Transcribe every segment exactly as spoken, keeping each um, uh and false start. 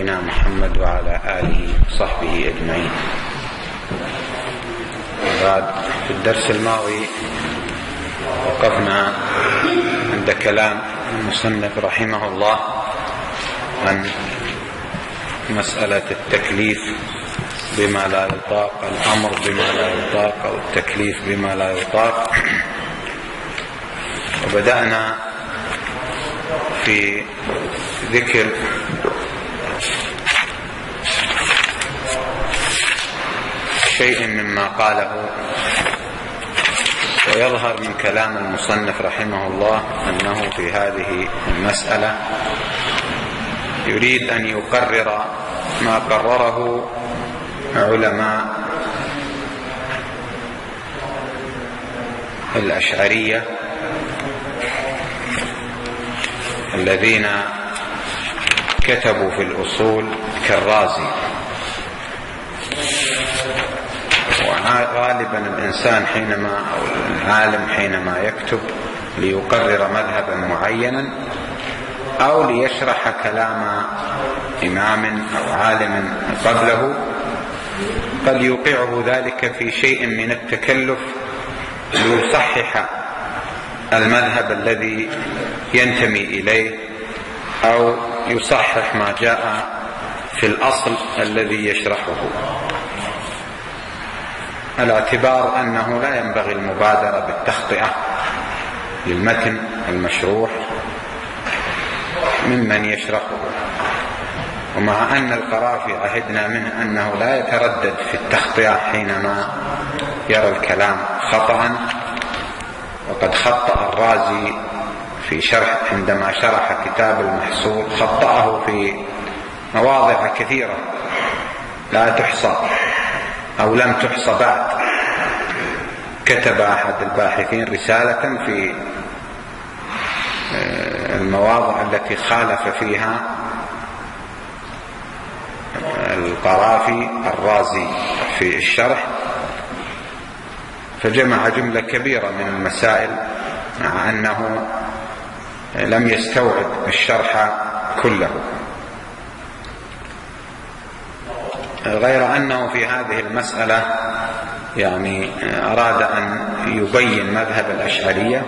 نبينا محمد وعلى آله وصحبه أجمعين. بعد في الدرس الماضي وقفنا عند كلام المصنف رحمه الله عن مسألة التكليف بما لا يطاق، الأمر بما لا يطاق أو التكليف بما لا يطاق. وبدأنا في ذكر شيء مما قاله، ويظهر من كلام المصنف رحمه الله أنه في هذه المسألة يريد أن يقرر ما قرره علماء الأشعرية الذين كتبوا في الأصول كالرازي. وغالبا الإنسان حينما أو العالم حينما يكتب ليقرر مذهبا معينا أو ليشرح كلام إمام أو عالم قبله قد يوقعه ذلك في شيء من التكلف ليصحح المذهب الذي ينتمي إليه أو يصحح ما جاء في الأصل الذي يشرحه. الاعتبار أنه لا ينبغي المبادرة بالتخطئة للمتن المشروح ممن يشرحه، ومع أن القرافي عهدنا منه أنه لا يتردد في التخطئة حينما يرى الكلام خطأ، وقد خطأ الرازي في شرح عندما شرح كتاب المحصول، خطأه في مواضع كثيرة لا تحصى أو لم تحصى بعد. كتب أحد الباحثين رسالة في المواضع التي خالف فيها القرافي الرازي في الشرح، فجمع جملة كبيرة من المسائل مع أنه لم يستوعب الشرح كله، غير أنه في هذه المسألة يعني أراد أن يبين مذهب الأشعرية،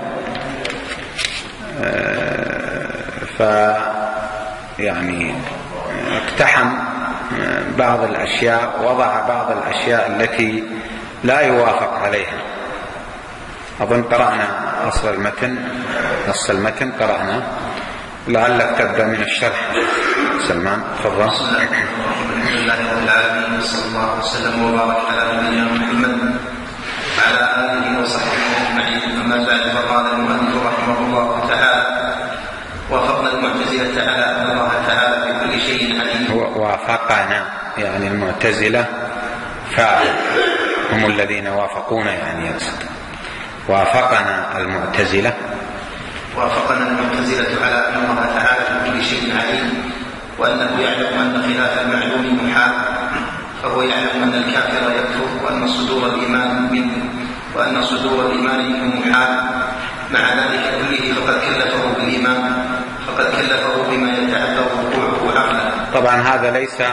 فيعني اقتحم بعض الأشياء، وضع بعض الأشياء التي لا يوافق عليها. أظن قرأنا أصل المتن، نص المتن قرأنا، لعلك تبدأ من الشرح. سلمان تفضل. الحمد لله رب العالمين، صلى الله وسلم وبارك على نبينا محمد وعلى آله وصحبه أجمعين. أما بعد، فقال المؤلف رحمه الله تعالى: وافقنا المعتزلة على أن الله تعالى بكل شيء عليم. وافقنا يعني المعتزلة فاعل، هم الذين وافقونا، يعني يقصد وافقنا المعتزلة وافقنا المعتزلة على أن الله تعالى بكل شيء عليم، وأنه يعلم أن خلاف المعلوم محال، فهو يعلم أن الكافر يكفر، وأن صدور الإيمان منه وأن صدور الإيمان منه محال. مع ذلك كله فقد كلفه بالإيمان، فقد كلفه بما يتعذر وقوعه عقلا. طبعا هذا ليس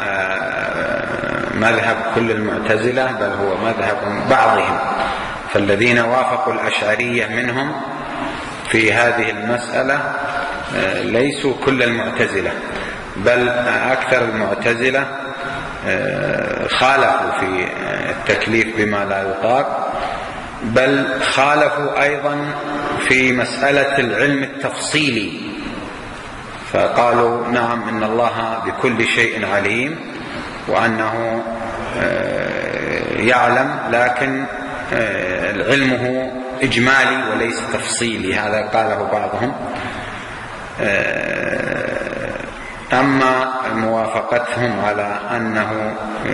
مذهب كل المعتزلة، بل هو مذهب بعضهم، فالذين وافقوا الأشعرية منهم في هذه المسألة ليسوا كل المعتزلة، بل أكثر المعتزلة خالفوا في التكليف بما لا يطاق، بل خالفوا أيضا في مسألة العلم التفصيلي، فقالوا نعم إن الله بكل شيء عليم، وأنه يعلم، لكن علمه إجمالي وليس تفصيلي. هذا قاله بعضهم. أما موافقتهم على أنه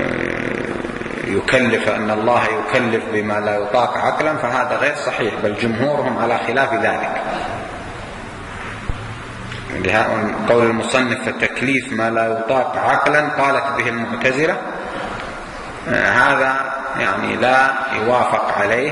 يكلف، أن الله يكلف بما لا يطاق عقلا، فهذا غير صحيح، بل جمهورهم على خلاف ذلك. قول المصنف التكليف ما لا يطاق عقلا قالت به المعتزلة، هذا يعني لا يوافق عليه.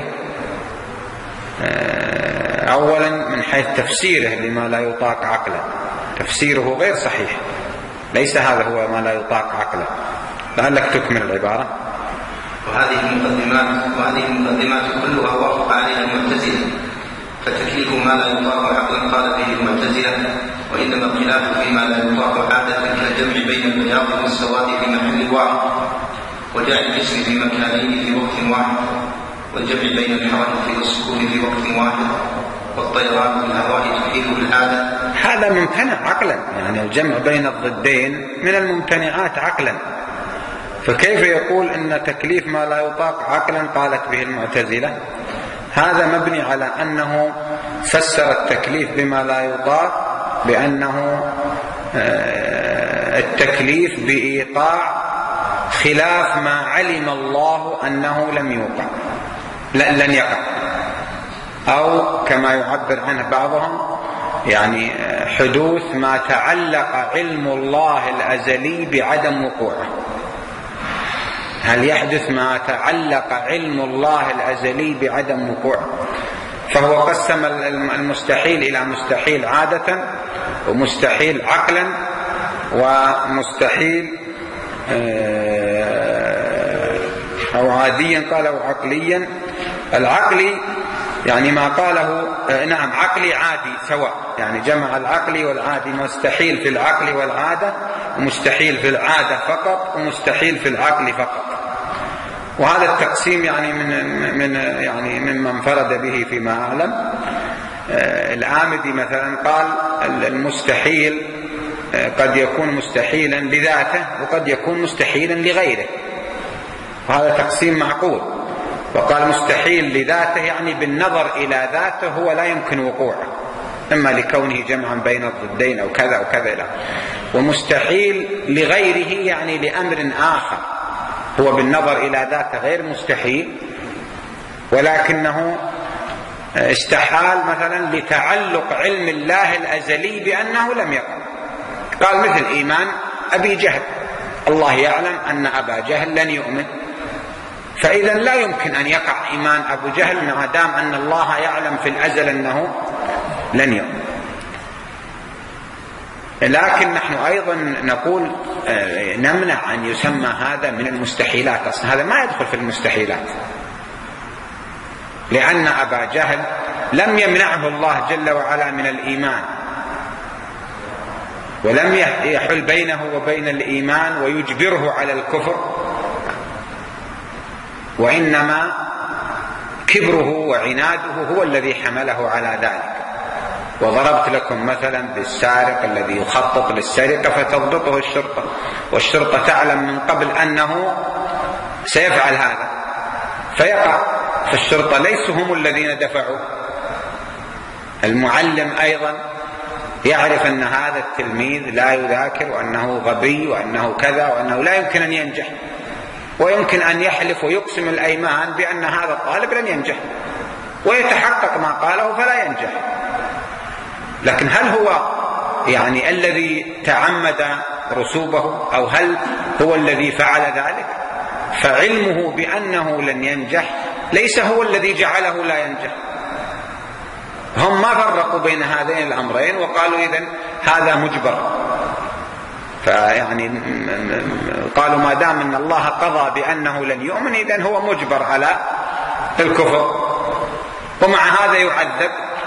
أولا من حيث تفسيره لما لا يطاق عقلا، تفسيره غير صحيح، ليس هذا هو ما لا يطاق عقلا. لعلك تكمل العبارة. وهذه المقدمات وهذه المقدمات كلها وافق عليها المعتزلة، فتكليف ما لا يطاق عقلا قال به المعتزلة، وإنما الخلاف فيما لا يطاق عادة كالجمع بين البياض والسواد في محل واحد، وجعل الجسم في مكانين في وقت واحد، والجمع بين الحركة والسكون في وقت واحد، والطيران في الهواء تحيل بالعادة. هذا ممتنع عقلا، يعني الجمع بين الضدين من الممتنعات عقلا، فكيف يقول إن تكليف ما لا يطاق عقلا قالت به المعتزلة؟ هذا مبني على أنه فسر التكليف بما لا يطاق بأنه التكليف بإيقاع خلاف ما علم الله أنه لم يوقع لن يقع، أو كما يعبر عنه بعضهم يعني حدوث ما تعلق علم الله الأزلي بعدم وقوعه. هل يحدث ما تعلق علم الله الأزلي بعدم وقوعه؟ فهو قسم المستحيل إلى مستحيل عادة ومستحيل عقلا ومستحيل أو عاديا قال أو عقليا. العقلي يعني ما قاله نعم عقلي عادي سواء، يعني جمع العقلي والعادي، مستحيل في العقل والعادة، ومستحيل في العادة فقط، ومستحيل في العقل فقط. وهذا التقسيم يعني من من يعني مما انفرد به فيما أعلم. الآمدي مثلا قال المستحيل قد يكون مستحيلا لذاته وقد يكون مستحيلا لغيره، وهذا تقسيم معقول. وقال مستحيل لذاته يعني بالنظر إلى ذاته هو لا يمكن وقوعه، إما لكونه جمعا بين الضدين أو كذا أو كذا لا. ومستحيل لغيره يعني لأمر آخر هو بالنظر إلى ذاته غير مستحيل، ولكنه استحال مثلا لتعلق علم الله الأزلي بأنه لم يقع. قال مثل إيمان أبي جهل، الله يعلم أن أبا جهل لن يؤمن، فإذا لا يمكن أن يقع إيمان أبو جهل ما دام أن الله يعلم في الأزل أنه لن يؤمن. لكن نحن أيضا نقول نمنع أن يسمى هذا من المستحيلات، أصلا هذا ما يدخل في المستحيلات، لأن أبا جهل لم يمنعه الله جل وعلا من الإيمان، ولم يحل بينه وبين الإيمان ويجبره على الكفر، وإنما كبره وعناده هو الذي حمله على ذلك. وضربت لكم مثلا بالسارق الذي يخطط للسرقة فتضبطه الشرطة، والشرطة تعلم من قبل أنه سيفعل هذا فيقع، فالشرطة ليسوا هم الذين دفعوا. المعلم أيضا يعرف أن هذا التلميذ لا يذاكر وأنه غبي وأنه كذا وأنه لا يمكن أن ينجح، ويمكن أن يحلف ويقسم الأيمان بأن هذا الطالب لن ينجح، ويتحقق ما قاله فلا ينجح. لكن هل هو يعني الذي تعمد رسوبه أو هل هو الذي فعل ذلك؟ فعلمه بأنه لن ينجح ليس هو الذي جعله لا ينجح. هم ما فرقوا بين هذين الأمرين وقالوا إذن هذا مجبر، فيعني قالوا ما دام أن الله قضى بأنه لن يؤمن إذن هو مجبر على الكفر، ومع هذا يعذب.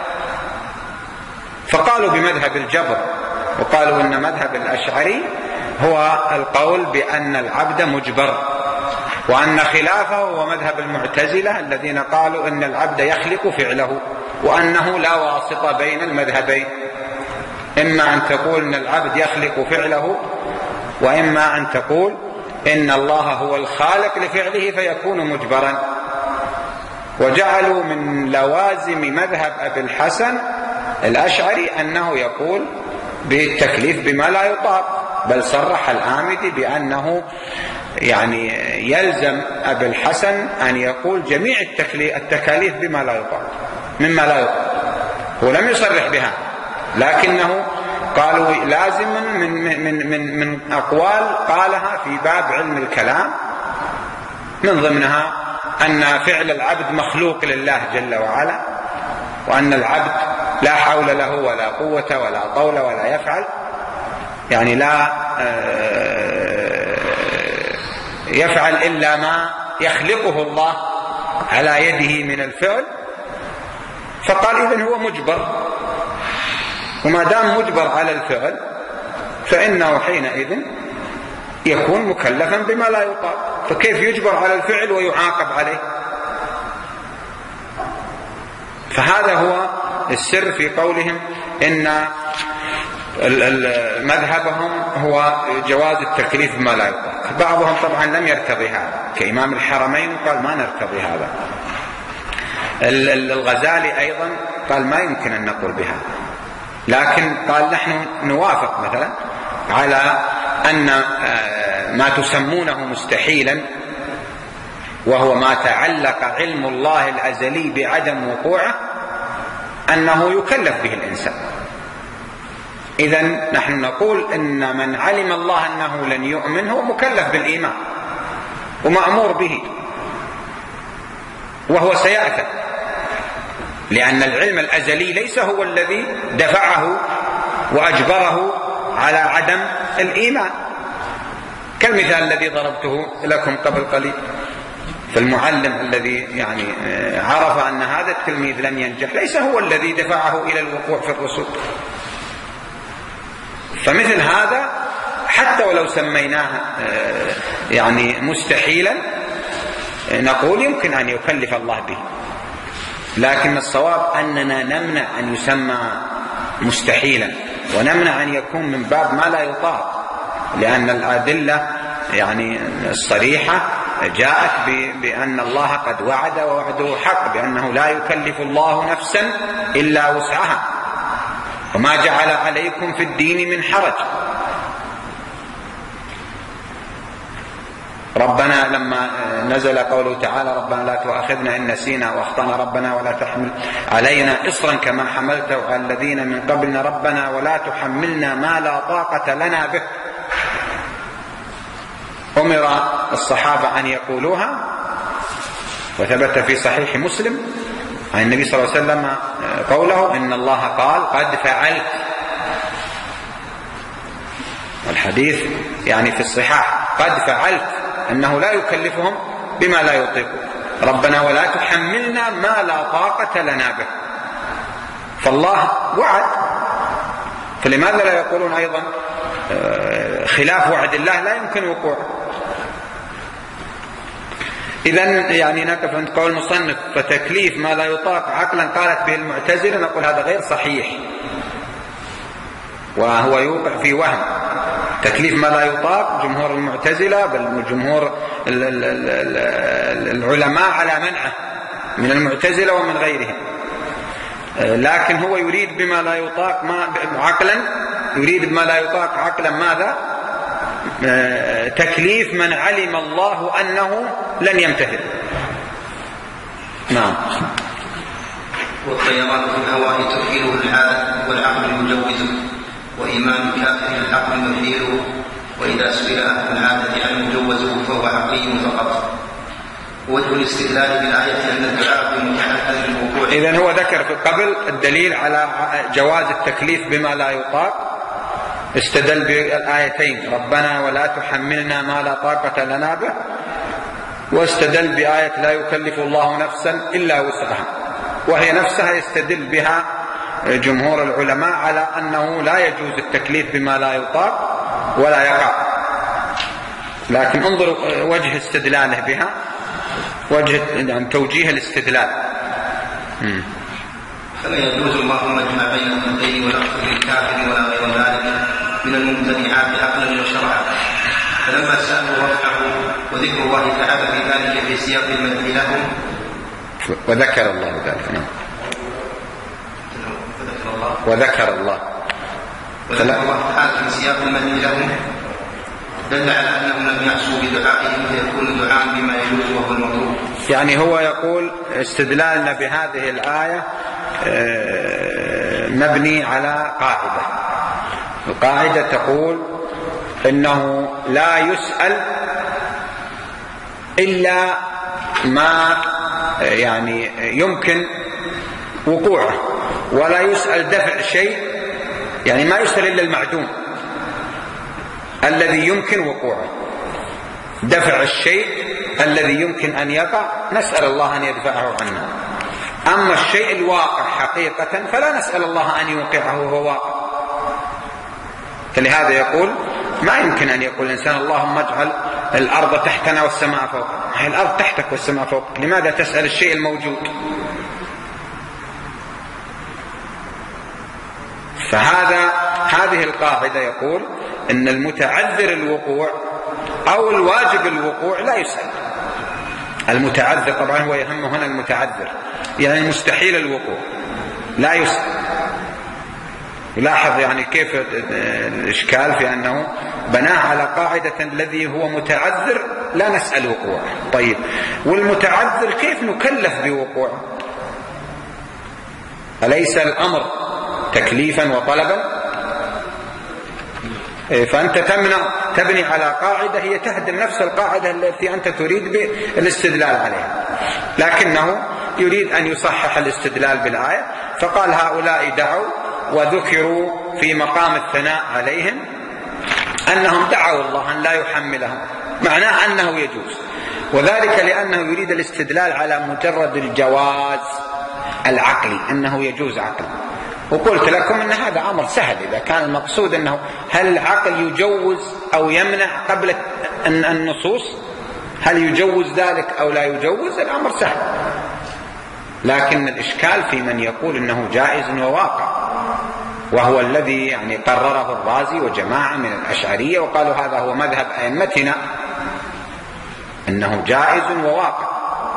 فقالوا بمذهب الجبر، وقالوا أن مذهب الأشعري هو القول بأن العبد مجبر، وأن خلافه هو مذهب المعتزلة الذين قالوا أن العبد يخلق فعله، وأنه لا واسطة بين المذهبين، إما أن تقول أن العبد يخلق فعله، وإما أن تقول إن الله هو الخالق لفعله فيكون مجبرا. وجعلوا من لوازم مذهب أبي الحسن الأشعري أنه يقول بالتكليف بما لا يطاق، بل صرح الآمدي بأنه يعني يلزم أبي الحسن أن يقول جميع التكاليف بما لا يطاق مما لا يطاق. هو لم يصرح بها، لكنه قالوا لازم من, من, من, من أقوال قالها في باب علم الكلام، من ضمنها أن فعل العبد مخلوق لله جل وعلا، وأن العبد لا حول له ولا قوة ولا طول ولا يفعل، يعني لا يفعل إلا ما يخلقه الله على يده من الفعل، فقال إذن هو مجبر، وما دام مجبر على الفعل فإنه حينئذ يكون مكلفا بما لا يطاق، فكيف يجبر على الفعل ويعاقب عليه؟ فهذا هو السر في قولهم إن مذهبهم هو جواز التكليف بما لا يطاق. بعضهم طبعا لم يرتضي هذا كإمام الحرمين، قال ما نرتضي هذا. الغزالي أيضا قال ما يمكن أن نقول بهذا، لكن قال نحن نوافق مثلا على أن ما تسمونه مستحيلا، وهو ما تعلق علم الله الأزلي بعدم وقوعه، أنه يكلف به الإنسان. إذن نحن نقول إن من علم الله أنه لن يؤمن هو مكلف بالإيمان ومأمور به، وهو سيأتي، لأن العلم الأزلي ليس هو الذي دفعه وأجبره على عدم الإيمان، كالمثال الذي ضربته لكم قبل قليل. فالمعلم الذي يعني عرف أن هذا التلميذ لن ينجح ليس هو الذي دفعه إلى الوقوع في الرسوب. فمثل هذا حتى ولو سميناه يعني مستحيلا نقول يمكن أن يكلف الله به، لكن الصواب أننا نمنع أن يسمى مستحيلا، ونمنع أن يكون من باب ما لا يطاق، لأن الأدلة يعني الصريحة جاءت بأن الله قد وعد ووعده حق، بأنه لا يكلف الله نفسا إلا وسعها، وما جعل عليكم في الدين من حرج. ربنا لما نزل قوله تعالى ربنا لا تؤاخذنا إن نسينا وأخطأنا ربنا ولا تحمل علينا إصرا كما حملته على الذين من قبلنا ربنا ولا تحملنا ما لا طاقة لنا به، أمر الصحابة أن يقولوها، وثبت في صحيح مسلم عن النبي صلى الله عليه وسلم قوله إن الله قال قد فعلت، والحديث يعني في الصحاح قد فعلت، أنه لا يكلفهم بما لا يطيقون. ربنا ولا تحملنا ما لا طاقة لنا به، فالله وعد، فلماذا لا يقولون أيضا خلاف وعد الله لا يمكن وقوعه؟ إذن يعني نقف عند قول المصنف فتكليف ما لا يطاق عقلا قالت به المعتزلة، نقول هذا غير صحيح، وهو يوقع في وهم. تكليف ما لا يطاق جمهور المعتزلة بل جمهور العلماء على منعه من المعتزلة ومن غيرهم، لكن هو يريد بما لا يطاق ما عقلا، يريد بما لا يطاق عقلا ماذا؟ تكليف من علم الله أنه لن يمتثل. نعم. والطيران في الهواء تفعله العادة والعقل يجوزه، وإيمان كافر العقل يحيله، وإذا سئل أهل العادة عن مجوزه فهو عقلي فقط. وجه الاستدلال بالآية أن الدعاء بمتعهد الوقوع. إذن هو ذكر في قبل الدليل على جواز التكليف بما لا يطاق، استدل بالآيتين ربنا ولا تحملنا ما لا طاقة لنا به، واستدل بآية لا يكلف الله نفسا إلا وسعها، وهي نفسها يستدل بها جمهور العلماء على أنه لا يجوز التكليف بما لا يطاق ولا يقع. لكن انظروا وجه استدلاله بها، وجه يعني توجيه الاستدلال. م. فلا يجوز اللهم اجمع بين الأمرين ونقص للكافر ولا غير ذلك من الممتنعات عقلا وشرعا. فلما سألوا رفعه وذكر الله تعالى في ذلك في سياق المدح لهم، وذكر الله ذلك. نعم. وذكر الله وذكر الله تعالى في سياق المدح لهم دل على أنهم لم يعصوا بدعائهم فيكون دعاء بما يجوز وهو المطلوب. يعني هو يقول استدلالنا بهذه الآية مبني على قاعدة، القاعدة تقول إنه لا يسأل إلا ما يعني يمكن وقوعه، ولا يسأل دفع شيء، يعني ما يسأل إلا المعدوم الذي يمكن وقوعه، دفع الشيء الذي يمكن أن يقع نسأل الله أن يدفعه عنا. أما الشيء الواقع حقيقة فلا نسأل الله أن يوقعه وهو واقع. فلهذا يقول ما يمكن أن يقول الإنسان اللهم اجعل الأرض تحتنا والسماء فوقنا. هي الأرض تحتك والسماء فوقك، لماذا تسأل الشيء الموجود؟ فهذا هذه القاعدة يقول إن المتعذر الوقوع أو الواجب الوقوع لا يسأل. المتعذر طبعا هو يهم هنا المتعذر، يعني مستحيل الوقوع لا يسأل. يلاحظ يعني كيف الإشكال في أنه بناه على قاعدة الذي هو متعذر لا نسأل وقوعه. طيب والمتعذر كيف نكلف بوقوعه؟ أليس الأمر تكليفا وطلبا؟ فأنت تمنع تبني على قاعدة هي تهدم نفس القاعدة التي أنت تريد بالاستدلال عليها، لكنه يريد أن يصحح الاستدلال بالآية، فقال هؤلاء دعوا وذكروا في مقام الثناء عليهم أنهم دعوا الله أن لا يحملهم، معناه أنه يجوز، وذلك لأنه يريد الاستدلال على مجرد الجواز العقلي، أنه يجوز عقلا. وقلت لكم أن هذا أمر سهل إذا كان المقصود أنه هل العقل يجوز أو يمنع قبل النصوص، هل يجوز ذلك أو لا يجوز، الأمر سهل. لكن الإشكال في من يقول أنه جائز وواقع، وهو الذي يعني قرره الرازي وجماعة من الأشعرية، وقالوا هذا هو مذهب أئمتنا أنه جائز وواقع،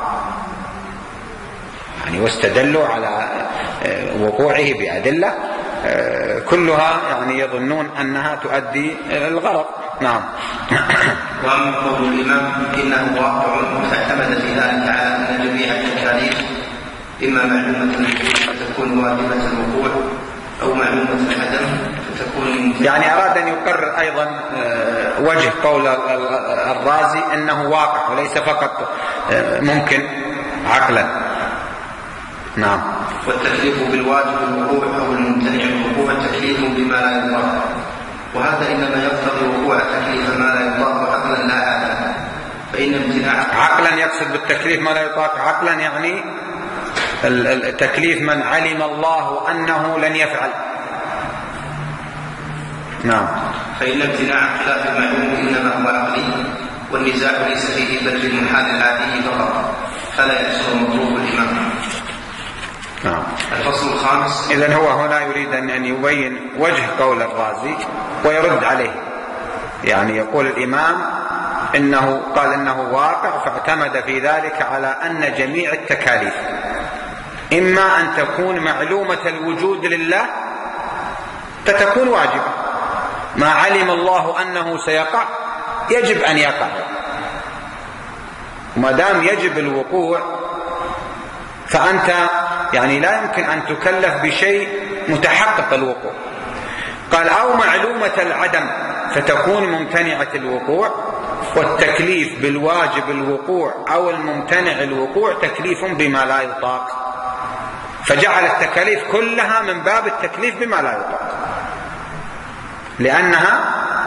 يعني واستدلوا على وقوعه بأدلة كلها يعني يظنون أنها تؤدي الغرض. نعم. وأما قول الإمام إنه واقع فاعتمد في ذلك على أن جميع التكاليف إما معلومة فتكون واجبة الوقوع أو معلومة العدم فتكون، يعني أراد أن يقرر أيضا وجه قول الرازي أنه واقع وليس فقط ممكن عقلا. نعم. والتكليف بالواجب الوقوع أو الممتنع الوقوع تكليف بما لا يطاق، وهذا إنما يقتضي وقوع تكليف ما لا يطاق عقلا لا عادة، فإن امتناع عقلا يقصد بالتكليف ما لا يطاق عقلا يعني التكليف من علم الله أنه لن يفعل. نعم. فإن امتناع خلاف المعلوم إنما هو عقلي، والنزاع ليس فيه بل في المحال العادي فقط، فلا يحصل مطلوب الإمام. نعم. الفصل الخامس. إذن هو هنا يريد أن يبين وجه قول الرازي ويرد عليه، يعني يقول الإمام إنه قال إنه واقع فاعتمد في ذلك على أن جميع التكاليف إما أن تكون معلومة الوجود لله فتكون واجبة، ما علم الله أنه سيقع يجب أن يقع، وما دام يجب الوقوع فأنت يعني لا يمكن أن تكلف بشيء متحقق الوقوع. قال أو معلومة العدم فتكون ممتنعة الوقوع، والتكليف بالواجب الوقوع أو الممتنع الوقوع تكليف بما لا يطاق، فجعل التكاليف كلها من باب التكليف بما لا يطاق، لأنها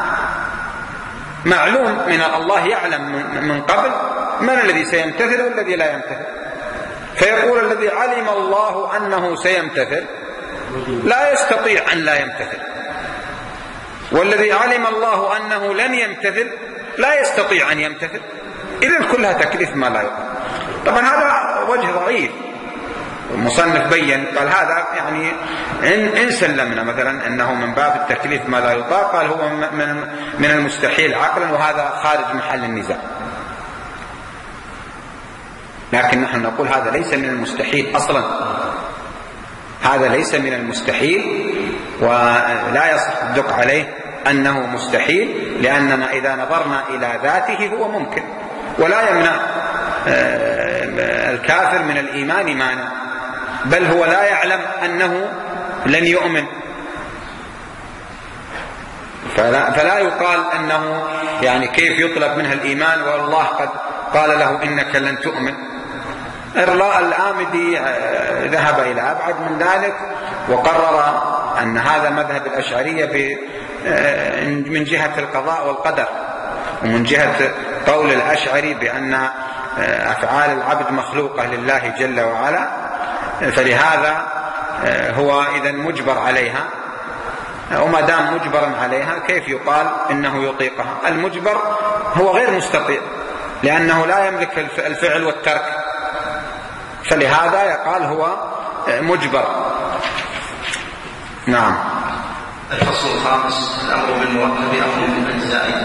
معلوم من الله، يعلم من قبل من الذي سيمتثل والذي لا يمتثل، فيقول الذي علم الله أنه سيمتثل لا يستطيع أن لا يمتثل، والذي علم الله أنه لن يمتثل لا يستطيع أن يمتثل، إذن كلها تكليف ما لا يطاق. طبعا هذا وجه ضعيف، المصنف بين قال هذا يعني إن سلمنا مثلا أنه من باب التكليف ما لا يطاق، قال هو من المستحيل عقلا، وهذا خارج محل النزاع. لكن نحن نقول هذا ليس من المستحيل أصلا، هذا ليس من المستحيل، ولا يصدق عليه أنه مستحيل، لأننا إذا نظرنا إلى ذاته هو ممكن، ولا يمنع الكافر من الإيمان مانع، بل هو لا يعلم أنه لن يؤمن، فلا, فلا يقال أنه يعني كيف يطلب منها الإيمان والله قد قال له إنك لن تؤمن. إرلاء الآمدي ذهب إلى أبعد من ذلك وقرر أن هذا مذهب الأشعرية من جهة القضاء والقدر، ومن جهة قول الأشعري بأن أفعال العبد مخلوقة لله جل وعلا، فلهذا هو إذن مجبر عليها، وما دام مجبرا عليها كيف يقال إنه يطيقها؟ المجبر هو غير مستطيع لأنه لا يملك الفعل والترك، فلهذا يقال هو مجبر. نعم. الفصل الخامس: الأمر بالمركب أمر بالأجزاء.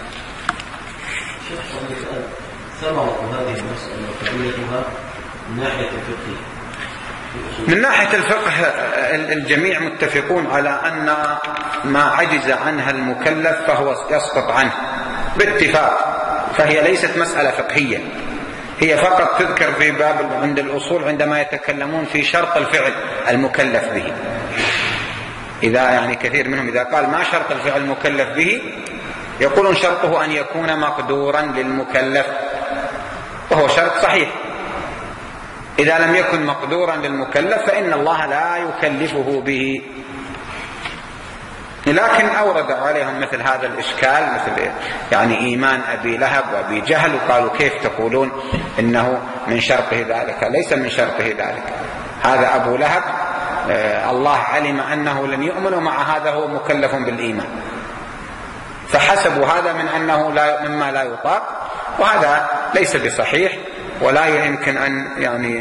ثمرة هذه المسألة وفائدتها من ناحية الفقه. من ناحية الفقه الجميع متفقون على أن ما عجز عنها المكلف فهو يسقط عنه باتفاق، فهي ليست مسألة فقهية، هي فقط تذكر في باب عند الأصول عندما يتكلمون في شرط الفعل المكلف به. إذا يعني كثير منهم إذا قال ما شرط الفعل المكلف به يقولون شرطه أن يكون مقدورا للمكلف، وهو شرط صحيح. إذا لم يكن مقدورا للمكلف فإن الله لا يكلفه به. لكن أورد عليهم مثل هذا الإشكال، مثل يعني إيمان أبي لهب وأبي جهل، وقالوا كيف تقولون إنه من شرطه ذلك؟ ليس من شرطه ذلك. هذا أبو لهب آه الله علم أنه لن يؤمن، ومع هذا هو مكلف بالإيمان، فحسبوا هذا من أنه لا مما لا يطاق، وهذا ليس بصحيح ولا يمكن أن يعني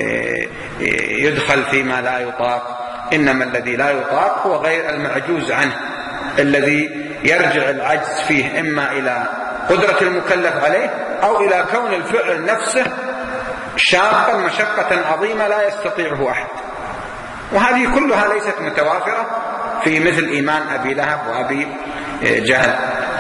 يدخل فيما لا يطاق. إنما الذي لا يطاق هو غير المعجوز عنه، الذي يرجع العجز فيه إما إلى قدرة المكلف عليه أو إلى كون الفعل نفسه شاقا مشقة عظيمة لا يستطيعه أحد، وهذه كلها ليست متوافرة في مثل إيمان أبي لهب وأبي جهل.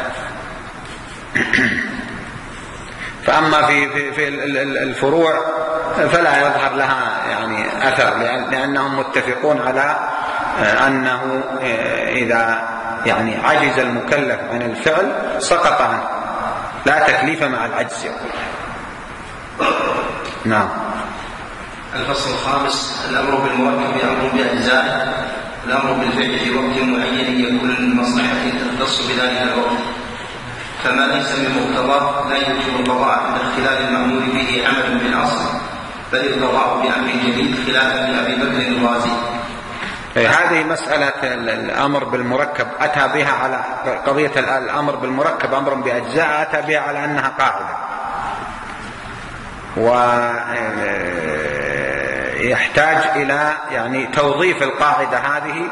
فأما في, في, في الفروع فلا يظهر لها يعني أثر، لأنهم متفقون على أنه إذا يعني عجز المكلف عن الفعل سقط عنه، لا تكليف مع العجز. نعم. الفصل الخامس: الأمر بالمركب أمر بأجزائه. الأمر بالفعل في وقت معين يكون للمصلحة تختص بذلك الوقت، فما ليس بمقتضاه لا يوجب القضاء عند اختلال المأمور به عمل بالأصل، بل القضاء بأمر جديد خلافا لأبي بكر الرازي. هذه مسألة الأمر بالمركب أتى بها على قضية الأمر بالمركب أمر بأجزاء، أتى بها على أنها قاعدة، ويحتاج إلى يعني توظيف القاعدة هذه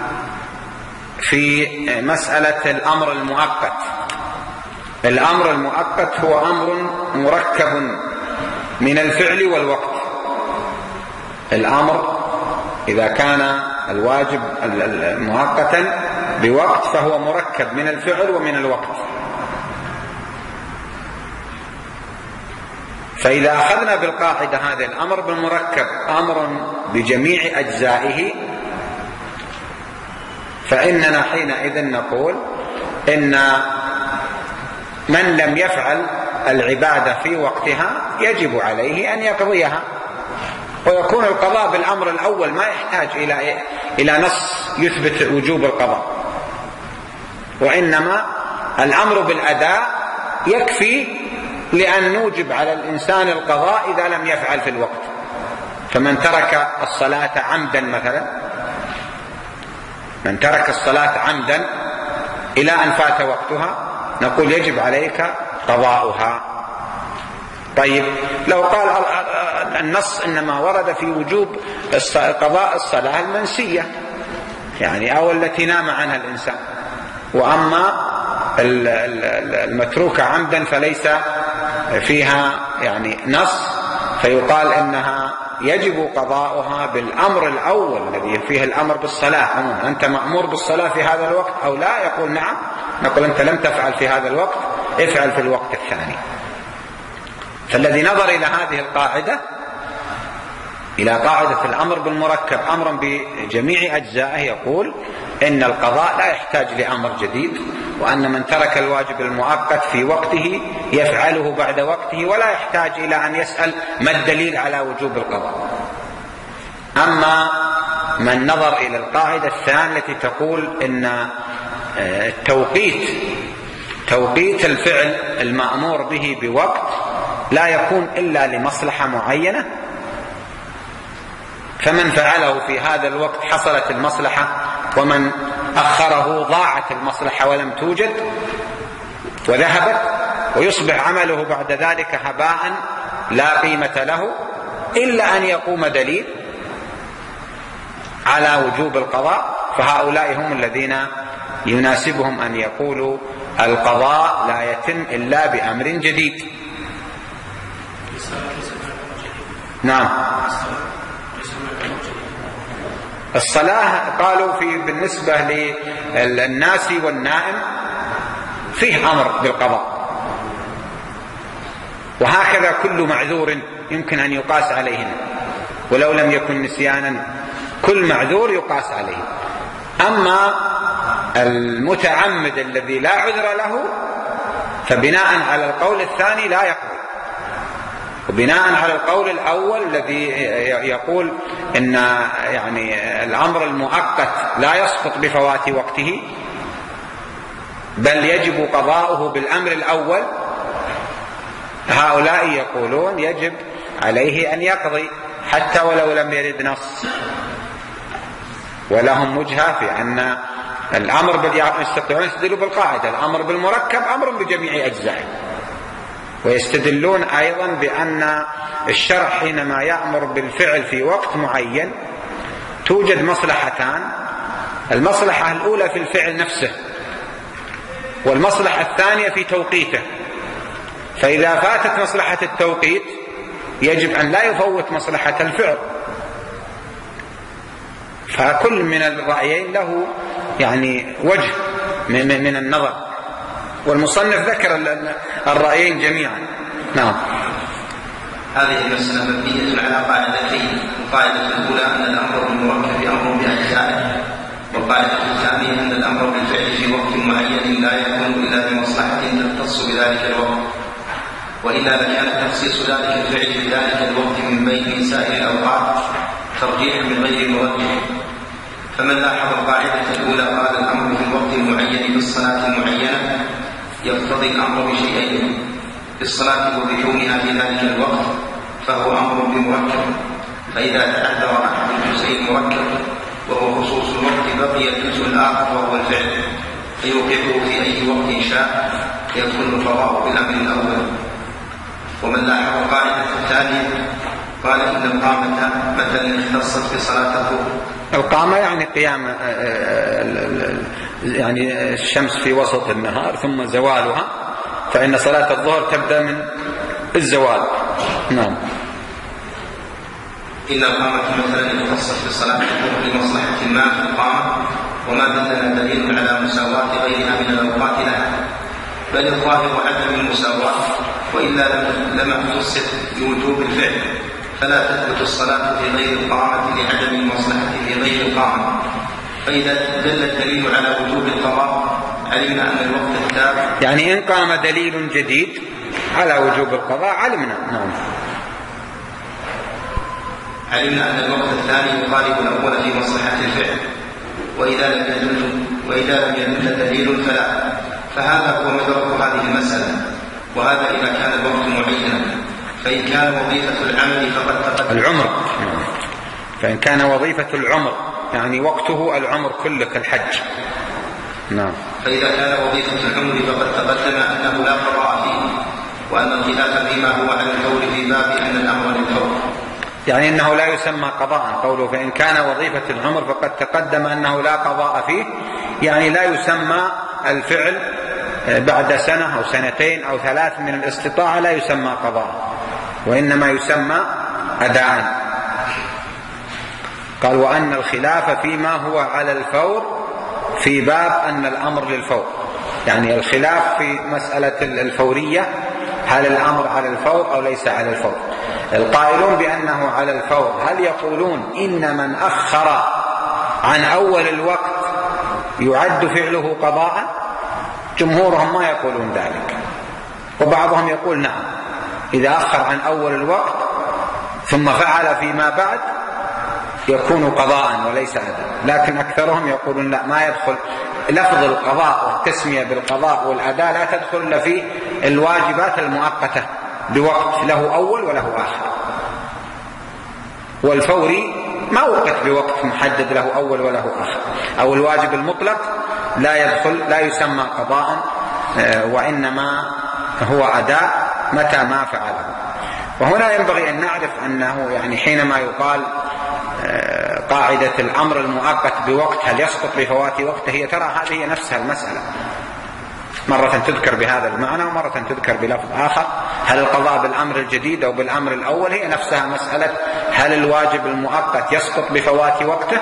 في مسألة الأمر المؤقت. الأمر المؤقت هو أمر مركب من الفعل والوقت. الأمر إذا كان الواجب مؤقتا بوقت فهو مركب من الفعل ومن الوقت. فإذا أخذنا بالقاعدة هذه الأمر بالمركب أمر بجميع أجزائه، فإننا حينئذ نقول إن من لم يفعل العبادة في وقتها يجب عليه أن يقضيها، ويكون القضاء بالأمر الأول ما يحتاج إلى إلى نص يثبت وجوب القضاء، وإنما الأمر بالأداء يكفي لأن نوجب على الإنسان القضاء إذا لم يفعل في الوقت. فمن ترك الصلاة عمدا مثلا، من ترك الصلاة عمدا إلى أن فات وقتها نقول يجب عليك قضاؤها. طيب لو قال النص إنما ورد في وجوب قضاء الصلاة المنسية يعني أو التي نام عنها الإنسان، وأما المتروكة عمدا فليس فيها يعني نص، فيقال إنها يجب قضاؤها بالأمر الأول الذي فيه الأمر بالصلاة عموما. أنت مأمور بالصلاة في هذا الوقت أو لا؟ يقول نعم، نقول أنت لم تفعل في هذا الوقت، افعل في الوقت الثاني. فالذي نظر إلى هذه القاعدة، إلى قاعدة الأمر بالمركب أمرا بجميع أجزائه، يقول إن القضاء لا يحتاج لأمر جديد، وأن من ترك الواجب المؤقت في وقته يفعله بعد وقته، ولا يحتاج إلى أن يسأل ما الدليل على وجوب القضاء. أما من نظر إلى القاعدة الثانية التي تقول إن التوقيت توقيت الفعل المأمور به بوقت لا يكون إلا لمصلحة معينة، فمن فعله في هذا الوقت حصلت المصلحة، ومن أخره ضاعت المصلحة ولم توجد وذهبت، ويصبح عمله بعد ذلك هباء لا قيمة له، إلا أن يقوم دليل على وجوب القضاء، فهؤلاء هم الذين يناسبهم أن يقولوا القضاء لا يتم إلا بأمر جديد. نعم. الصلاة قالوا في بالنسبة للناس والنائم فيه أمر بالقضاء، وهكذا كل معذور يمكن أن يقاس عليه، ولو لم يكن نسيانا كل معذور يقاس عليه. أما المتعمد الذي لا عذر له فبناء على القول الثاني لا يقضي، وبناء على القول الأول الذي يقول إن يعني الأمر المؤقت لا يسقط بفوات وقته بل يجب قضاؤه بالأمر الأول، هؤلاء يقولون يجب عليه أن يقضي حتى ولو لم يرد نص، ولهم وجهة في أن الأمر يستطيعون يستدلوا بالقاعدة الأمر بالمركب أمر بجميع أجزائه، ويستدلون أيضا بأن الشرع حينما يأمر بالفعل في وقت معين توجد مصلحتان، المصلحة الأولى في الفعل نفسه، والمصلحة الثانية في توقيته، فإذا فاتت مصلحة التوقيت يجب أن لا يفوت مصلحة الفعل، فكل من الرأيين له يعني وجه من النظر، والمصنف ذكر الرأيين جميعا. نعم. هذه المسألة مبنية على قاعدتين، القاعدة الأولى أن الأمر بالمركب أمر بأجزائه، والقاعدة الثانية أن الأمر بالفعل في وقت معين لا يكون إلا بمصلحة تختص بذلك الوقت، وإلا لكان تخصيص ذلك الفعل بذلك الوقت من بين سائر الأوقات ترجيح من غير موجه. فمن لاحظ القاعدة الأولى قال الأمر في الوقت المعين بالصلاة المعينة يقتضي الأمر بشيئين، بالصلاة وبكونها في ذلك الوقت فهو أمر بمركب، فإذا تعذر أحد الجزئين المركب وهو خصوص الوقت بقي الجزء الآخر وهو الفعل فيوقفه في أي وقت شاء يدخل القضاء بالأمر الأول. ومن لاحظ القاعدة الثانية قال إن القامة مثلا اختصت بصلاة الظهر. القامة يعني قيام يعني الشمس في وسط النهار ثم زوالها، فإن صلاة الظهر تبدأ من الزوال. نعم. إن القامة مثلا اختصت بصلاة الظهر لمصلحة ما في القامة، وما دلنا دليل على مساواة غيرها من الأوقات لها، بل الظاهر عدم المساواة، وإلا لما اختصت بوجوب الفعل فلا تثبت الصلاة في غير القامة لعدم المصلحة في غير القامة. فإذا دل الدليل على وجوب القضاء علمنا أن الوقت التابع، يعني إن قام دليل جديد على وجوب القضاء علمنا. نعم. علمنا أن الوقت الثاني يخالف الأول في مصلحة الفعل، وإذا لم يدل وإذا لم يدل دليل فلا، فهذا هو مدرك هذه المسألة. وهذا إذا كان الوقت معينا، فإن كان وظيفة العمل فقد تقدم العمر، فإن كان وظيفة العمر يعني وقته العمر كله كالحج. نعم. فإذا كان وظيفة العمر فقد تقدم أنه لا قضاء فيه، وأن الخلاف فيما هو على الفور في باب أن الأمر للفور، يعني أنه لا يسمى قضاء. قوله فإن كان وظيفة العمر فقد تقدم أنه لا قضاء فيه، يعني لا يسمى الفعل بعد سنة أو سنتين أو ثلاث من الاستطاعة لا يسمى قضاء، وإنما يسمى أداء. قال وأن الخلاف فيما هو على الفور في باب أن الأمر للفور، يعني الخلاف في مسألة الفورية، هل الأمر على الفور أو ليس على الفور. القائلون بأنه على الفور هل يقولون إن من أخر عن أول الوقت يعد فعله قضاء؟ جمهورهم ما يقولون ذلك، وبعضهم يقول نعم إذا أخر عن أول الوقت ثم فعل فيما بعد يكون قضاء وليس أداء، لكن أكثرهم يقولون لا، ما يدخل لفظ القضاء والتسمية بالقضاء والأداء لا تدخل إلا في الواجبات المؤقتة بوقت له أول وله آخر، والفوري ما وقت بوقت محدد له أول وله آخر، أو الواجب المطلق لا يدخل لا يسمى قضاء وإنما هو أداء متى ما فعله. وهنا ينبغي أن نعرف أنه يعني حينما يقال قاعدة الأمر المؤقت بوقت هل يسقط بفوات وقته، هي ترى هذه نفسها المسألة، مرة تذكر بهذا المعنى ومرة تذكر بلفظ آخر. هل القضاء بالأمر الجديد أو بالأمر الأول هي نفسها مسألة هل الواجب المؤقت يسقط بفوات وقته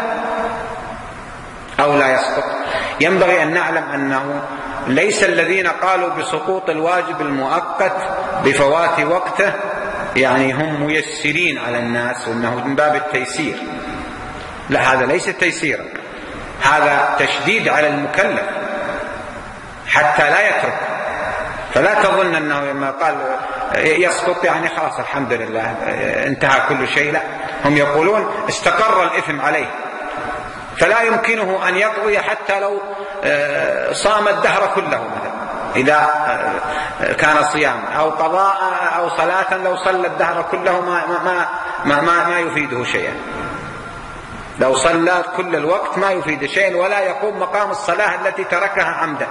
أو لا يسقط. ينبغي أن نعلم أنه ليس الذين قالوا بسقوط الواجب المؤقت بفوات وقته يعني هم ميسرين على الناس وأنه من باب التيسير، لا، هذا ليس تيسيرا، هذا تشديد على المكلف حتى لا يترك. فلا تظن أنه لما قال يسقط يعني خلاص الحمد لله انتهى كل شيء، لا، هم يقولون استقر الإثم عليه فلا يمكنه أن يقضي حتى لو صام الدهر كله مثلا، إذا كان صيام أو قضاء أو صلاة لو صلى الدهر كله ما, ما, ما, ما, ما يفيده شيئا، لو صلى كل الوقت ما يفيد شيئا ولا يقوم مقام الصلاة التي تركها عمدا.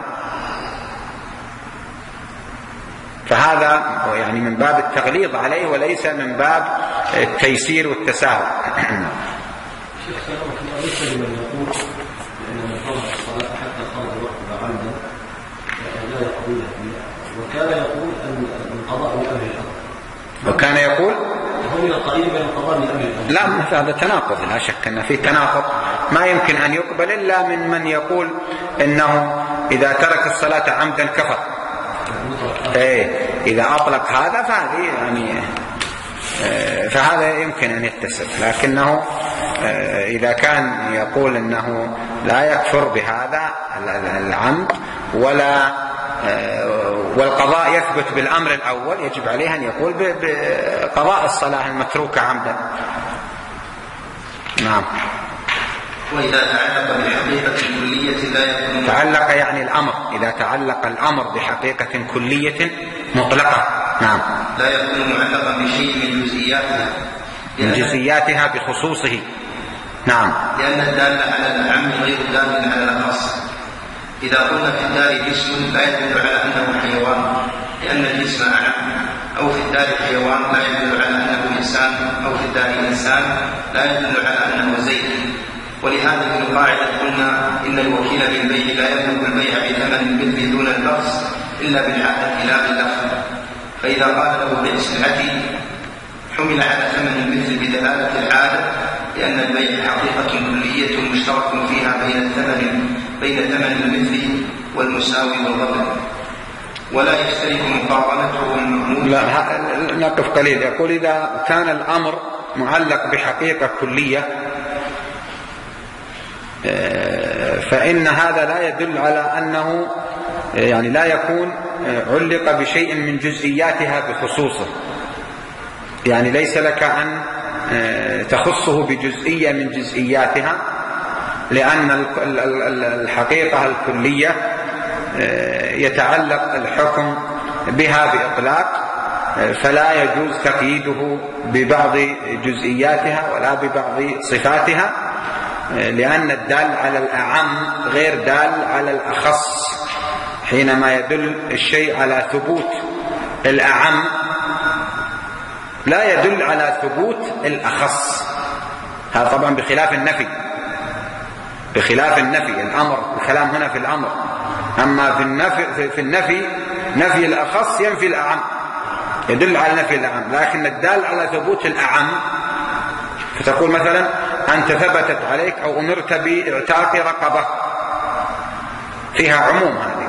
فهذا يعني من باب التغليظ عليه وليس من باب التيسير والتساهل. ليس لمن يقول بأن من فرض الصلاة حتى خرج الوقت عمدا لا يقضيها فيها، وكان يقول أن القضاء من أمر الأمر، وكان يقول هو من القريب من القضاء من أمر الأمر. لا، هذا تناقض، لا شك أن في تناقض ما يمكن أن يقبل إلا من من يقول إنه إذا ترك الصلاة عمدا كفر. إيه، إذا أطلق هذا فهذه يعني فهذا يمكن أن يتسق، لكنه إذا كان يقول أنه لا يكفر بهذا العمد ولا والقضاء يثبت بالأمر الأول، يجب عليه أن يقول بقضاء الصلاة المتروكة عمدا. نعم. وإذا تعلق بحقيقة كلية لا يكون تعلق يعني الأمر، إذا تعلق الأمر بحقيقة كلية مطلقة، نعم، لا يكون معلقا بشيء من جزئياتها من جزئياتها بخصوصه، نعم، لأن الدال على الأعم غير دال على الخاص. إذا قلنا في الدار جسم لا يدل على أنه حيوان لأن الجسم أعم، أو في الدار حيوان لا يدل على أنه إنسان، أو في الدار إنسان لا يدل على أنه زيد. ولهذه القاعدة قلنا إن الوكيل بالبيع لا يملك البيع بثمن المثل دون اللفظ إلا بالعادة لا باللفظ. فإذا قال له بيع سلعتي حمل على ثمن المثل بدلالة العادة، لأن البيع حقيقة كلية مشترك فيها بين الثمن بين ثمن المثل والمساوي والغبن، ولا يشترك مقارنته المأمول. لا، نقف قليل. يقول إذا كان الأمر معلق بحقيقة كلية فإن هذا لا يدل على أنه يعني لا يكون علق بشيء من جزئياتها بخصوصه، يعني ليس لك أن تخصه بجزئية من جزئياتها، لأن الحقيقة الكلية يتعلق الحكم بها بإطلاق، فلا يجوز تقييده ببعض جزئياتها ولا ببعض صفاتها، لأن الدال على الأعم غير دال على الأخص. حينما يدل الشيء على ثبوت الأعم لا يدل على ثبوت الأخص، هذا طبعا بخلاف النفي، بخلاف النفي الأمر، الكلام هنا في الأمر. أما في النفي, في النفي نفي الأخص ينفي الأعم، يدل على نفي الأعم، لكن الدال على ثبوت الأعم، فتقول مثلا أنت ثبتت عليك أو أمرت باعتاق رقبة، فيها عموم هذه،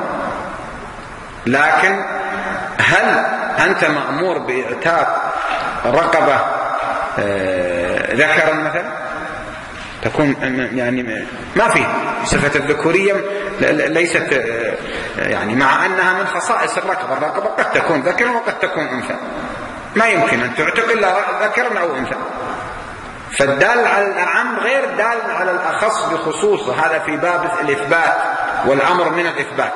لكن هل أنت مأمور باعتاق رقبة ذكرا مثلا؟ تكون يعني ما في صفة الذكورية ليست يعني، مع أنها من خصائص الرقبة، الرقبة قد تكون ذكرا وقد تكون أنثى، ما يمكن أن تعتق إلا ذكرا أو أنثى. فالدال على الأعم غير دال على الأخص بخصوصه، هذا في باب الإثبات والأمر من الإثبات،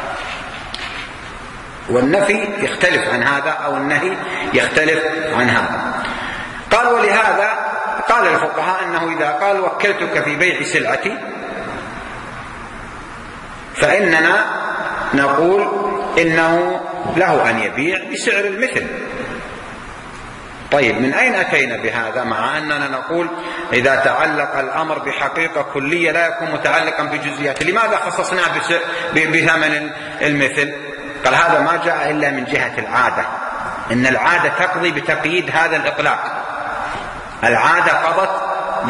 والنفي يختلف عن هذا أو النهي يختلف عن هذا. قال ولهذا قال الفقهاء أنه إذا قال وكلتك في بيع سلعتي فإننا نقول إنه له أن يبيع بسعر المثل. طيب من أين أتينا بهذا مع أننا نقول إذا تعلق الأمر بحقيقة كلية لا يكون متعلقا بجزئيات؟ لماذا خصصناه بثمن المثل؟ قال هذا ما جاء إلا من جهة العادة، إن العادة تقضي بتقييد هذا الإطلاق. العادة قضت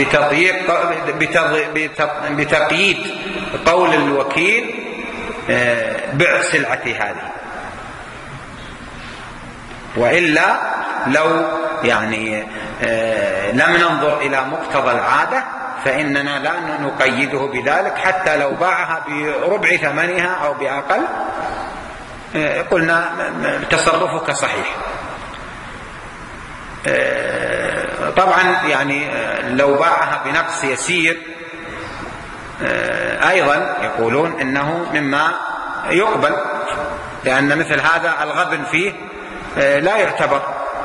بتقييد قول الوكيل بع سلعتي هذه، وإلا لو يعني لم ننظر إلى مقتضى العادة فإننا لا نقيده بذلك، حتى لو باعها بربع ثمنها أو بأقل قلنا تصرفك صحيح. طبعا يعني لو باعها بنقص يسير أيضا يقولون إنه مما يقبل، لأن مثل هذا الغبن فيه لا يعتبر.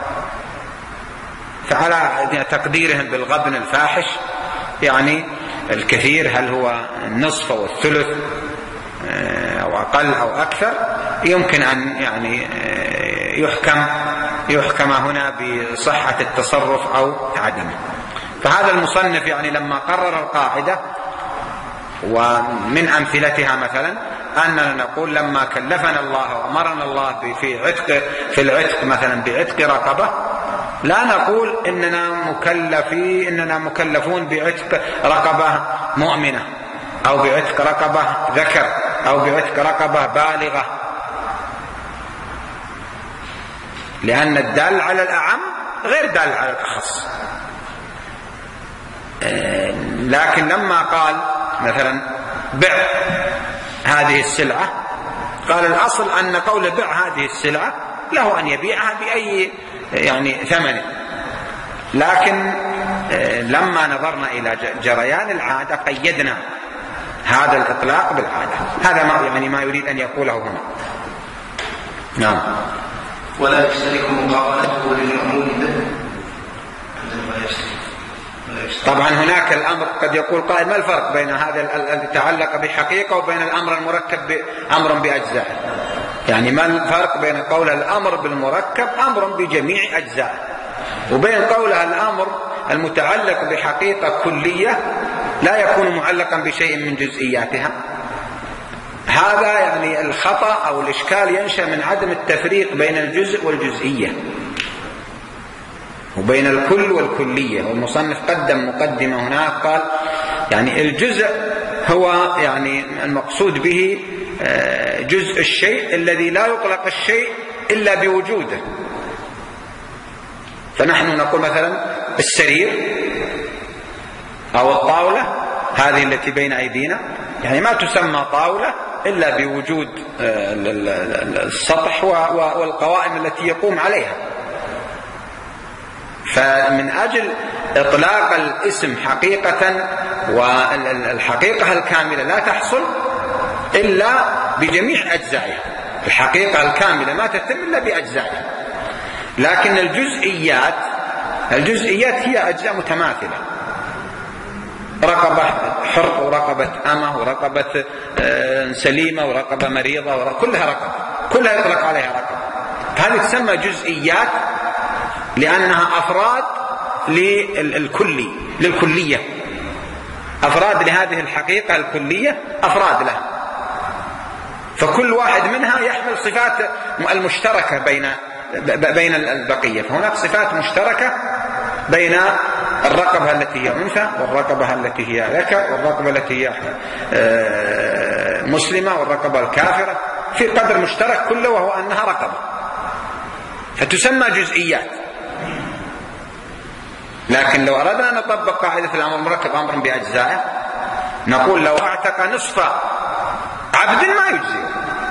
فعلى تقديرهم بالغبن الفاحش يعني الكثير، هل هو النصف أو الثلث أو أقل أو أكثر، يمكن أن يعني يحكم يحكم هنا بصحة التصرف أو عدمه. فهذا المصنف يعني لما قرر القاعدة ومن أمثلتها مثلا أننا نقول لما كلفنا الله وأمرنا الله في عتق في العتق مثلا بعتق رقبة، لا نقول إننا مكلفين إننا مكلفون بعتق رقبة مؤمنة أو بعتق رقبة ذكر أو بعتق رقبة بالغة، لأن الدال على الأعم غير دال على الأخص. لكن لما قال مثلا بع هذه السلعة، قال الأصل أن قول بع هذه السلعة له أن يبيعها بأي يعني ثمن، لكن لما نظرنا إلى جريان العادة قيدنا هذا الإطلاق بالعادة. هذا ما يعني ما يريد أن يقوله هنا. نعم. ولا يشترك مقابلته للمأمول به. طبعا هناك الأمر قد يقول قائل ما الفرق بين هذا الذي تعلق بحقيقة وبين الأمر المركب بأمر بأجزاء؟ يعني ما الفرق بين قول الأمر بالمركب أمر بجميع أجزاء وبين قولها الأمر المتعلق بحقيقة كلية لا يكون معلقا بشيء من جزئياتها؟ هذا يعني الخطأ أو الإشكال ينشأ من عدم التفريق بين الجزء والجزئية وبين الكل والكلية. والمصنف قدم مقدمة هناك قال يعني الجزء هو يعني المقصود به جزء الشيء الذي لا يطلق الشيء إلا بوجوده. فنحن نقول مثلا السرير أو الطاولة هذه التي بين أيدينا يعني ما تسمى طاولة إلا بوجود السطح والقوائم التي يقوم عليها. فمن أجل إطلاق الاسم حقيقة والحقيقة الكاملة لا تحصل إلا بجميع أجزائها، الحقيقة الكاملة ما تتم إلا بأجزائها. لكن الجزئيات الجزئيات هي أجزاء متماثلة، رقبة حر ورقبة أمة ورقبة سليمة ورقبة مريضة، كلها رقبة، كلها يطلق عليها رقبة. هذه تسمى جزئيات لأنها أفراد للكلي للكلية، أفراد لهذه الحقيقة الكلية، أفراد لها، فكل واحد منها يحمل صفات المشتركة بين بين البقية. فهناك صفات مشتركة بين الرقبة التي هي أنثى والرقبة التي هي ذكر والرقبة التي هي مسلمة والرقبة الكافرة، في قدر مشترك كله وهو أنها رقبة، فتسمى جزئيات. لكن لو أردنا أن نطبق قاعدة الأمر المركب أمرا بأجزائه نقول لو أعتق نصف عبد ما يجزي،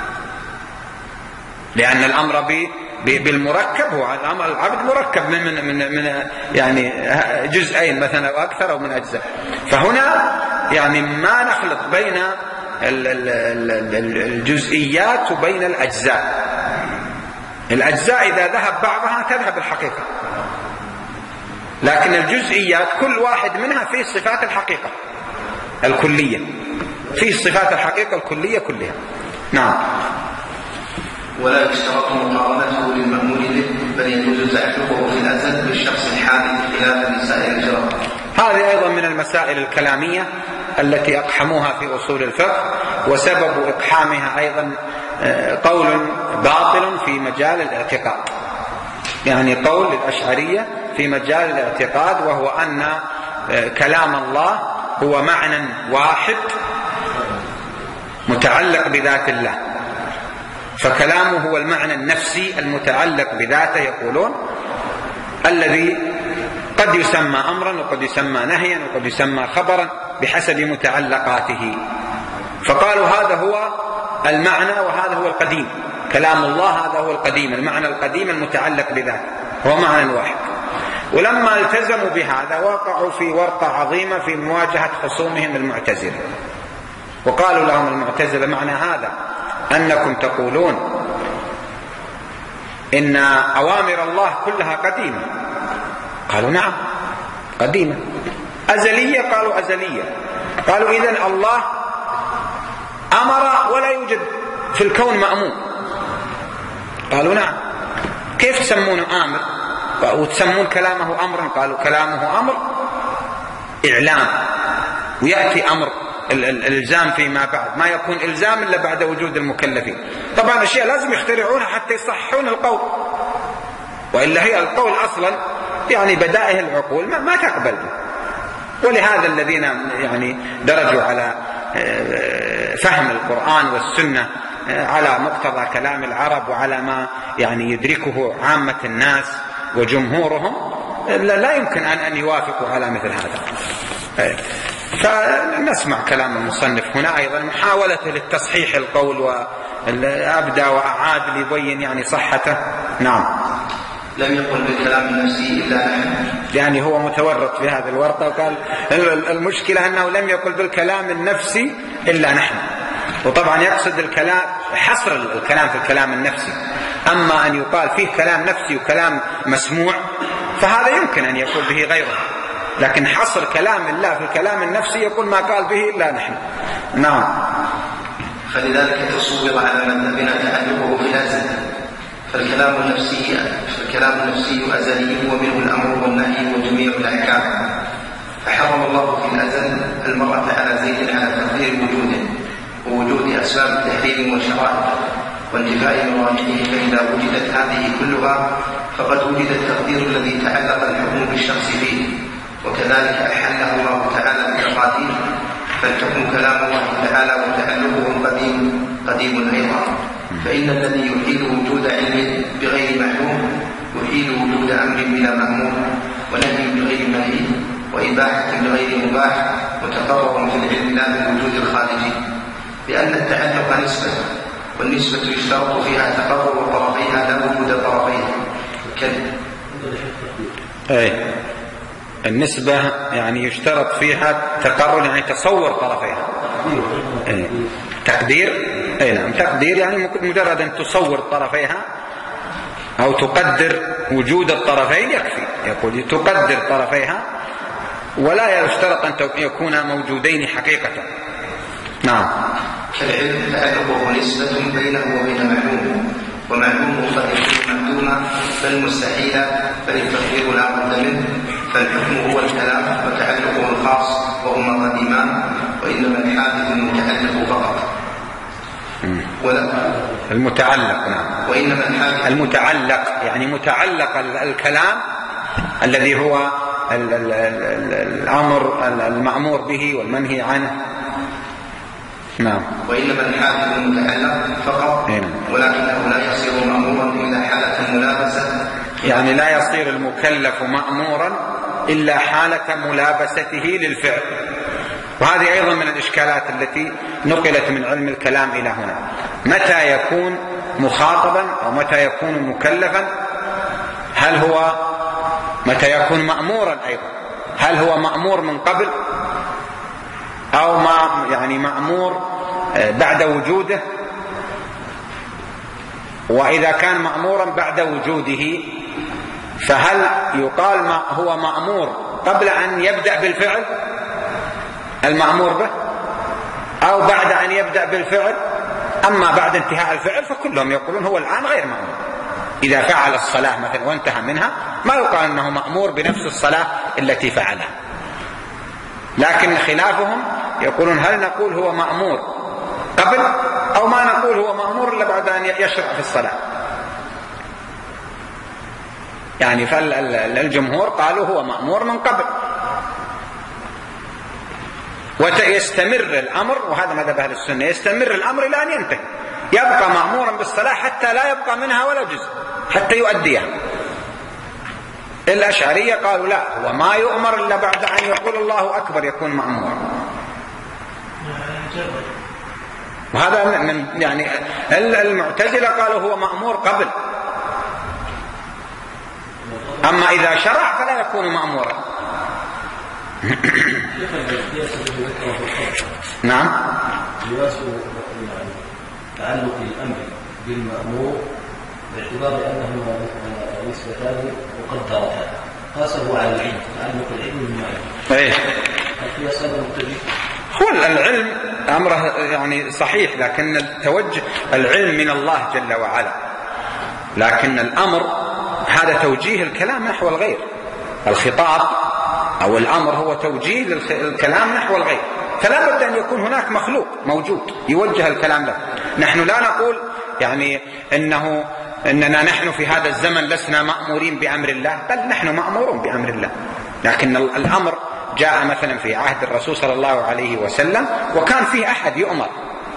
لأن الأمر بالمركب هو الأمر العبد مركب من من من, من يعني جزئين مثلا أو أكثر أو من أجزاء. فهنا يعني ما نخلط بين الجزئيات وبين الأجزاء. الأجزاء إذا ذهب بعضها تذهب الحقيقة، لكن الجزئيات كل واحد منها فيه صفات الحقيقة الكلية، فيه صفات الحقيقة الكلية كلها. نعم. ولا يشترط مقارنته للمأمول به، بل يجوز تعلقه في الأزل بالشخص الحادث خلافا لسائر الجرائم. هذه أيضا من المسائل الكلامية التي أقحموها في أصول الفقه، وسبب إقحامها أيضا قول باطل في مجال الاعتقاد، يعني قول الأشعرية في مجال الاعتقاد، وهو أن كلام الله هو معنى واحد متعلق بذات الله، فكلامه هو المعنى النفسي المتعلق بذاته، يقولون الذي قد يسمى أمرا وقد يسمى نهيا وقد يسمى خبرا بحسب متعلقاته. فقالوا هذا هو المعنى وهذا هو القديم، كلام الله هذا هو القديم، المعنى القديم المتعلق بذاته هو معنى واحد. ولما التزموا بهذا وقعوا في ورطة عظيمة في مواجهة خصومهم المعتزلة، وقالوا لهم المعتزلة معنى هذا أنكم تقولون إن أوامر الله كلها قديمة. قالوا نعم قديمة. أزلية؟ قالوا أزلية. قالوا إذن الله أمر ولا يوجد في الكون مأمور. قالوا نعم. كيف تسمونه آمر وتسمون كلامه أمرا؟ قالوا كلامه أمر إعلام، ويأتي أمر الإلزام فيما بعد، ما يكون إلزام إلا بعد وجود المكلفين. طبعا أشياء لازم يخترعونها حتى يصححون القول، وإلا هي القول أصلا يعني بدائه العقول ما, ما تقبل به. ولهذا الذين يعني درجوا على فهم القرآن والسنة على مقتضى كلام العرب وعلى ما يعني يدركه عامة الناس وجمهورهم لا يمكن أن يوافقوا على مثل هذا. فنسمع كلام المصنف هنا أيضا محاولته للتصحيح القول، وأبدى وأعاد ليبين يعني صحته. نعم. لم يقل بالكلام النفسي إلا نحن، يعني هو متورط في هذه الورطة، وقال المشكلة أنه لم يقل بالكلام النفسي إلا نحن. وطبعا يقصد الكلام حصر الكلام في الكلام النفسي، أما أن يقال فيه كلام نفسي وكلام مسموع فهذا يمكن أن يقول به غيره، لكن حصر كلام الله في الكلام النفسي يقول ما قال به إلا نحن. نعم. فلذلك تصور على مذهبنا تعلقه بالأزل، فالكلام النفسي فالكلام النفسي أزلي ومنه الأمر والنهي وجميع الأحكام. فحرم الله في الأزل المرأة على زيد على تقدير وجوده ووجود أسباب التحريم والشرائع وانتفاء موانعه، فإذا وجدت هذه كلها فقد وجد التقدير الذي تعلق الحكم بالشخص فيه، وكذلك أحله الله تعالى بالتقادير، فالحكم كلام الله تعالى وتعلقه قديم قديم أيضا. فإن الذي يحيل وجود علم بغير محلوم يحيل وجود أمر بلا مأمور، ونهي بغير منهي، وإباحة بغير مباح، وتقرر في العلم لا بالوجود الخارجي، لأن التعلق نسبة، والنسبة يشترط فيها تقرر طرفيها لا وجود طرفيها. أي النسبة يعني يشترط فيها تقرر، يعني تصور طرفيها. أي. تقدير، أي نعم، تقدير يعني مجرد أن تصور طرفيها أو تقدر وجود الطرفين يكفي. يقول تقدر طرفيها ولا يشترط أن يكونا موجودين حقيقة. نعم. كالعلم تعلقه نسبة بينه وبين معلوم، ومعلومه قد يكون مكتوما بل مستحيلا، بل التقدير لا بد منه، فالحكم هو الكلام وتعلقه الخاص وهما قديمان، وإنما الحادث المتعلق فقط ولا المتعلق. نعم. وإنما الحادث المتعلق يعني متعلق الكلام الذي هو الأمر المأمور به والمنهي عنه. نعم. وإنما الحادث المتعلق فقط، ولكنه لا يصير مأمورا إلا حالة ملابسة، يعني لا يصير المكلف مأمورا إلا حالة ملابسته للفعل. وهذه أيضا من الإشكالات التي نقلت من علم الكلام إلى هنا، متى يكون مخاطبا أو متى يكون مكلفا؟ هل هو متى يكون مأمورا أيضا؟ هل هو مأمور من قبل أو ما يعني مأمور بعد وجوده، وإذا كان مأمورا بعد وجوده، فهل يقال ما هو مأمور قبل أن يبدأ بالفعل المأمور به، أو بعد أن يبدأ بالفعل؟ أما بعد انتهاء الفعل فكلهم يقولون هو الآن غير مأمور. إذا فعل الصلاة مثلا وانتهى منها ما يقال أنه مأمور بنفس الصلاة التي فعلها، لكن خلافهم يقولون هل نقول هو مأمور قبل أو ما نقول هو مأمور إلا بعد أن يشرع في الصلاة. يعني فالجمهور قالوا هو مأمور من قبل، ويستمر الأمر، وهذا مذهب أهل السنة، يستمر الأمر إلى أن ينتهي، يبقى مأمورا بالصلاة حتى لا يبقى منها ولا جزء، حتى يؤديها. الأشعرية قالوا لا، هو ما يؤمر إلا بعد أن يقول الله أكبر يكون مأمورا. وهذا من يعني المعتزلة قالوا هو مأمور قبل، أما إذا شرع فلا يكون مأمورا. نعم. تعلق الأمر بالمأمور باعتبار أنهما نسبتان مقدرتان، قاسه على العلم، تعلق العلم بالمعرفة. إيه. القياس هذا مختلف. هو العلم أمره يعني صحيح، لكن التوجه العلم من الله جل وعلا، لكن الأمر هذا توجيه الكلام نحو الغير. الخطاب أو الأمر هو توجيه الكلام نحو الغير، فلا بد أن يكون هناك مخلوق موجود يوجه الكلام له. نحن لا نقول يعني إنه إننا نحن في هذا الزمن لسنا مأمورين بأمر الله، بل نحن مأمورون بأمر الله، لكن الأمر جاء مثلا في عهد الرسول صلى الله عليه وسلم وكان فيه أحد يؤمر.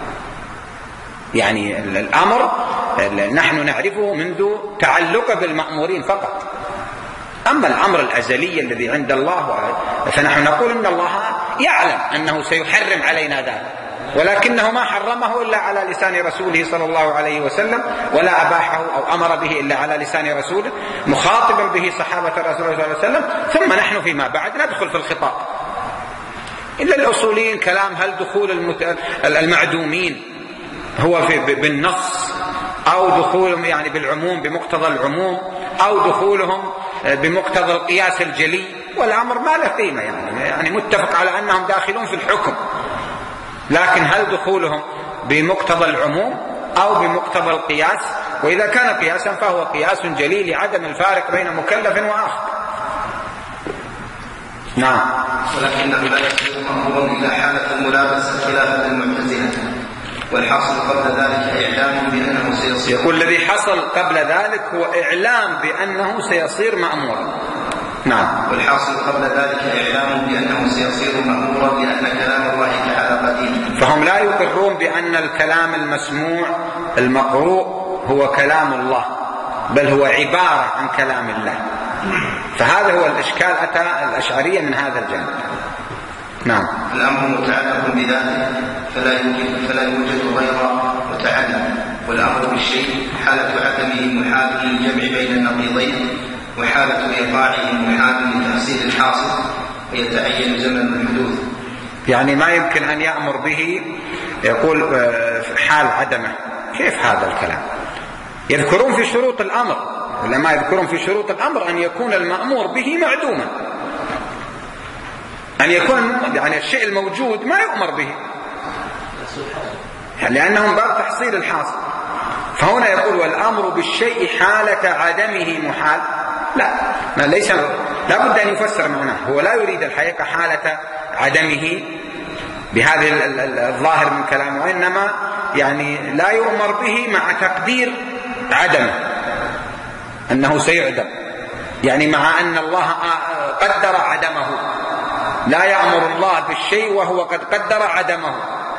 يعني الأمر نحن نعرفه منذ تعلق بالمأمورين فقط، أما الأمر الأزلي الذي عند الله فنحن نقول إن الله يعلم أنه سيحرم علينا ذلك، ولكنه ما حرمه إلا على لسان رسوله صلى الله عليه وسلم، ولا أباحه أو أمر به إلا على لسان رسوله مخاطبا به صحابة الرسول صلى الله عليه وسلم. ثم نحن فيما بعد ندخل في الخطاب. إلا الأصوليين كلام هل دخول المعدومين هو في بالنص، أو دخولهم يعني بالعموم بمقتضى العموم، أو دخولهم بمقتضى القياس الجلي، والأمر ما له قيمة. يعني, يعني متفق على أنهم داخلون في الحكم، لكن هل دخولهم بمقتضى العموم أو بمقتضى القياس؟ وإذا كان قياسا فهو قياس جلي لعدم الفارق بين مكلف وآخر. نعم. ولكنه لا يصير مأمورا إلا حالة الملابسة خلافا للمعتزلة، والحاصل قبل ذلك إعلام بأنه سيصير. يقول الذي حصل قبل ذلك هو إعلام بأنه سيصير مأمورا. نعم. والحاصل قبل ذلك إعلام بأنه سيصير مأمورا لأن كلام الله تعالى قديم. فهم لا يقرون بأن الكلام المسموع المقروء هو كلام الله، بل هو عبارة عن كلام الله. فهذا هو الإشكال أتى الأشعرية من هذا الجانب. نعم. الأمر متعلق بذاته فلا يوجد فلا يوجد غير متعلق، والأمر بالشيء حالة عدمه محال للجمع بين النقيضين، وحالة إيقاعه محال لتحصيل الحاصل، ويتعين زمن الحدوث. يعني ما يمكن أن يأمر به، يقول حال عدمه. كيف هذا الكلام؟ يذكرون في شروط الأمر، ولا ما يذكرون في شروط الأمر أن يكون المأمور به معدوما، أن يكون يعني الشيء الموجود ما يؤمر به، يعني لأنهم باب تحصيل الحاصل. فهنا يقول والأمر بالشيء حالة عدمه محال. لا، ما ليس لا بد أن يفسر معناه. هو لا يريد الحقيقة حالة عدمه بهذه الظاهر من كلامه، وإنما يعني لا يؤمر به مع تقدير عدمه، أنه سيعدم، يعني مع أن الله قدر عدمه. لا يأمر الله بالشيء وهو قد قدر عدمه،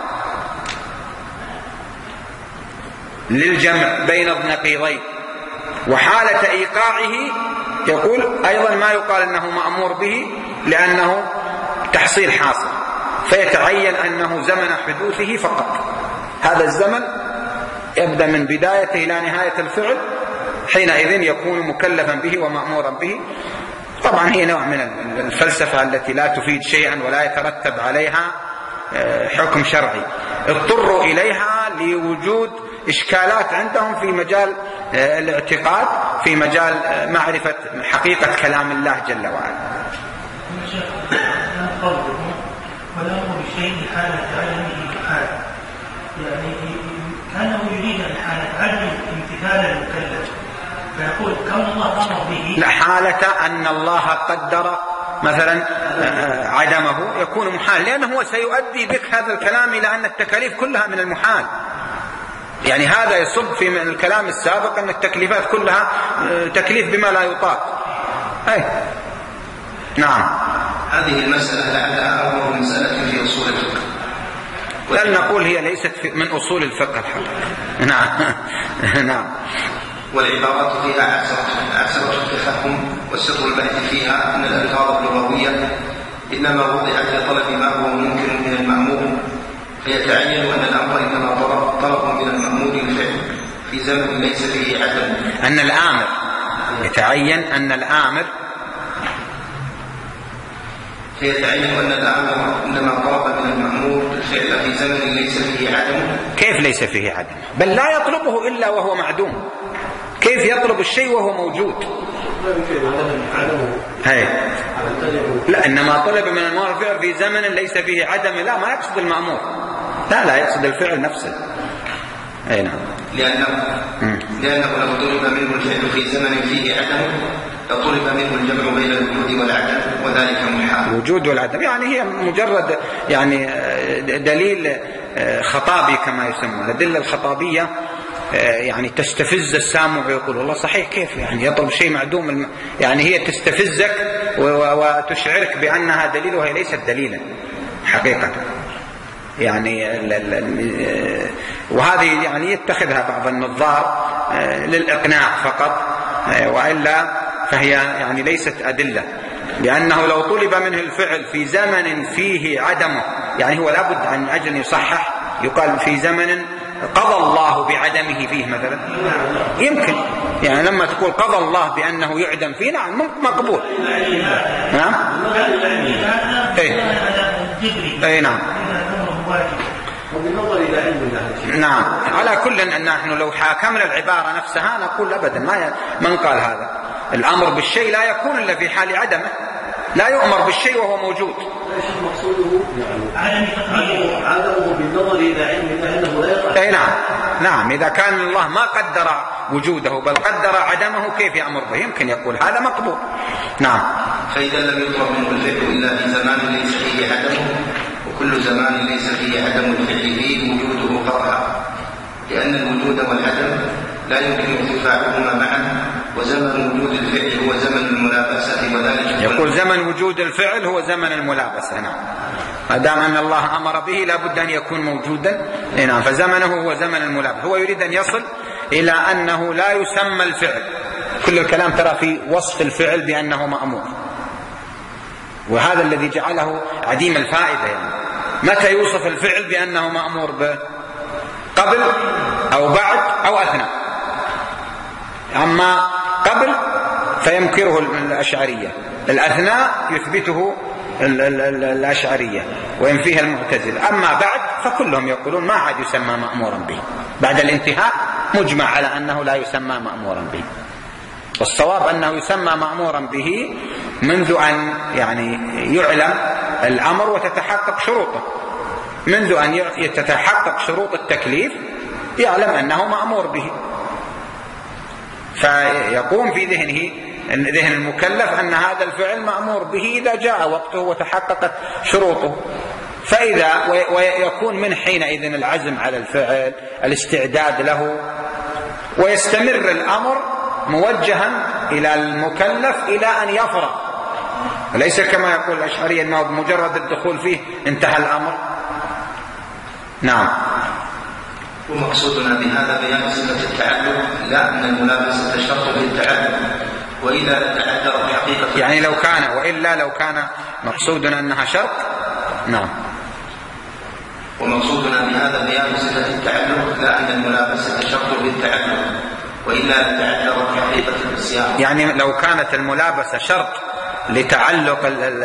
للجمع بين النقيضين. وحالة إيقاعه يقول أيضا ما يقال أنه مأمور به لأنه تحصيل حاصل، فيتعين أنه زمن حدوثه فقط. هذا الزمن يبدأ من بدايته إلى نهاية الفعل، حينئذ يكون مكلفا به ومأمورا به. طبعا هي نوع من الفلسفة التي لا تفيد شيئا ولا يترتب عليها حكم شرعي، اضطروا إليها لوجود إشكالات عندهم في مجال الاعتقاد، في مجال معرفة حقيقة كلام الله جل وعلا. ولا أمر بشيء حالة عدمه حال، يعني كانه يريد حالة عدم امتثال المكلف، فيقول كون الله أمر به. لا، حالة أن الله قدر مثلا عدمه يكون محال، لأنه هو سيؤدي بك هذا الكلام إلى أن التكاليف كلها من المحال. يعني هذا يصب في الكلام السابق أن التكليفات كلها تكليف بما لا يطاق. أي نعم. هذه المسألة لعلها أول مسألة في أصول الفقه، بل نقول هي ليست من أصول الفقه الحقيقة. نعم. نعم. والعبارات فيها عسرة التفهم، والسر البحث فيها أن الألفاظ اللغوية إنما وضعت لطلب ما هو ممكن من المأمور، فيتعين أن الأمر إنما طلب من المأمور الفعل في زمن ليس فيه عدم. أن الآمر يتعين أن الآمر فيتعين أن الآمر إنما طلب من المأمور الفعل في زمن ليس فيه عدم. كيف ليس فيه عدم؟ بل لا يطلبه إلا وهو معدوم. كيف يطلب الشيء وهو موجود؟ هي. لا، إنما طلب من المأمور الفعل في زمن ليس فيه عدم، لا، ما يقصد المأمور، لا لا يقصد الفعل نفسه. أي نعم. لأنه لأنه لو طلب منه الفعل في زمن فيه عدم لطلب منه الجمع بين الوجود والعدم، وذلك محال. الوجود والعدم يعني هي مجرد يعني دليل خطابي كما يسمى. الأدلة الخطابية يعني تستفز السامع ويقول والله صحيح، كيف يعني يطلب شيء معدوم الم... يعني هي تستفزك وتشعرك بأنها دليل وهي ليست دليلا حقيقة. يعني ال... ال... وهذه يعني يتخذها بعض النظار للإقناع فقط، وإلا فهي يعني ليست أدلة، لأنه لو طلب منه الفعل في زمن فيه عدمه، يعني هو لابد عن أجل يصحح يقال في زمن قضى الله بعدمه فيه مثلا، يمكن يعني لما تقول قضى الله بأنه يعدم فيه، نعم مقبول. نعم. اي اي نعم. نعم. على كل أن نحن لو حاكمنا العبارة نفسها نقول أبدا ما من قال هذا. الأمر بالشيء لا يكون إلا في حال عدمه، لا يؤمر بالشيء وهو موجود. مقصوده عدمه بالنظر إلى علم الله أنه لا يقع. أي نعم. نعم، إذا كان الله ما قدر وجوده بل قدر عدمه كيف يأمر به؟ يمكن يقول هذا مقبول. نعم. فإذا لم يطلب منه الفعل إلا في زمان ليس فيه عدمه، وكل زمان ليس فيه عدم الفعل فيه وجوده قطعا، لأن الوجود والعدم لا يمكن ارتفاعهما معا، وزمن وجود الفعل هو زمن الملابسة، وذلك يقول زمن وجود الفعل هو زمن الملابسة. نعم. ما دام أن الله أمر به لابد أن يكون موجودا. نعم. فزمنه هو زمن الملابسة. هو يريد أن يصل إلى أنه لا يسمى الفعل. كل الكلام ترى في وصف الفعل بأنه مأمور، وهذا الذي جعله عديم الفائدة. يعني متى يوصف الفعل بأنه مأمور به؟ قبل أو بعد أو أثناء. أما قبل فينكره الأشعرية، الأثناء يثبته الأشعرية وينفيها المعتزلة، أما بعد فكلهم يقولون ما عاد يسمى مأمورا به. بعد الانتهاء مجمع على أنه لا يسمى مأمورا به، والصواب أنه يسمى مأمورا به منذ أن يعني يعلم الأمر وتتحقق شروطه، منذ أن تتحقق شروط التكليف يعلم أنه مأمور به، فيقوم في ذهنه ذهن المكلف أن هذا الفعل مأمور به إذا جاء وقته وتحققت شروطه. فإذا ويكون من حينئذ العزم على الفعل، الاستعداد له، ويستمر الأمر موجها إلى المكلف إلى أن يفرغ، وليس كما يقول الأشعرية أنه بمجرد الدخول فيه انتهى الأمر. نعم. ومقصودنا بهذا بيان صفة التعلق، لا أن الملابسة شرط للتعلق، وإذا تعذرت حقيقة يعني لو كان وإلا لو كان مقصودنا أنها شرط. نعم. ومقصودنا بهذا بيان صفة التعلق، لا أن الملابسة شرط للتعلق، وإلا تعذرت حقيقة الصيام. يعني لو كانت الملابسة شرط لتعلق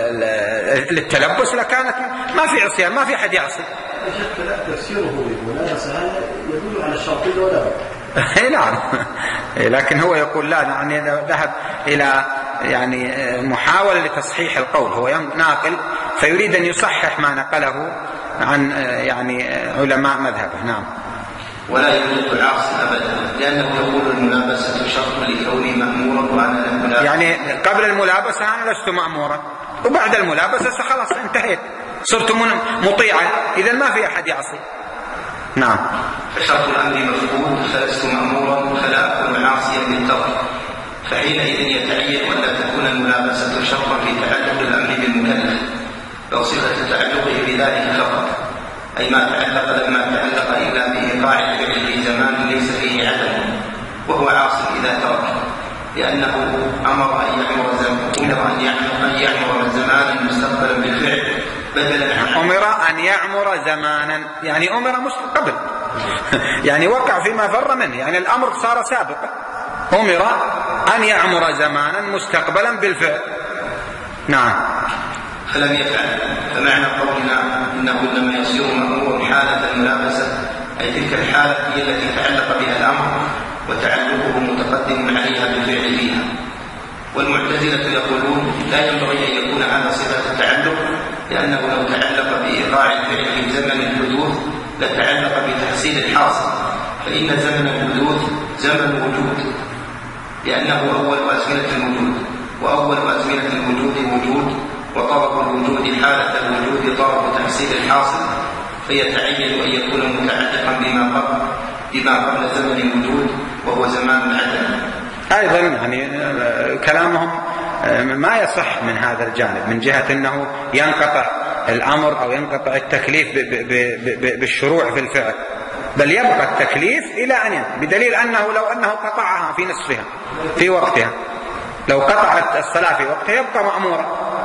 للتلبس لكانت ما في عصيان، ما في حد يعصي. تفسيره بالملابسة هذا يدل على الشرطية ولا اي نعم، لكن هو يقول لا، يعني ذهب إلى يعني محاولة لتصحيح القول، هو ناقل فيريد أن يصحح ما نقله عن يعني علماء مذهبه. نعم. ولا يجوز العاصي أبدا، لأنه يقول الملابسة شرط لكوني مأمورا وأنا لم ألابس. يعني قبل الملابسة أنا لست مأمورا، وبعد الملابسة خلاص انتهيت، صرت مطيعا، إذا ما في أحد يعصي. نعم. فشرط الأمر مفقود، فلست مأمورا فلا أكون عاصيا بالترك، فحينئذ يتعين ولا تكون الملابسة شرطا في تعلق الأمر بالمكلف، لو صفة تعلقه بذلك فقط، أي ما تعلق لما تعلق إلا بإيقاع الفعل في زمان ليس فيه عدم، وهو عاصي إذا ترك، لأنه أمر أن يعمر أن يعمر زمانا مستقبلا بالفعل بدلا عن أمر أن يعمر زمانا، يعني أمر مستقبل يعني وقع فيما فر منه، يعني الأمر صار سابقا، أمر أن يعمر زمانا مستقبلا بالفعل. نعم. فلم يفعل، فمعنى قولنا إنه لما يصير مأمور حالة الملابسة أي تلك الحالة هي التي تعلق بها الأمر وتعلقه متقدم عليها بالفعل فيها. والمعتزلة يقولون لا ينبغي أن يكون هذا صفة التعلق، لأنه لو تعلق بإيقاع الفعل في زمن الحدوث لتعلق بتحصيل الحاصل، فإن زمن الحدوث زمن وجود، لأنه أول أزمنة الوجود، وأول أزمنة الوجود وجود، وطرف الوجود حالة الوجود طرف تحصيل الحاصل، فيتعين أن يكون متعلقا بما قبل بما قبل زمن الوجود وهو زمان العدم. أيضا يعني كلامهم ما يصح من هذا الجانب، من جهة أنه ينقطع الأمر أو ينقطع التكليف بالشروع في الفعل، بل يبقى التكليف إلى أن ينتهي، بدليل أنه لو أنه قطعها في نصفها في وقتها، لو قطعت الصلاة في وقتها يبقى مأمورا.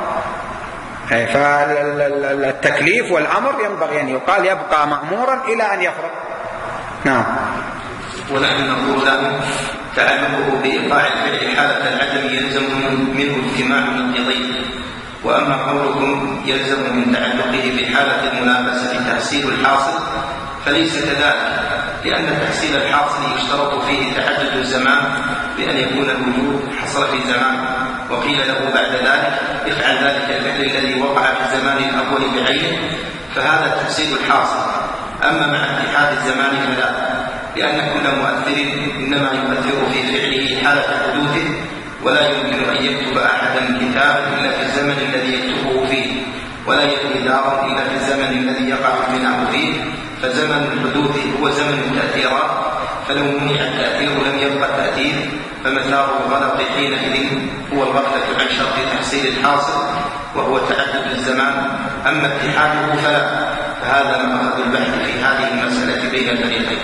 فالتكليف والأمر ينبغي أن يقال يبقى مأمورا إلى أن يفرغ. نعم. ونحن نقول له تعلقه بإيقاع الفعل حالة العدم يلزم منه اجتماع النقيضين، وأما قولكم يلزم من تعلقه بحالة الملابسة تحصيل الحاصل فليس كذلك، لأن تحصيل الحاصل يشترط فيه تعدد الزمان بأن يكون الوجود حصل في زمان، وقيل له بعد ذلك افعل ذلك الفعل الذي وقع في الزمان الأول بعينه، فهذا تحصيل الحاصل. أما مع اتحاد الزمان فلا، لأن كل مؤثر إنما يؤثر في فعله حالة حدوثه، ولا يمكن أن يكتب أحدا كتابا إلا في الزمن الذي يكتبه فيه، ولا يبني دارا إلا في الزمن الذي يقع البناء فيه، فزمن الحدوث هو زمن التأثيرات، فلو منع التأثير لم يبقى التأثير، فمثار الغلط حينئذ هو الغفلة عن شرط تحصيل الحاصل وهو تعدد الزمان. أما اتحاده فلا، فهذا مأخذ البحث في هذه المسألة بين الفريقين.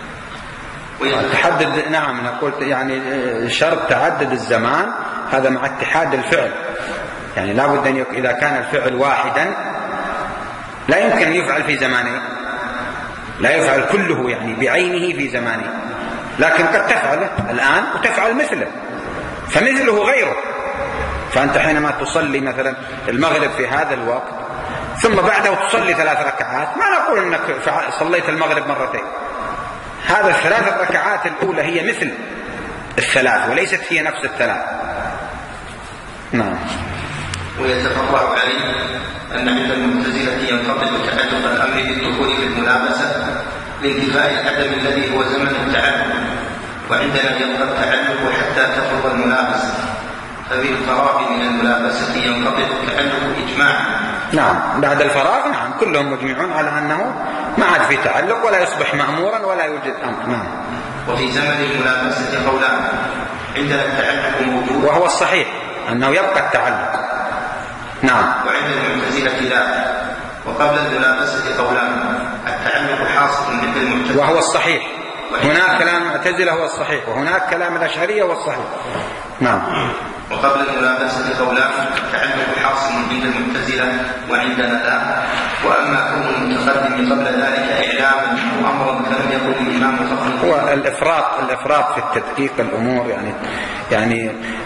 تحدد نعم، نقول يعني شرط تعدد الزمان هذا مع اتحاد الفعل، يعني لا بد أن إذا كان الفعل واحدا لا يمكن أن يفعل في زمانين، لا يفعل كله يعني بعينه في زمانه، لكن قد تفعله الآن وتفعل مثله فمثله غيره. فأنت حينما تصلي مثلا المغرب في هذا الوقت ثم بعده تصلي ثلاث ركعات، ما نقول أنك صليت المغرب مرتين، هذا الثلاث ركعات الأولى هي مثل الثلاث وليست هي نفس الثلاث. نعم. ويتفرع عليه أن عند المعتزلة ينقطع تعلق الأمر بالدخول في الملابسة لانتفاء العدم الذي هو زمن التعلق، وعندنا يبقى التعلق حتى تفرغ الملابسة، فبالفراغ من الملابسة ينقطع التعلق إجماعا. نعم، بعد الفراغ نعم كلهم مجمعون على أنه ما عاد في تعلق ولا يصبح مأمورا ولا يوجد أمر. نعم. وفي زمن الملابسة قولان، عندنا التعلق موجود وهو الصحيح أنه يبقى التعلق. نعم. وعند المعتزلة لا، وقبل الملابسة قولان، التعلق حاصل عند المعتزلة وهو الصحيح، هناك كلام المعتزلة هو الصحيح وهناك كلام الأشعرية هو الصحيح. نعم. وقبل الملابسة قولان، التعلق حاصل عند المعتزلة وعندنا لا، وأما كون المتقدم قبل ذلك إعلاما أو أمرا فلم يكن الإمام فقط هو الإفراط الإفراط في التدقيق الأمور، يعني يعني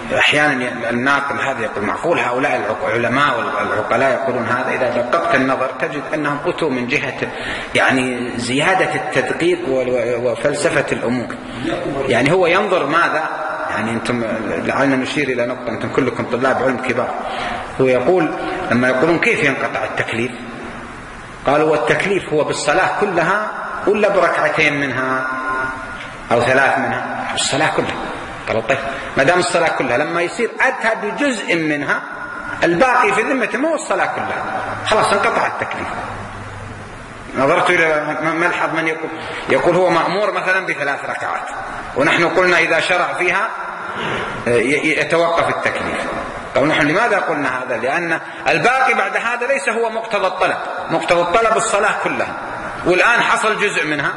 أحيانا الناقل هذا يقول معقول هؤلاء العلماء والعقلاء يقولون هذا؟ إذا دققت النظر تجد أنهم أتوا من جهة يعني زيادة التدقيق وفلسفة الأمور. يعني هو ينظر ماذا، يعني أنتم لعلنا نشير إلى نقطة، أنتم كلكم طلاب علم كبار. هو يقول لما يقولون كيف ينقطع التكليف، قالوا والتكليف هو بالصلاة كلها ولا بركعتين منها أو ثلاث منها؟ الصلاة كلها. قالوا طيب ما دام الصلاة كلها لما يصير أتى بجزء منها الباقي في ذمته مو الصلاة كلها، خلاص انقطع التكليف. نظرت إلى ملحظ من يقول يقول هو مأمور مثلا بثلاث ركعات ونحن قلنا إذا شرع فيها يتوقف التكليف. قالوا نحن لماذا قلنا هذا؟ لأن الباقي بعد هذا ليس هو مقتضى الطلب، مقتضى الطلب الصلاة كلها، والآن حصل جزء منها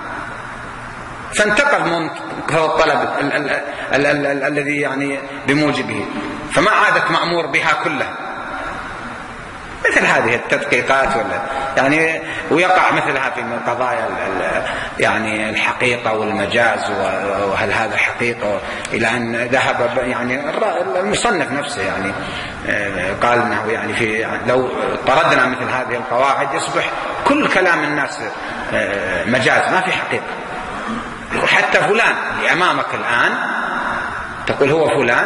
فانتقل مقتضى الطلب الذي يعني بموجبه، فما عادت مأمور بها كلها. مثل هذه التدقيقات ولا يعني ويقع مثلها في قضايا يعني الحقيقة والمجاز، وهل هذا حقيقة، إلى أن ذهب يعني المصنف نفسه يعني قال أنه يعني في لو طردنا مثل هذه القواعد يصبح كل كلام الناس مجاز ما في حقيقة. حتى فلان اللي أمامك الآن تقول هو فلان،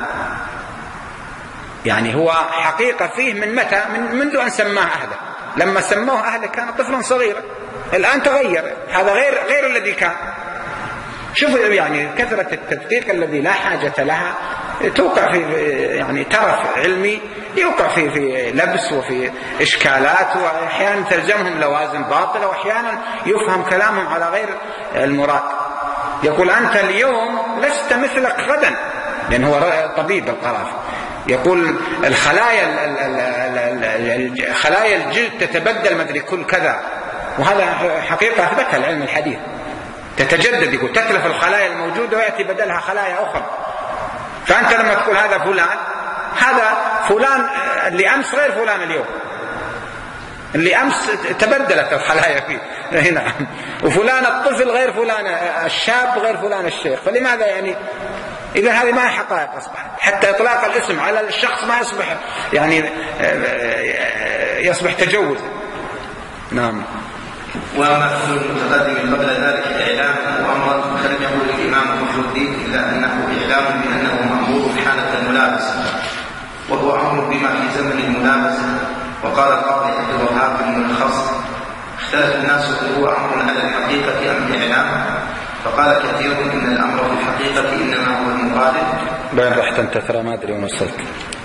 يعني هو حقيقة فيه من متى؟ من منذ أن سماه أهله. لما سموه أهله كان طفلا صغيرا، الآن تغير، هذا غير غير الذي كان. شوفوا يعني كثرة التدقيق الذي لا حاجة لها توقع في يعني ترف علمي، يوقع في في لبس وفي إشكالات، وأحيانا تلزمهم لوازم باطلة، وأحيانا يفهم كلامهم على غير المراد. يقول أنت اليوم لست مثلك غدا، لأن هو طبيب القرافة. يقول الخلايا خلايا الجلد تتبدل مدري كل كذا، وهذا حقيقة أثبتها العلم الحديث، تتجدد. يقول تتلف الخلايا الموجودة ويأتي بدلها خلايا أخرى. فأنت لما تقول هذا فلان، هذا فلان اللي أمس غير فلان اليوم، اللي أمس تبدلت الخلايا فيه هنا، وفلان الطفل غير فلان الشاب غير فلان الشيخ. فلماذا يعني؟ إذا هذه ما هي حقائق أصبحت. حتى إطلاق الاسم على الشخص ما يصبح يعني يصبح تجوز. نعم. وما كل المتقدم قبل ذلك إعلام وأمر خرجه الإمام محي الدين إلا أنه إعلام بأنه مأمور حالة الملابسة، وهو أمر بما في زمن الملابسة. وقال القاضي عبد الوهاب بن الخص اختلف الناس هل هو أمر على الحقيقة أم إعلام؟ فقال كثير إن الأمر في الحقيقة إنما هو المقابل. بين رحت أنت ترى ما أدري وين وصلت.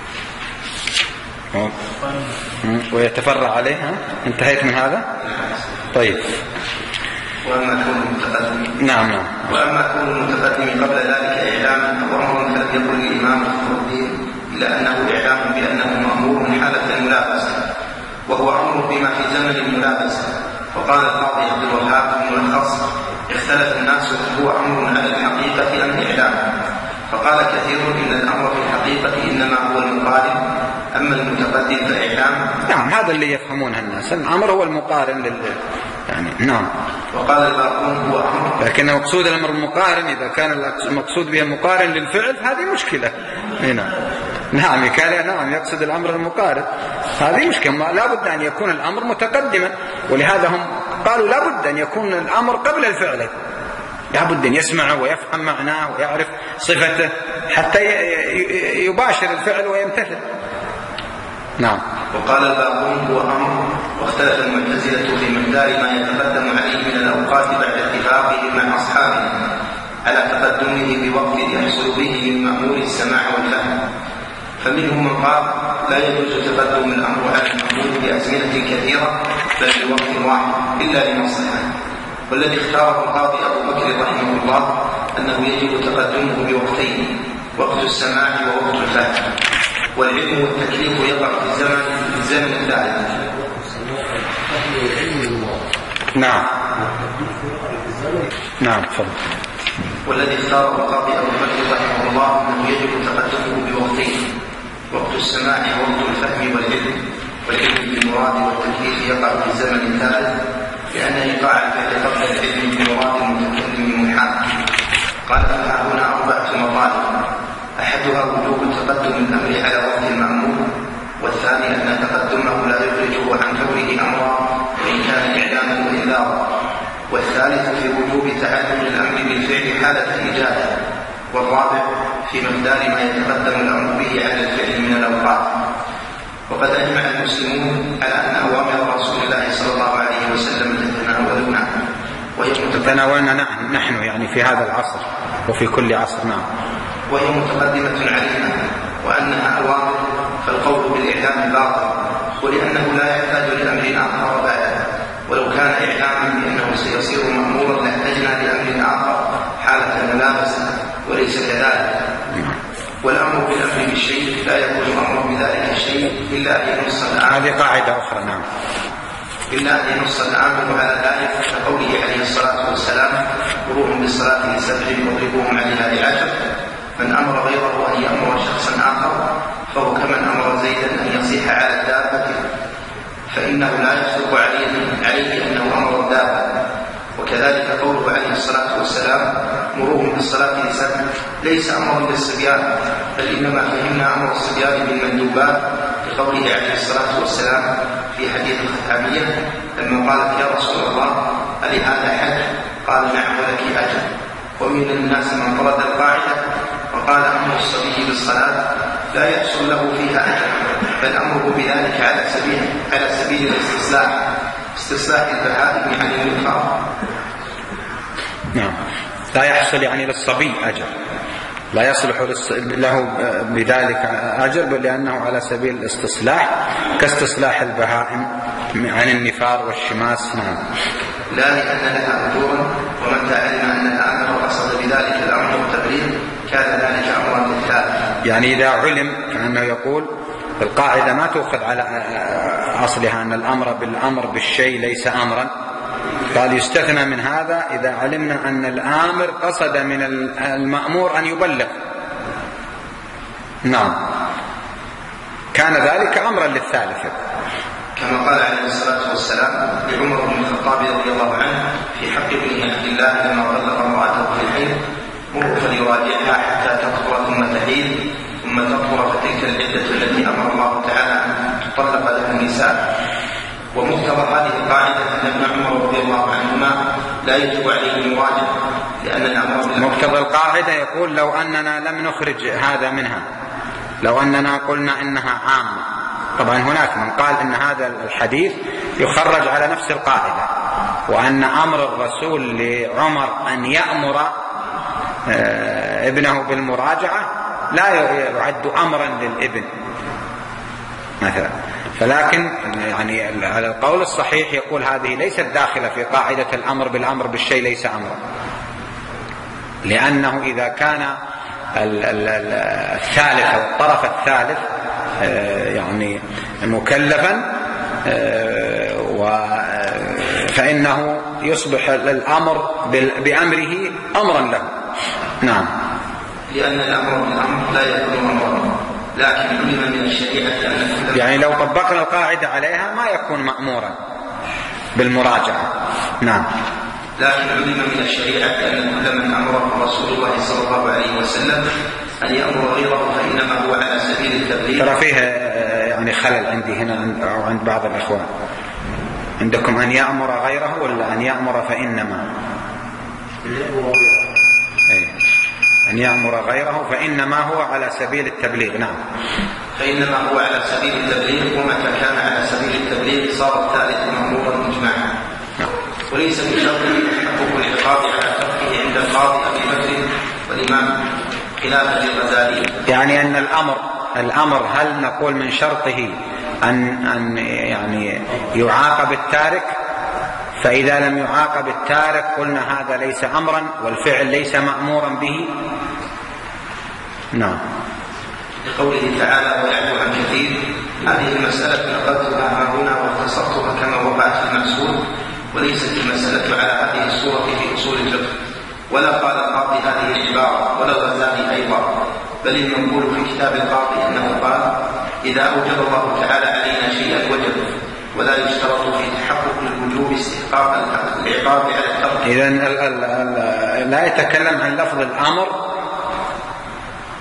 ويتفرع عليه. انتهيت من هذا؟ طيب. وأما كون المتقدم نعم نعم وأما كون المتقدم قبل ذلك إعلاما وأمر فلم يقل الإمام الدين إلا أنه إعلام بأنه مأمور حالة الملابسة، وهو أمر بما في زمن الملابسة. وقال القاضي عبد الوهاب بن الخص اختلف الناس هل هو أمر على الحقيقة أم إعلام؟ فقال كثير إن الأمر في الحقيقة إنما هو المقارن، أما المتقدم فإعلام. نعم هذا اللي يفهمونه الناس، الأمر هو المقارن لل يعني نعم. وقال الباقون هو أمر، لكن مقصود الأمر المقارن إذا كان المقصود به مقارن للفعل هذه مشكلة هنا. نعم كان نعم يقصد الأمر المقارن، هذه مشكلة. لا بد أن يكون الأمر متقدما، ولهذا هم قالوا لا بد أن يكون الأمر قبل الفعل، لا بد أن يسمع ويفهم معناه ويعرف صفته حتى يباشر الفعل ويمتثل. نعم. وقال الباقون هو أمر، واختلف المعتزلة في مقدار ما يتقدم عليه من الأوقات بعد اتفاقه مع أصحابه على تقدمه بوقت يحصل به من مأمور السماع والفهم. فمنهم من قال لا يجوز تقدم الأمر على المأمور بأزمنة كثيرة بل بوقت واحد إلا لمصلحة. والذي اختاره القاضي أبو بكر رحمه الله أنه يجب تقدمه بوقتين، وقت السماع ووقت الفهم. والعلم والتكليف يقع في الزمن في الزمن الثالث. نعم نعم تفضل. والذي اختاره القاضي أبو بكر رحمه الله أنه يجب تقدمه بوقتين، وقت السماع ووقت الفهم والعلم. والعلم بالمراد والتكليف يقع في الزمن الثالث، لأن إيقاع الفعل قبل العلم بمراد المتكلم محال. قال فها هنا أربعة مطالب، أحدها تقدم الأمر على وقت المأمور، والثاني أن تقدمه لا يخرجه عن كونه أمرا وإن كان إعلاما وإنذارا، والثالث في وجوب تعلم الأمر بالفعل حالة الإجابة، والرابع في مقدار ما يتقدم الأمر به على الفعل من الأوقات. وقد أجمع المسلمون على أن أوامر رسول الله صلى الله عليه وسلم تتناولنا تتناولنا نحن يعني في هذا العصر وفي كل عصر. نعم. وهي متقدمة علينا، وأنها أوامر فالقول بالإعلام باطل، ولأنه لا يحتاج لأمر آخر بعده، ولو كان إعلاما بأنه سيصير مأمورا لاحتجنا لأمر آخر حالة الملابسة، وليس كذلك. والأمر بالأمر بالشيء لا يكون أمر بذلك الشيء إلا أن ينص الآمر. هذه قاعدة أخرى. نعم. إلا أن ينص الآمر على ذلك كقوله عليه الصلاة والسلام: مروهم بالصلاة لسبع واضربوهم عليها لعشر. من أمر غيره أن يأمر شخصا آخر فهو كمن أمر زيدا أن يصيح على الدابة، فإنه لا يصدق عليه, عليه أنه أمر الدابة. وكذلك قوله عليه الصلاة والسلام: مروهم بالصلاة لسبع ليس أمر للصبيان، بل إنما فهمنا أمر الصبيان بالمندوبات، لقوله عليه الصلاة والسلام في حديث الختامية لما قالت: يا رسول الله ألهذا حج؟ قال: نعم ولك أجر. ومن الناس من طرد القاعدة وقال: أمر الصبي بالصلاة لا يحصل له فيها أجر، بل أمره بذلك على سبيل على سبيل الاستصلاح، استصلاح البهائم عن الإنفاق. نعم. لا يحصل يعني للصبي أجر، لا يصلح له بذلك أجر، بل لأنه على سبيل الاستصلاح كاستصلاح البهائم عن النفار والشماس. نعم. لا لأن لها أجورا، ومن علم أن الآمر قصد بذلك الأمر والتبليغ كان ذلك أمرا للثالث. يعني إذا علم كأنه يقول القاعدة ما تأخذ على أصلها أن الأمر بالأمر بالشيء ليس أمرا، قال يستثنى من هذا إذا علمنا أن الآمر قصد من المأمور أن يبلغ. نعم. كان ذلك أمرا للثالث، كما قال عليه الصلاة والسلام لعمر بن الخطاب رضي الله عنه في حق ابنه عبد الله لما طلق امرأته في الحيض: مر فليراجعها حتى تطهر ثم تحيض ثم تطهر، فتلك العدة التي أمر الله تعالى أن تطلق له النساء. ومقتضى هذه القاعدة أن ابن عمر رضي الله عنهما لا يجب عليه المراجعة، لأن الأمر مقتضى القاعدة يقول لو أننا لم نخرج هذا منها، لو أننا قلنا إنها عامة. طبعا هناك من قال إن هذا الحديث يخرج على نفس القاعدة، وأن أمر الرسول لعمر أن يأمر ابنه بالمراجعة لا يعد أمرا للابن مثلا. فلكن يعني على القول الصحيح يقول هذه ليست داخلة في قاعدة الأمر بالأمر بالشيء ليس أمرا، لأنه إذا كان الثالث أو الطرف الثالث يعني مكلفا فإنه يصبح الأمر بأمره أمرا له. نعم. لأن الأمر بالأمر لا يكون أمرا، لكن علم من الشريعة أن يعني لو طبقنا القاعدة عليها ما يكون مأمورا بالمراجعة. نعم. لكن علم من الشريعة أن كل من أمره رسول الله صلى الله عليه وسلم أن يأمر غيره فإنما هو على سبيل التبليغ. ترى فيه يعني خلل عندي هنا أو عند بعض الإخوان. عندكم أن يأمر غيره ولا أن يأمر فإنما؟ أي. أن يأمر غيره فإنما هو على سبيل التبليغ. نعم. فإنما هو على سبيل التبليغ، ومتى كان على سبيل التبليغ صار الثالث مأمورا إجماعا. وليس بشرط تحقق العقاب على تركه عند القاضي أبي بكر والإمام خلافا للغزالي. يعني أن الأمر الأمر هل نقول من شرطه أن أن يعني يعاقب التارك؟ فإذا لم يعاقب التارك قلنا هذا ليس أمرا والفعل ليس مأمورا به. نعم. لقوله تعالى: ويعفو عن كثير. هذه المسألة نقلتها هنا واختصرتها كما وقعت في المأسور، وليست المسألة على هذه الصورة في أصول الفقه، ولا قال القاضي هذه العبارة ولا الغزالي أيضا، بل المنقول في كتاب القاضي أنه قال: إذا أوجب الله تعالى علينا شيئا وجب، ولا يشترط في تحقق الوجوب استحقاق العقاب على الترك. إذن لا يتكلم عن لفظ الأمر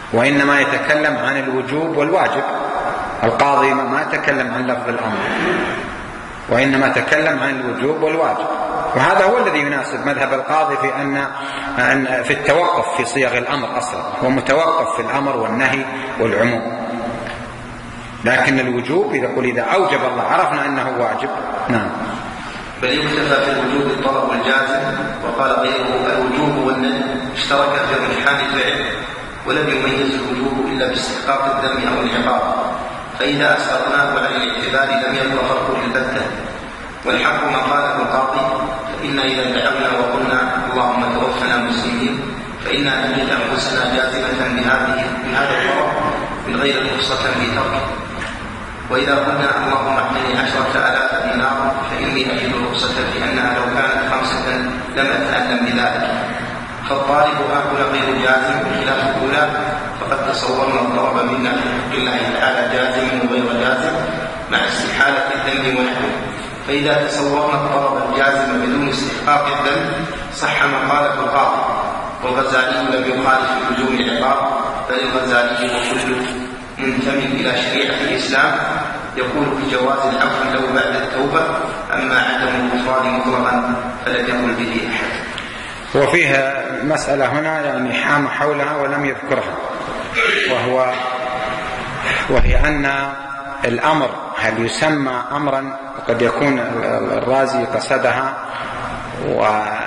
وإنما يتكلم عن الوجوب والواجب. القاضي ما تكلم عن لفظ الأمر، وإنما تكلم عن الوجوب والواجب، وهذا هو الذي يناسب مذهب القاضي في أن في التوقف في صيغ الأمر. أصلا هو متوقف في الأمر والنهي والعموم، لكن الوجوب إذا قل إذا أوجب الله عرفنا أنه واجب. نعم. بل يكتفى في الوجوب الطلب والجازم. وقال غيره الوجوب والندب اشترك في رجحان الفعل، ولم يميز الوجوب إلا باستحقاق الذم أو العقاب، فإذا أسقطناه عن الاعتبار لم يبق فرق البتة. والحق ما قاله القاضي، فإنا إذا دعونا وقلنا اللهم توفنا مسلمين فإنا نجد أنفسنا جازمة بهذه بهذا الطرف من غير فرصة في تركه. وإذا قلنا اللهم اعطني عشرة آلاف دينار فإني أجد رخصة في أنها لو كانت خمسة لم أتألم بذلك. فالطالب هؤلاء غير جازم بخلاف الأولى، فقد تصورنا الضرب منا في حق الله تعالى جازم وغير جازم مع استحالة الذنب ونحوه. فإذا تصورنا الضرب الجازم بدون استحقاق الذنب صح ما قاله القاضي. والغزالي لم يخالف لزوم العقاب، بل الغزالي وكل منتمي إلى شريعة الإسلام يقول بجواز العفو لو بعد التوبة، أما عدم الغفران مطلقا فلم يقل به أحد. وفيها مسألة هنا يعني حام حولها ولم يذكرها، وهو وهي أن الأمر هل يسمى أمرا؟ قد يكون الرازي قصدها، و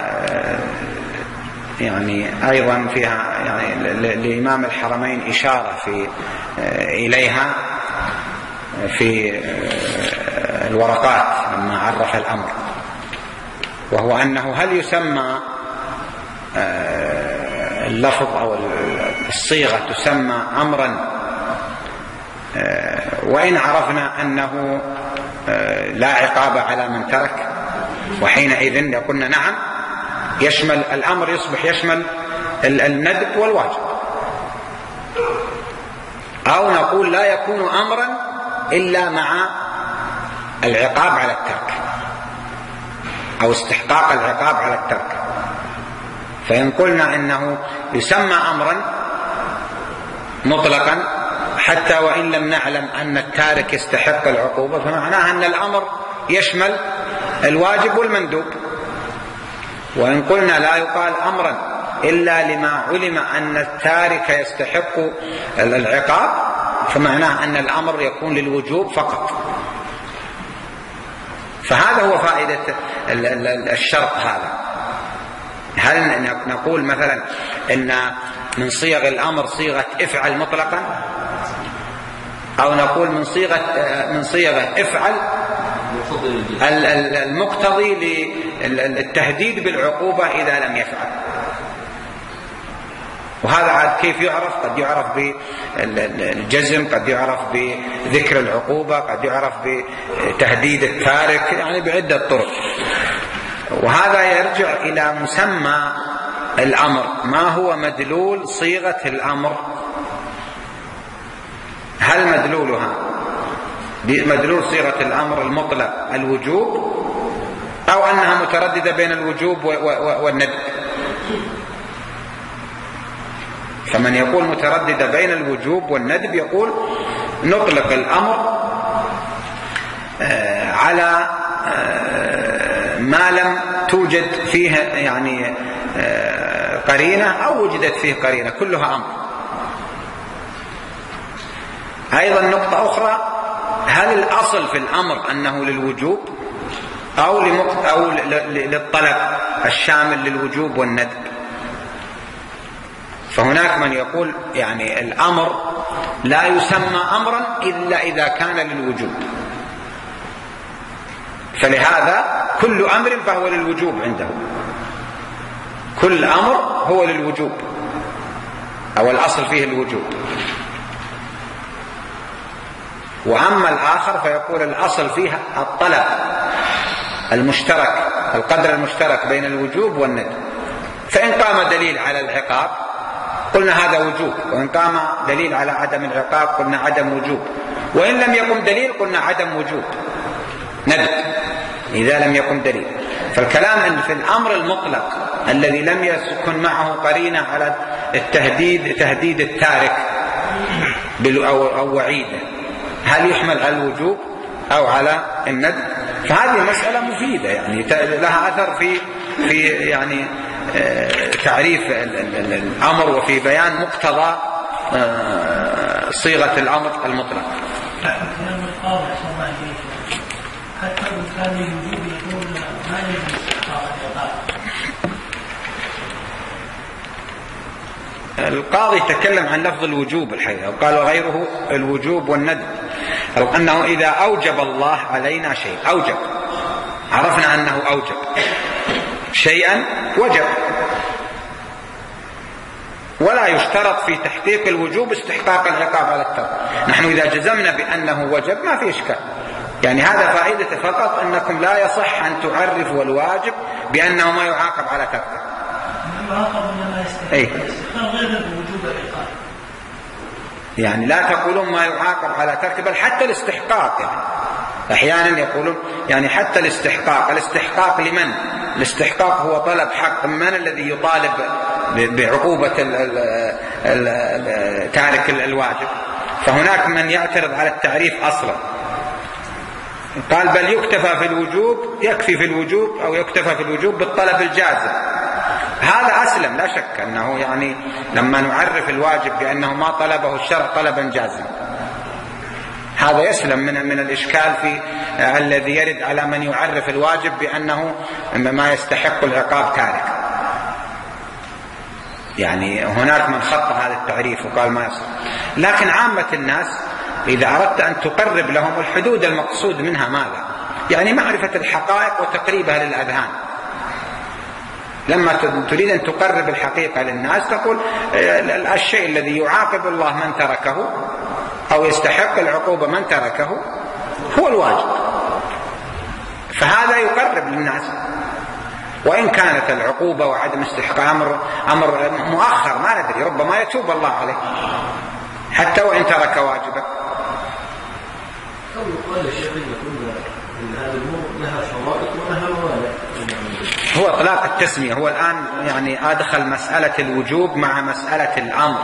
يعني أيضا فيها يعني لإمام الحرمين إشارة في إليها في الورقات لما عرف الأمر، وهو أنه هل يسمى اللفظ أو الصيغة تسمى أمرا وإن عرفنا أنه لا عقاب على من ترك، وحينئذ قلنا نعم يشمل الأمر، يصبح يشمل الندب والواجب. أو نقول لا يكون أمرا إلا مع العقاب على الترك أو استحقاق العقاب على الترك. فإن قلنا إنه يسمى أمرا مطلقا حتى وإن لم نعلم أن التارك يستحق العقوبة، فمعناه أن الأمر يشمل الواجب والمندوب. وإن قلنا لا يقال أمرا إلا لما علم أن التارك يستحق العقاب، فمعناه أن الأمر يكون للوجوب فقط. فهذا هو فائدة الشرط هذا. هل نقول مثلا إن من صيغ الأمر صيغة افعل مطلقا، أو نقول من صيغة من صيغة افعل المقتضي للتهديد بالعقوبة إذا لم يفعل؟ وهذا عاد كيف يعرف؟ قد يعرف بالجزم، قد يعرف بذكر العقوبة، قد يعرف بتهديد التارك، يعني بعدة طرق. وهذا يرجع إلى مسمى الأمر، ما هو مدلول صيغة الأمر؟ هل مدلولها مدلول صيغة الأمر المطلق الوجوب، أو أنها مترددة بين الوجوب والندب؟ فمن يقول مترددة بين الوجوب والندب يقول نطلق الأمر على ما لم توجد فيه يعني قرينة أو وجدت فيه قرينة، كلها أمر. أيضا نقطة أخرى، هل الأصل في الأمر أنه للوجوب أو أو للطلب الشامل للوجوب والندب؟ فهناك من يقول يعني الأمر لا يسمى أمرا إلا إذا كان للوجوب، فلهذا كل أمر فهو للوجوب عنده، كل أمر هو للوجوب أو الأصل فيه الوجوب. وأما الآخر فيقول الأصل فيها الطلب المشترك، القدر المشترك بين الوجوب والندب. فإن قام دليل على العقاب قلنا هذا وجوب، وإن قام دليل على عدم العقاب قلنا عدم وجوب، وإن لم يقم دليل قلنا عدم وجوب ندب إذا لم يقم دليل. فالكلام أن في الأمر المطلق الذي لم يكن معه قرينة على التهديد، تهديد التارك أو وعيده، هل يحمل على الوجوب أو على الندب؟ فهذه مسألة مفيدة يعني لها أثر في في يعني تعريف الأمر وفي بيان مقتضى صيغة الأمر المطلق. حتى لو كان الوجوب يقول ما يجوز استحقاق العقاب. القاضي تكلم عن لفظ الوجوب الحقيقة وقال غيره الوجوب والندب، أو أنه إذا أوجب الله علينا شيء، أوجب، عرفنا أنه أوجب شيئا وجب، ولا يشترط في تحقيق الوجوب استحقاق العقاب على الترك. نحن إذا جزمنا بأنه وجب ما في إشكال، يعني هذا فائدته فقط أنكم لا يصح أن تعرفوا الواجب بأنه ما يعاقب على تركه. أي. يعني لا تقولون ما يعاقب على تركه، بل حتى الاستحقاق، يعني أحيانا يقولون يعني حتى الاستحقاق، الاستحقاق لمن؟ الاستحقاق هو طلب حق، من الذي يطالب بعقوبة تارك الواجب؟ فهناك من يعترض على التعريف أصلا، قال بل يكتفى في الوجوب، يكفي في الوجوب أو يكتفى في الوجوب بالطلب الجازم. هذا أسلم، لا شك أنه يعني لما نعرف الواجب بأنه ما طلبه الشرع طلبا جازما، هذا يسلم من من الإشكال في الذي يرد على من يعرف الواجب بأنه ما يستحق العقاب تارك. يعني هناك من خط هذا التعريف وقال ما يصح، لكن عامة الناس إذا أردت أن تقرب لهم الحدود المقصود منها ماذا؟ يعني معرفة الحقائق وتقريبها للأذهان. لما تريد أن تقرب الحقيقة للناس تقول الشيء الذي يعاقب الله من تركه أو يستحق العقوبة من تركه هو الواجب، فهذا يقرب للناس. وإن كانت العقوبة وعدم استحقاق أمر, أمر مؤخر ما ندري، ربما يتوب الله عليه حتى وإن ترك واجبا. هو إطلاق التسمية، هو الآن يعني أدخل مسألة الوجوب مع مسألة الأمر،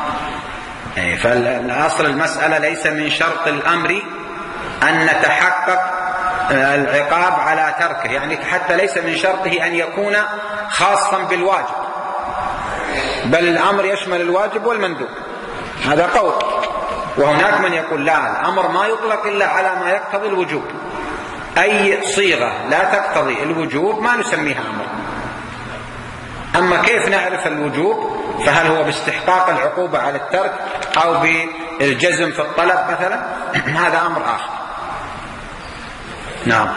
فالأصل المسألة ليس من شرط الأمر أن نتحقق العقاب على تركه، يعني حتى ليس من شرطه أن يكون خاصا بالواجب، بل الأمر يشمل الواجب والمندوب، هذا قول. وهناك من يقول لا، الأمر ما يطلق إلا على ما يقتضي الوجوب، أي صيغة لا تقتضي الوجوب ما نسميها أمر. أما كيف نعرف الوجوب؟ فهل هو باستحقاق العقوبة على الترك أو بالجزم في الطلب مثلا؟ هذا أمر آخر. نعم.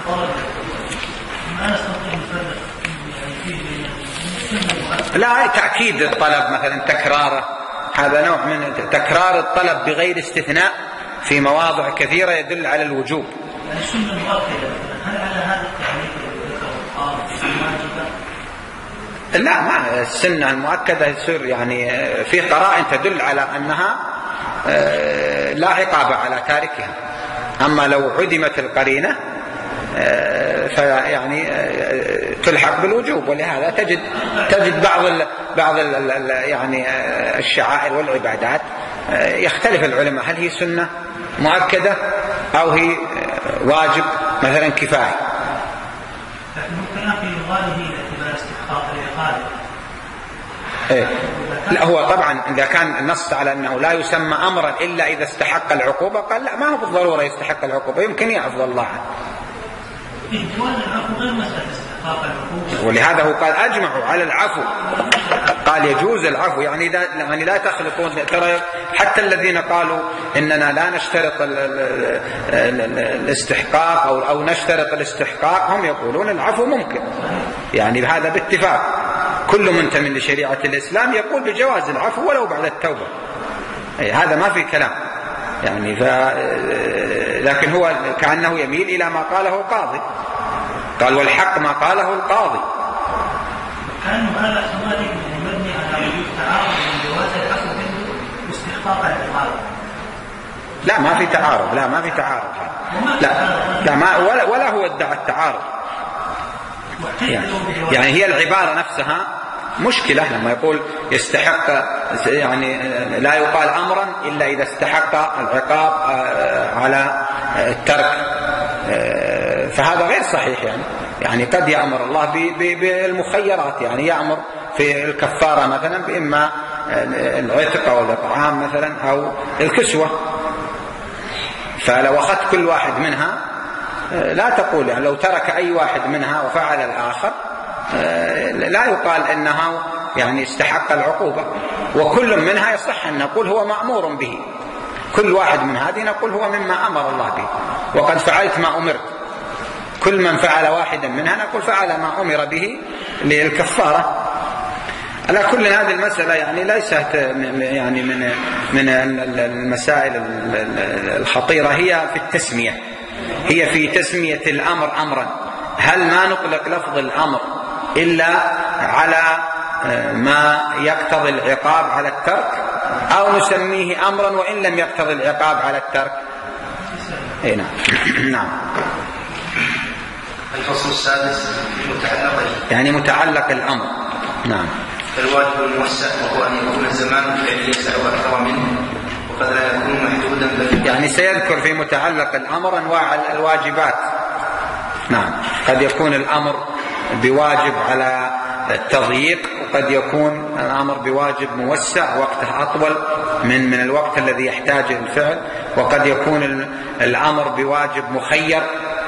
لا، تأكيد الطلب مثلا تكراره، هذا نوع من تكرار الطلب بغير استثناء في مواضع كثيرة يدل على الوجوب. السنة المؤكدة هل على هذا التعريف لا، ما السنة المؤكدة يصير يعني في قرائن تدل على أنها لا عقاب على تاركها، أما لو عدمت القرينة فيعني تلحق بالوجوب. ولهذا تجد تجد بعض ال بعض ال يعني الشعائر والعبادات يختلف العلماء هل هي سنة مؤكدة أو هي واجب مثلا كفاية. إيه؟ لا، هو طبعا إذا كان النص على أنه لا يسمى أمرا إلا إذا استحق العقوبة قال لا، ما هو بالضرورة يستحق العقوبة، يمكن يعفو الله عنه. ولهذا هو قال أجمعوا على العفو، قال يجوز العفو، يعني لا, يعني لا تخلطون. ترى حتى الذين قالوا إننا لا نشترط ال ال ال الاستحقاق أو, أو نشترط الاستحقاق هم يقولون العفو ممكن، يعني هذا باتفاق. كل منتمي لشريعة الإسلام يقول بجواز العفو ولو بعد التوبة، هذا ما في كلام يعني. ف... لكن هو كأنه يميل إلى ما قاله القاضي، قال والحق ما قاله القاضي. كان هذا سؤالي مبني على وجود تعارض من جواز العفو منه واستحقاق العقاب. لا، ما في تعارض، لا ما في تعارض، لا لا ما ولا, ولا هو ادعى التعارض. يعني, يعني هي العبارة نفسها مشكلة لما يقول يستحق، يعني لا يقال أمرا إلا إذا استحق العقاب على الترك، فهذا غير صحيح. يعني يعني قد يأمر الله بالمخيرات، يعني يأمر في الكفارة مثلا بإما العتق أو الإطعام مثلا أو الكسوة. فلو أخذت كل واحد منها لا تقول، يعني لو ترك أي واحد منها وفعل الآخر لا يقال إنه يعني استحق العقوبة، وكل منها يصح أن نقول هو مأمور به. كل واحد من هذه نقول هو مما أمر الله به، وقد فعلت ما أمرت. كل من فعل واحدا منها نقول فعل ما أمر به للكفارة. على كل هذه المسألة يعني ليست يعني من من المسائل الخطيرة، هي في التسمية، هي في تسمية الأمر أمرا. هل ما نطلق لفظ الأمر إلا على ما يقتضي العقاب على الترك، أو نسميه أمرا وإن لم يقتضي العقاب على الترك؟ اي نعم. نعم. الفصل السادس متعلق يعني متعلق الأمر. نعم. الواجب الموسع وهو أن يكون الزمان الفعلي يسع أكثر منه، وقد لا يكون محدودا بل يعني سيذكر في متعلق الأمر أنواع الواجبات. نعم. قد يكون الأمر بواجب على التضييق، وقد يكون الأمر بواجب موسع وقته أطول من من الوقت الذي يحتاج الفعل، وقد يكون الأمر بواجب مخير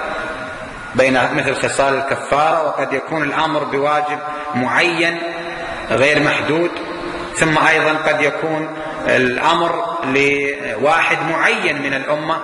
بين مثل خصال الكفارة، وقد يكون الأمر بواجب معين غير محدود. ثم أيضا قد يكون الأمر لواحد معين من الأمة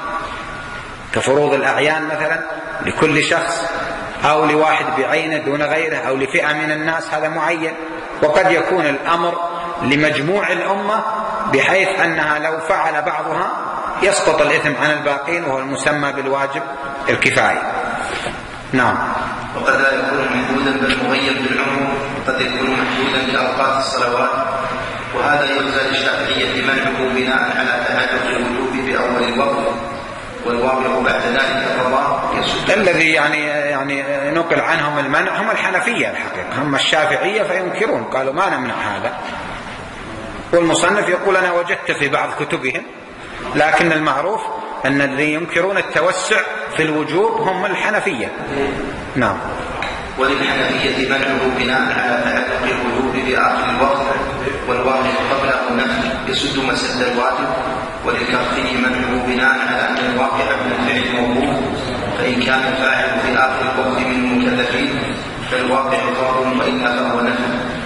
كفروض الأعيان مثلا لكل شخص، أو لواحد بعينه دون غيره، أو لفئة من الناس، هذا معين. وقد يكون الأمر لمجموع الأمة بحيث أنها لو فعل بعضها يسقط الإثم عن الباقين، وهو المسمى بالواجب الكفاية. نعم. وقد لا يكون محدودا بل مغير بالعموم، وقد يكون محدودا لأوقات الصلوات، وهذا يجزى للشافعية منعه بناء على تعلق الوجوب بأول الوقت، والواقع بعد ذلك القضاء. الذي يعني يعني نقل عنهم المنع هم الحنفية الحقيقة، هم الشافعية فينكرون، قالوا ما نمنع هذا. والمصنف يقول أنا وجدت في بعض كتبهم، لكن المعروف أن الذي ينكرون التوسع في الوجوب هم الحنفية. نعم. وللحنفية منعه بناء على تعلق الوجوب بآخر الوقت، والواقع قبله النفي يسد مسد الواجب. وللكافرين منعه بناء على أن الواقع من الفعل موقوف، فإن كان الفاعل في آخر الوقت من المكلفين فالواقع فرض، وإلا فهو نفي.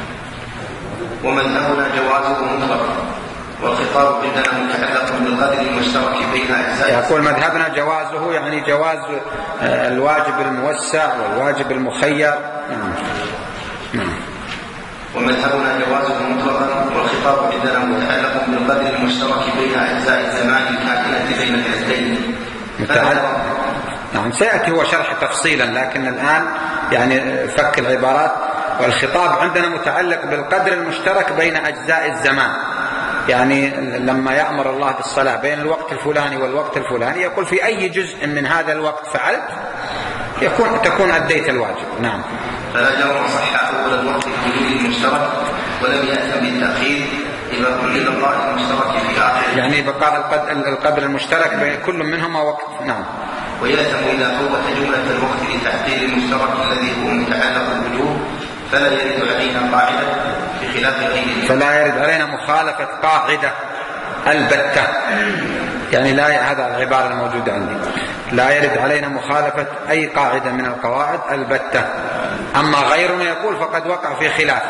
ومذهبنا جوازه مطلق، والخطاب عندنا متعلق بالقدر المشترك بين أجزاء. يقول مذهبنا جوازه يعني جواز الواجب الموسع والواجب المخير. نعم. نعم. ومذهبنا جوازه مطلقا، والخطاب عندنا متعلق بالقدر المشترك بين أجزاء الزمان الكائنة بين الحدين. متعلق. نعم. سيأتي هو شرح تفصيلا، لكن الآن يعني فك العبارات. والخطاب عندنا متعلق بالقدر المشترك بين أجزاء الزمان، يعني لما يأمر الله بالصلاة بين الوقت الفلاني والوقت الفلاني يقول في أي جزء من هذا الوقت فعلت يكون تكون أديت الواجب. نعم. فلا جرم صح أول الوقت الوجود المشترك، ولم يأتم بالتأخير إذا قلل الله المشترك في آخر، يعني بقاء القدر المشترك بين كل منهما وقت. نعم. ويأتم إذا فوت جملة الوقت لتحقيق المشترك الذي هو متعلق بالوجوب، فلا يرد علينا قاعدة بخلاف غيره. فلا يرد علينا مخالفة قاعدة البتة، يعني لا، هذا العبارة الموجودة عندي، لا يرد علينا مخالفة أي قاعدة من القواعد البتة. أما غيرنا يقول فقد وقع في خلاف.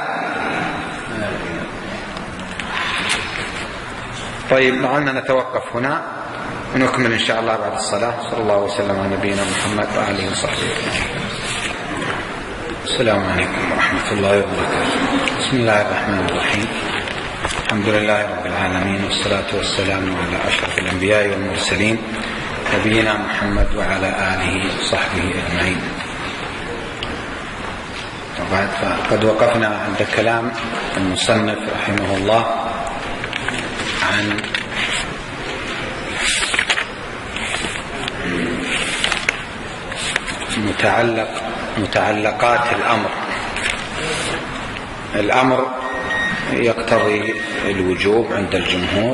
طيب لعلنا نتوقف هنا ونكمل إن شاء الله بعد الصلاة. صلى الله وسلم على نبينا محمد وآله وصحبه. السلام عليكم ورحمة الله وبركاته. بسم الله الرحمن الرحيم. الحمد لله رب العالمين، والصلاة والسلام على أشرف الأنبياء والمرسلين نبينا محمد وعلى آله وصحبه أجمعين. وبعد فقد وقفنا عند كلام المصنف رحمه الله عن متعلق متعلقات الأمر. الأمر يقتضي الوجوب عند الجمهور،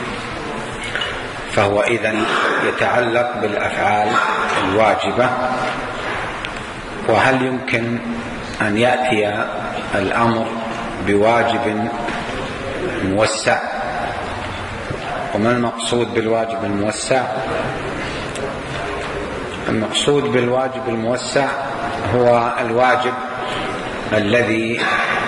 فهو إذن يتعلق بالأفعال الواجبة. وهل يمكن أن يأتي الأمر بواجب موسع؟ وما المقصود بالواجب الموسع؟ المقصود بالواجب الموسع هو الواجب الذي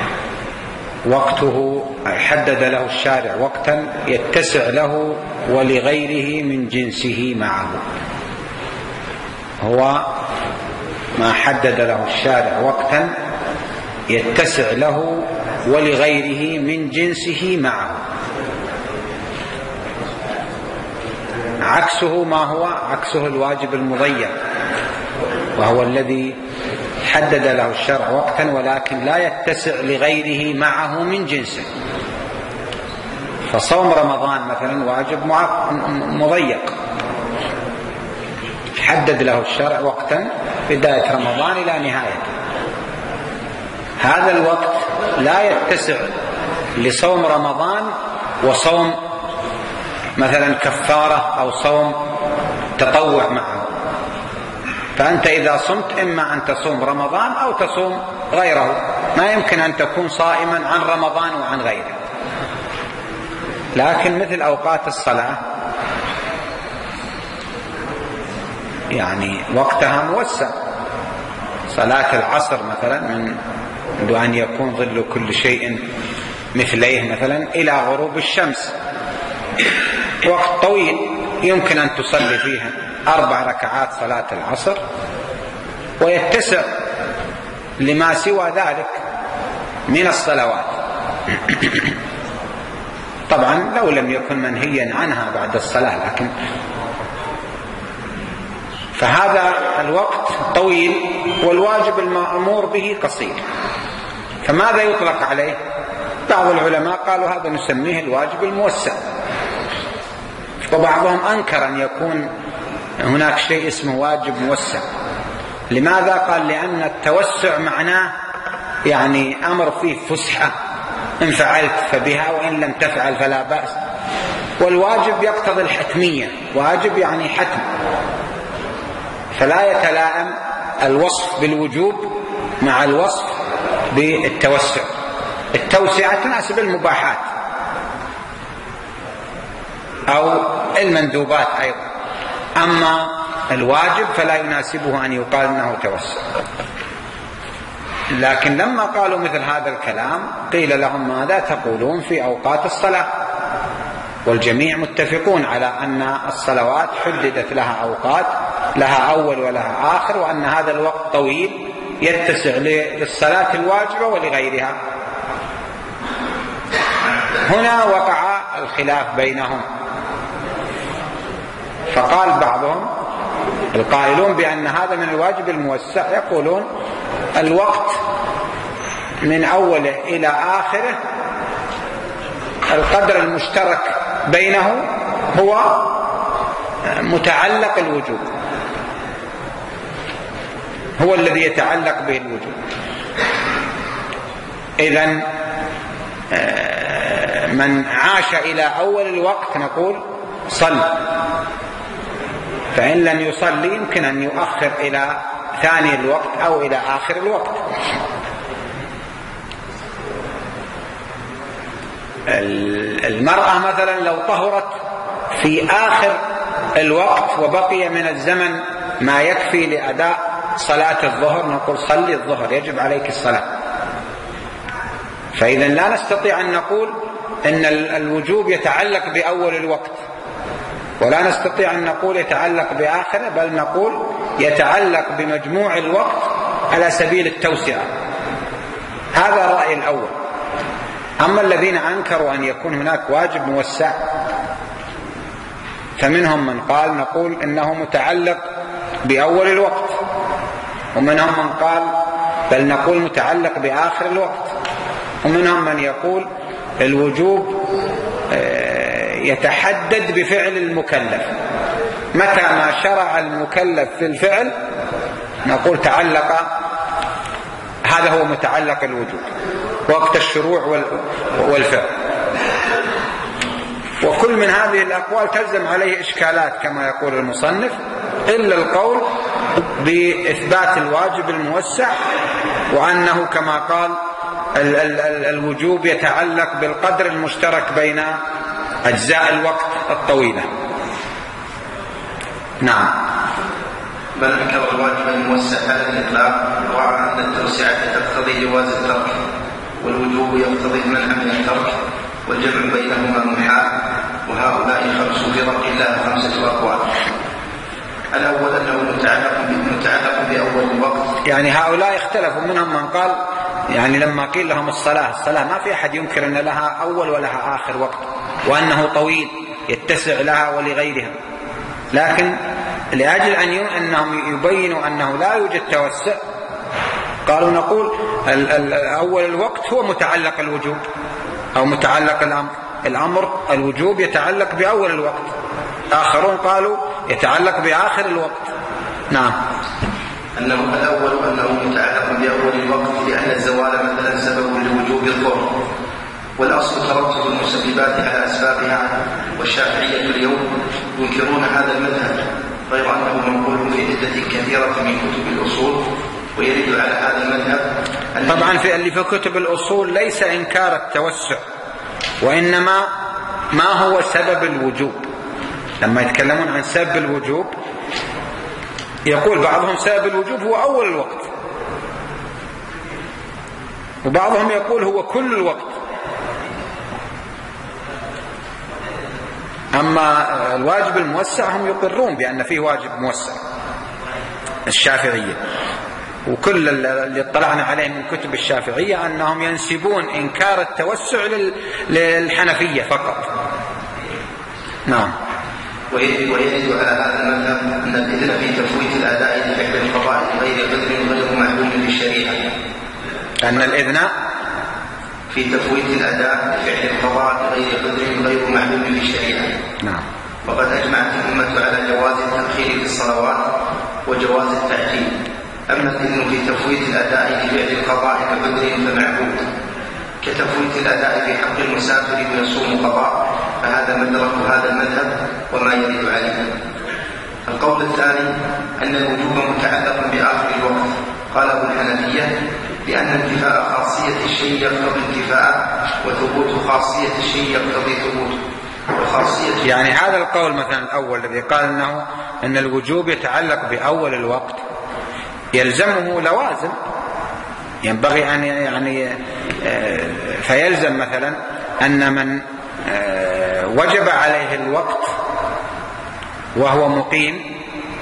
وقته حدد له الشارع وقتا يتسع له ولغيره من جنسه معه. هو ما حدد له الشارع وقتا يتسع له ولغيره من جنسه معه. عكسه ما هو؟ عكسه الواجب المضيق، وهو الذي حدد له الشرع وقتا ولكن لا يتسع لغيره معه من جنسه. فصوم رمضان مثلا واجب مضيق، حدد له الشرع وقتا بداية رمضان إلى نهايته. هذا الوقت لا يتسع لصوم رمضان وصوم مثلا كفارة أو صوم تطوع معه. فأنت إذا صمت إما أن تصوم رمضان أو تصوم غيره، ما يمكن أن تكون صائما عن رمضان وعن غيره. لكن مثل أوقات الصلاة يعني وقتها موسع. صلاة العصر مثلا منذ أن يكون ظل كل شيء مثليه مثلا إلى غروب الشمس، وقت طويل يمكن أن تصلي فيها أربع ركعات صلاة العصر، ويتسع لما سوى ذلك من الصلوات. طبعا لو لم يكن منهيا عنها بعد الصلاة، لكن فهذا الوقت طويل والواجب المأمور به قصير. فماذا يطلق عليه؟ بعض العلماء قالوا هذا نسميه الواجب الموسع، وبعضهم أنكر أن يكون هناك شيء اسمه واجب موسع. لماذا؟ قال لأن التوسع معناه يعني أمر فيه فسحة، إن فعلت فبها وإن لم تفعل فلا بأس. والواجب يقتضي الحتمية، واجب يعني حتم، فلا يتلائم الوصف بالوجوب مع الوصف بالتوسع. التوسعة تناسب المباحات أو المندوبات أيضا، أما الواجب فلا يناسبه أن يقال أنه توسع. لكن لما قالوا مثل هذا الكلام قيل لهم ماذا تقولون في أوقات الصلاة؟ والجميع متفقون على أن الصلوات حددت لها أوقات، لها أول ولها آخر، وأن هذا الوقت طويل يتسع للصلاة الواجبة ولغيرها. هنا وقع الخلاف بينهم، فقال بعضهم القائلون بأن هذا من الواجب الموسع يقولون الوقت من أوله إلى آخره القدر المشترك بينه هو متعلق الوجوب، هو الذي يتعلق به الوجوب. إذن من عاش إلى أول الوقت نقول صل، فإن لم يصلي يمكن أن يؤخر إلى ثاني الوقت أو إلى آخر الوقت. المرأة مثلا لو طهرت في آخر الوقت وبقي من الزمن ما يكفي لأداء صلاة الظهر نقول صلي الظهر، يجب عليك الصلاة. فإذا لا نستطيع أن نقول إن الوجوب يتعلق بأول الوقت، ولا نستطيع أن نقول يتعلق بآخره، بل نقول يتعلق بمجموع الوقت على سبيل التوسعة. هذا الرأي الأول. أما الذين أنكروا أن يكون هناك واجب موسع فمنهم من قال نقول إنه متعلق بأول الوقت، ومنهم من قال بل نقول متعلق بآخر الوقت، ومنهم من يقول الوجوب يتحدد بفعل المكلف، متى ما شرع المكلف في الفعل نقول تعلق، هذا هو متعلق الوجوب. وقت الشروع والفعل. وكل من هذه الأقوال تلزم عليه إشكالات كما يقول المصنف، إلا القول بإثبات الواجب الموسع، وأنه كما قال ال ال ال الوجوب يتعلق بالقدر المشترك بين أجزاء الوقت الطويلة. نعم. بل أنكر الواجب الموسع على الإطلاق، وعلى أن التوسعة تقتضي جواز الترك، والوجوب يقتضي المنع من الترك، والجمع بينهما محال. وهؤلاء خمس فرق لها خمسة أقوال. الأول أنه متعلق متعلق بأول الوقت، يعني هؤلاء اختلفوا، منهم من قال يعني لما قيل لهم الصلاة الصلاة ما في أحد ينكر أن لها أول ولها آخر وقت، وأنه طويل يتسع لها ولغيرها، لكن لأجل أن أنهم يبينوا أنه لا يوجد توسع قالوا نقول أول الوقت هو متعلق الوجوب أو متعلق الأمر الأمر الوجوب يتعلق بأول الوقت. آخرون قالوا يتعلق بآخر الوقت. نعم. أنه الأول أنه متعلق بأول الوقت، لأن الزوال مثلا سبب لوجوب الظهر، والأصل ترتب المسببات على أسبابها، والشافعية اليوم ينكرون هذا المذهب، غير أنه منقول في عدة كثيرة من كتب الأصول، ويرد على هذا المذهب. طبعا في اللي في كتب الأصول ليس إنكار التوسع، وإنما ما هو سبب الوجوب. لما يتكلمون عن سبب الوجوب يقول بعضهم سبب الوجوب هو أول الوقت، وبعضهم يقول هو كل الوقت. أما الواجب الموسع هم يقرون بأن فيه واجب موسع، الشافعية وكل اللي اطلعنا عليه من كتب الشافعية أنهم ينسبون إنكار التوسع للحنفية فقط. نعم. ويرد على هذا المذهب أن الإذن في تفويت الأداء لفعل القضاء غير قدر غير معلوم في الشريعة، أن الإذن في تفويت الأداء لفعل القضاء غير قدر غير معلوم في الشريعة. نعم. وقد أجمعت الأمة على جواز التأخير في الصلوات وجواز التعجيل. أما الإذن في تفويت الأداء لفعل القضاء بقدر فمعبود، كتفويت الأداء في حق المسافر ويصوم قضاء، فهذا مدرك هذا المذهب وما يرد عليه. القول الثاني أن الوجوب متعلق بآخر الوقت، قاله الحنفية لأن انتفاء خاصية الشيء يقتضي انتفاء، وثبوت خاصية الشيء يقتضي ثبوت وخاصية. يعني هذا القول مثلا الأول الذي قال أنه أن الوجوب يتعلق بأول الوقت يلزمه لوازم، ينبغي أن يعني فيلزم مثلا أن من وجب عليه الوقت وهو مقيم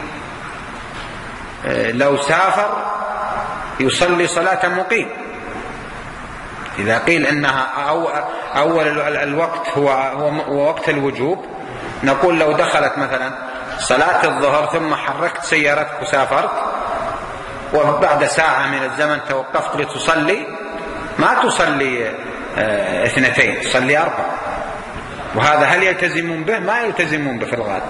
لو سافر يصلي صلاة مقيم. إذا قيل إنها أول الوقت هو هو وقت الوجوب، نقول لو دخلت مثلا صلاة الظهر ثم حركت سيارتك وسافرت، وبعد ساعة من الزمن توقفت لتصلي، ما تصلي اثنتين، تصلي أربع. وهذا هل يلتزمون به؟ ما يلتزمون به في الغالب.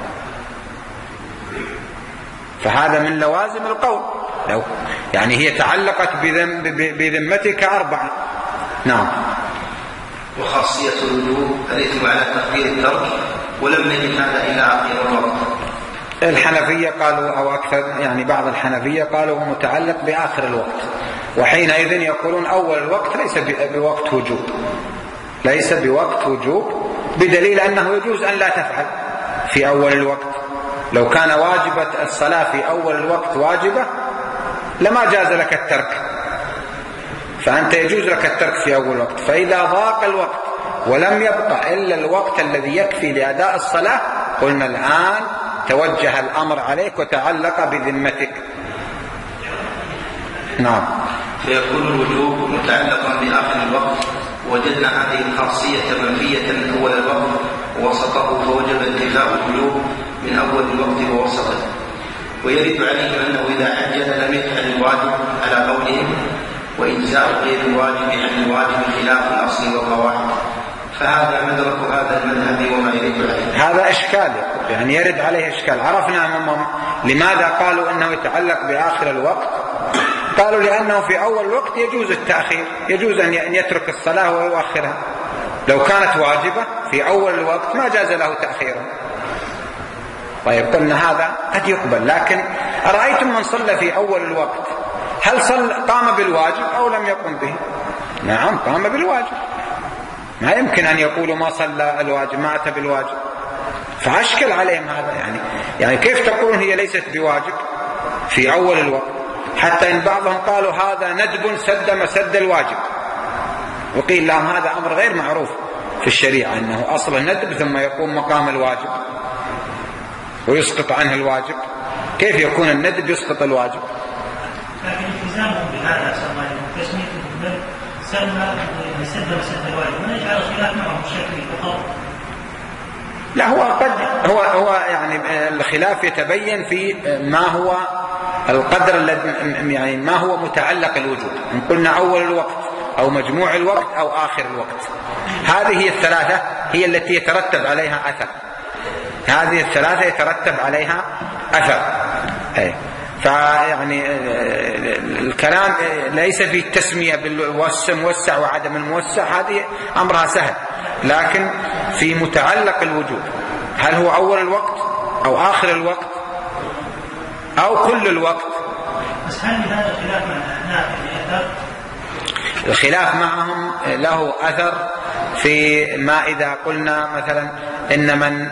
فهذا من لوازم القول، لو يعني هي تعلقت بذم بذمتك أربعة. نعم. وخاصية الوجوب الإثم على تقدير الترك، ولم نجد هذا إلى آخر الوقت. الحنفية قالوا أو أكثر يعني بعض الحنفية قالوا متعلق بآخر الوقت، وحينئذ يقولون أول الوقت ليس بوقت وجوب، ليس بوقت وجوب، بدليل أنه يجوز أن لا تفعل في أول الوقت. لو كان واجبة الصلاة في أول الوقت واجبة لما جاز لك الترك، فأنت يجوز لك الترك في أول الوقت. فإذا ضاق الوقت ولم يبقى إلا الوقت الذي يكفي لأداء الصلاة، قلنا الآن توجه الأمر عليك وتعلق بذمتك. نعم. فيكون الوجوب متعلقا بآخر الوقت، وجدنا هذه الخاصية منفية من أول الوقت ووسطه، فوجب انتفاء الوجوب من أول الوقت ووسطه. ويرد عليهم أنه إذا عجل لم يفعل الواجب على قولهم، وإجزاء غير الواجب عن الواجب خلاف الأصل والقواعد، فهذا مدرك هذا المذهب وما يرد عليه. هذا إشكال، يعني يرد عليه إشكال. عرفنا لماذا قالوا أنه يتعلق بآخر الوقت، قالوا لأنه في أول الوقت يجوز التأخير، يجوز أن يترك الصلاة ويؤخرها. لو كانت واجبة في أول الوقت ما جاز له تأخيرها. طيب قلنا هذا قد يقبل، لكن أرأيتم من صلى في أول الوقت هل صلى قام بالواجب أو لم يقم به؟ نعم قام بالواجب، ما يمكن أن يقولوا ما صلى الواجب، ما أتى بالواجب، فأشكل عليهم هذا. يعني يعني كيف تقولون هي ليست بواجب في أول الوقت؟ حتى إن بعضهم قالوا هذا ندب سد مسد الواجب، وقيل لهم هذا أمر غير معروف في الشريعة، أنه أصل الندب ثم يقوم مقام الواجب ويسقط عنه الواجب. كيف يكون الندب يسقط الواجب؟ لكن التزامهم بهذا سمى تسميته بالندب سمى سد مسد الواجب، ما يجعل الخلاف معهم شكل وقول. لا هو قد هو هو يعني الخلاف يتبين في ما هو القدر الذي يعني ما هو متعلق الوجوب، إن قلنا أول الوقت أو مجموع الوقت أو آخر الوقت. هذه هي الثلاثة هي التي يترتب عليها أثر، هذه الثلاثة يترتب عليها أثر. أي فيعني الكلام ليس في التسمية بالموسع وعدم الموسع، هذه أمرها سهل، لكن في متعلق الوجوب هل هو أول الوقت أو آخر الوقت أو كل الوقت. بس هل هذا الخلاف مع الأحناف أثر؟ الخلاف معهم له أثر في ما إذا قلنا مثلا إن من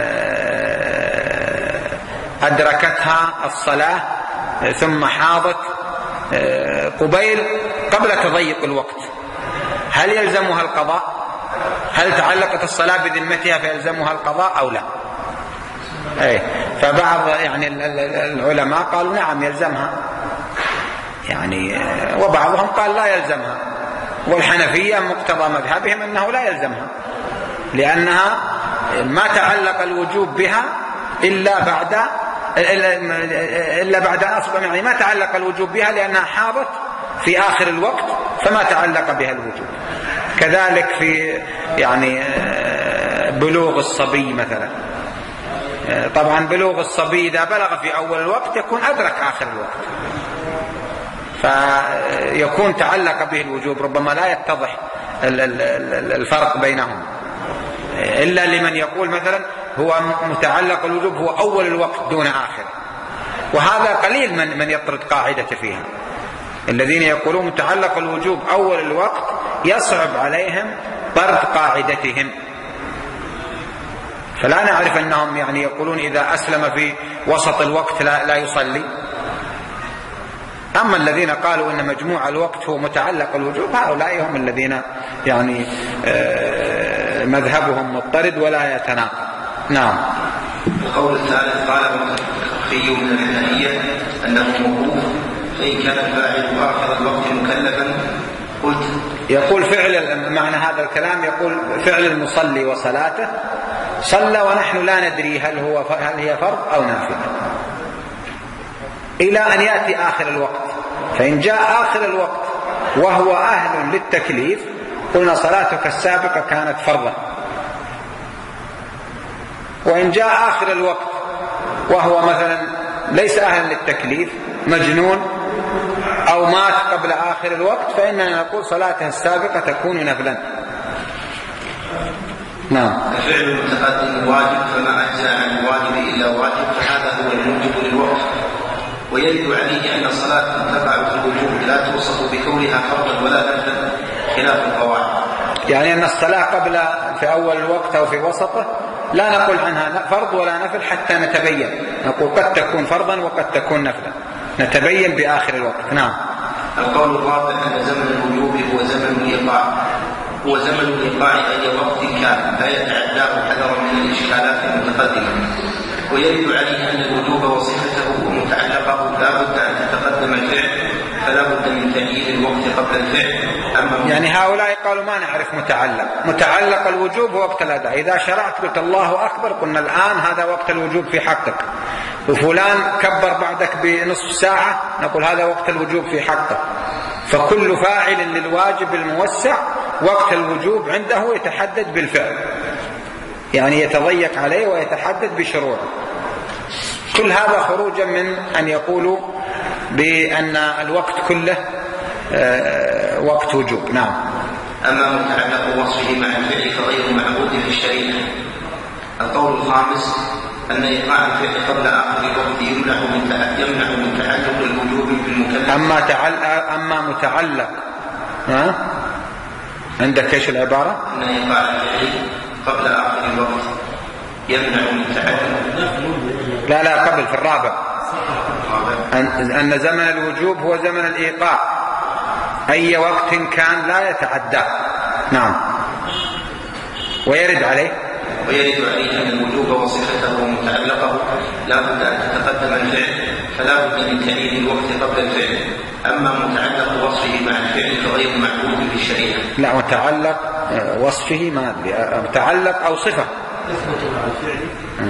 أدركتها الصلاة ثم حاضت قبيل قبل تضيق الوقت هل يلزمها القضاء؟ هل تعلقت الصلاة بذمتها فيلزمها القضاء أو لا؟ أي فبعض يعني العلماء قالوا نعم يلزمها يعني، وبعضهم قال لا يلزمها، والحنفية مقتضى مذهبهم أنه لا يلزمها لأنها ما تعلق الوجوب بها إلا بعد إلا بعد أصبح، يعني ما تعلق الوجوب بها لأنها حاضت في آخر الوقت فما تعلق بها الوجوب. كذلك في يعني بلوغ الصبي مثلا، طبعا بلوغ الصبي إذا بلغ في أول الوقت يكون أدرك آخر الوقت فيكون تعلق به الوجوب، ربما لا يتضح الفرق بينهم إلا لمن يقول مثلا هو متعلق الوجوب هو أول الوقت دون آخر، وهذا قليل من من يطرد قاعدة فيها. الذين يقولون متعلق الوجوب أول الوقت يصعب عليهم طرد قاعدتهم، فلا نعرف أنهم يعني يقولون إذا أسلم في وسط الوقت لا, لا يصلي. أما الذين قالوا أن مجموع الوقت هو متعلق الوجوب هؤلاء هم الذين يعني مذهبهم مضطرد ولا يتناقض. نعم. القول الثالث قال الخي من الحنفية أنه موقوف، فإن كان الفاعل آخر الوقت مكلفا قلت. يقول فعل معنى هذا الكلام يقول فعل المصلي وصلاته صلى ونحن لا ندري هل هو هل هي فرض أو نافلة إلى أن يأتي آخر الوقت، فإن جاء آخر الوقت وهو أهل للتكليف قلنا صلاتك السابقة كانت فرضا، وإن جاء آخر الوقت وهو مثلا ليس أهلا للتكليف مجنون أو مات قبل آخر الوقت فإننا نقول صلاته السابقة تكون نفلا. نعم. فعل المتقدم واجب فما أجزاء عن الواجب إلا واجب فهذا هو الموجب للوقت، ويرد عليه أن صلاة تقع في الوجوب لا توصف بكونها فرضا ولا نفلا خلاف القواعد. يعني أن الصلاة قبل في أول الوقت أو في وسطه لا نقول عنها فرض ولا نفل حتى نتبين، نقول قد تكون فرضا وقد تكون نفلا، نتبين بآخر الوقت. نعم. القول الرابع أن زمن الوجوب هو زمن الإيقاع، هو زمن الإيقاع أي وقت كان لا يتعداه حذرا من الإشكالات المتقدمة، ويرد عليه أن الوجوب وصفته ومتعلقه لا بد أن تتقدم الفعل فلا بد من تأييد الوقت قبل الفعل. أما يعني هؤلاء قالوا ما نعرف متعلق، متعلق الوجوب هو وقت الأداء، إذا شرعت قلت الله أكبر قلنا الآن هذا وقت الوجوب في حقك، وفلان كبر بعدك بنصف ساعة نقول هذا وقت الوجوب في حقه. فكل فاعل للواجب الموسع وقت الوجوب عنده يتحدد بالفعل، يعني يتضيق عليه ويتحدد بشروعه. كل هذا خروجا من أن يقولوا بأن الوقت كله وقت وجوب. نعم. أما متعلق وصفه مع الفعل فغير معبود في الشريعة. القول الخامس أن إيقاع الفعل قبل آخر الوقت يمنع من يمنع من تعلق الوجوب بالمكلف. أما تعلق أما متعلق ها عندك ايش العبارة؟ أن إيقاع الفعل قبل آخر الوقت يمنع من تعلق. لا لا قبل في الرابع أن, أن زمن الوجوب هو زمن الإيقاع أي وقت كان لا يتعدى. نعم. ويرد عليه ويرد عليه أن الوجوب وصفته ومتعلقه لا بد أن تتقدم الفعل فلا بد من تعيين الوقت قبل الفعل. أما متعلق وصفه مع الفعل فغير معبود في الشريعة. لا متعلق وصفه ما أدري متعلق أو صفة تثبت مع الفعل.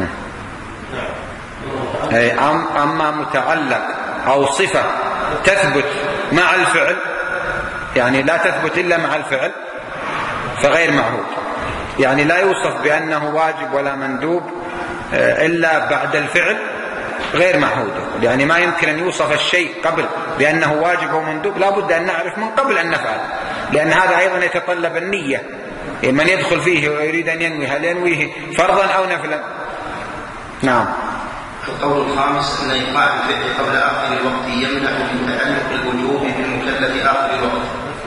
أي أما متعلق أو صفة تثبت مع الفعل يعني لا تثبت إلا مع الفعل فغير معهود. يعني لا يوصف بأنه واجب ولا مندوب إلا بعد الفعل غير معهود. يعني ما يمكن أن يوصف الشيء قبل بأنه واجب ومندوب لا بد أن نعرف من قبل أن نفعل لأن هذا أيضا يتطلب النية. من يدخل فيه ويريد أن ينوي هل ينويه فرضا أو نفلا. نعم. القول الخامس أن إيقاع الفعل قبل آخر الوقت يمنع من تعلق الوجوب بالمكلف آخر الوقت.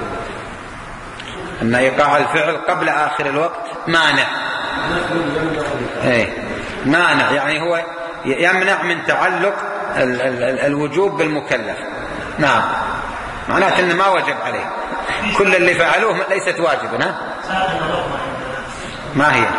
أن إيقاع الفعل قبل آخر الوقت مانع. إيه مانع يعني هو يمنع من تعلق ال ال ال الوجوب بالمكلف. نعم. معناته أنه ما وجب عليه كل اللي فعلوه ليست واجبا. ما هي؟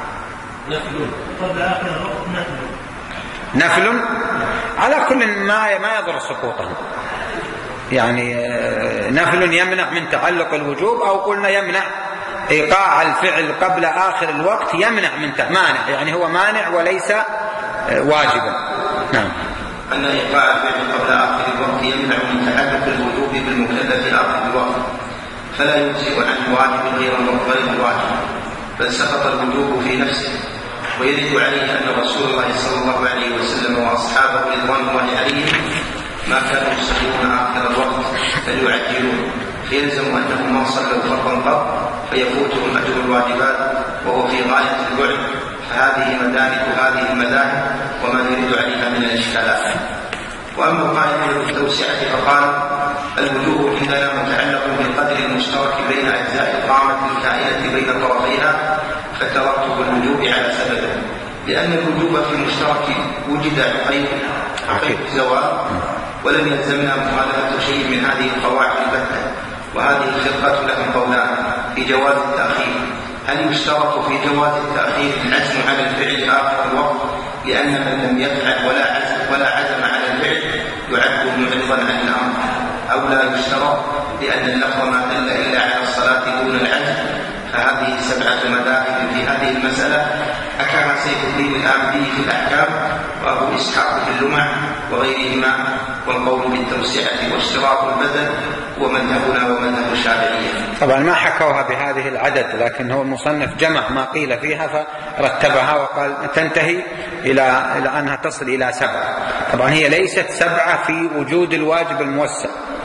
قبل آخر الوقت نفل. نفل على كل ما ما يضر سقوطه. يعني نفل يمنع من تعلق الوجوب أو قلنا يمنع إيقاع الفعل قبل آخر الوقت يمنع من مانع يعني هو مانع وليس واجبا. نعم. أن إيقاع الفعل قبل آخر الوقت يمنع من تعلق الوجوب بالمكلف آخر الوقت فلا يجزئ عن واجب غير الواجب بل سقط الوجوب في نفسه. ويرد عليه أن رسول الله صلى الله عليه وسلم وأصحابه رضوان الله عليهم ما كانوا يصلون آخر الوقت بل يعجلون فيلزم أنهم ما صلوا فرضا قط فيفوتهم أجر الواجبات وهو في غاية البعد. فهذه مدارك هذه المذاهب وما يرد عليها من الإشكالات. وأما القائل بالتوسعة فقال الوجوب عندنا متعلق بالقدر المشترك بين أجزاء القامة الكائنة بين طرفيها فترتب الوجوب على سببه لأن الوجوب في المشترك وجد عقيد زوال ولم يلزمنا مخالفة شيء من هذه القواعد البتة. وهذه الخلقة لهم قولان في جواز التأخير. هل يشترط في جواز التأخير العزم على الفعل آخر الوقت لأن من لم يفعل ولا عزم ولا عزم على الفعل يعد معرضا عن الأمر أو لا يشترط لأن اللفظ ما دل إلا على الصلاة دون العزم. فهذه سبعة مذاهب في هذه المسألة حكاها سيف الدين الآمدي في الأحكام وأبو إسحاق في اللمع وغيرهما. والقول بالتوسعة واشتراط البدل هو مذهبنا ومذهب الشافعية. طبعا ما حكوها بهذه العدد لكن هو المصنف جمع ما قيل فيها فرتبها وقال تنتهي إلى إلى أنها تصل إلى سبعة. طبعا هي ليست سبعة في وجود الواجب الموسع.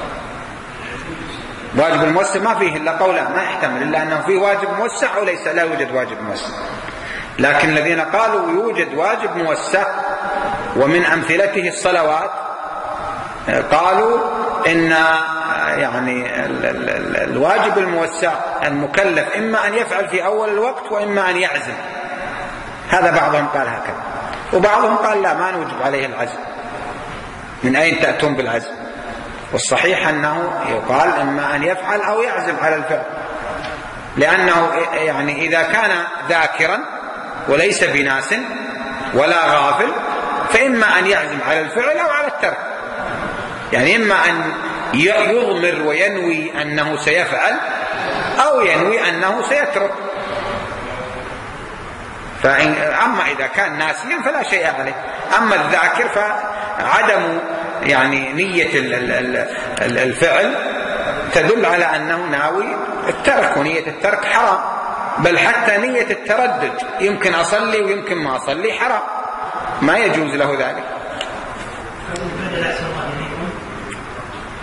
واجب الموسع ما فيه إلا قولا ما يحتمل إلا أنه فيه واجب موسع وليس لا يوجد واجب موسع. لكن الذين قالوا يوجد واجب موسع ومن أمثلته الصلوات قالوا إن يعني ال ال ال الواجب الموسع المكلف إما أن يفعل في أول الوقت وإما أن يعزم. هذا بعضهم قال هكذا وبعضهم قال لا ما نوجب عليه العزم. من أين تأتون بالعزم؟ والصحيح أنه يقال إما أن يفعل أو يعزم على الفعل لأنه يعني إذا كان ذاكرا وليس بناس ولا غافل فإما أن يعزم على الفعل أو على الترك. يعني إما أن يضمر وينوي أنه سيفعل أو ينوي أنه سيترك. أما إذا كان ناسيا فلا شيء عليه. أما الذاكر فعدم يعني نية الفعل تدل على أنه ناوي الترك ونية الترك حرام. بل حتى نية التردد يمكن أصلي ويمكن ما أصلي حرام ما يجوز له ذلك.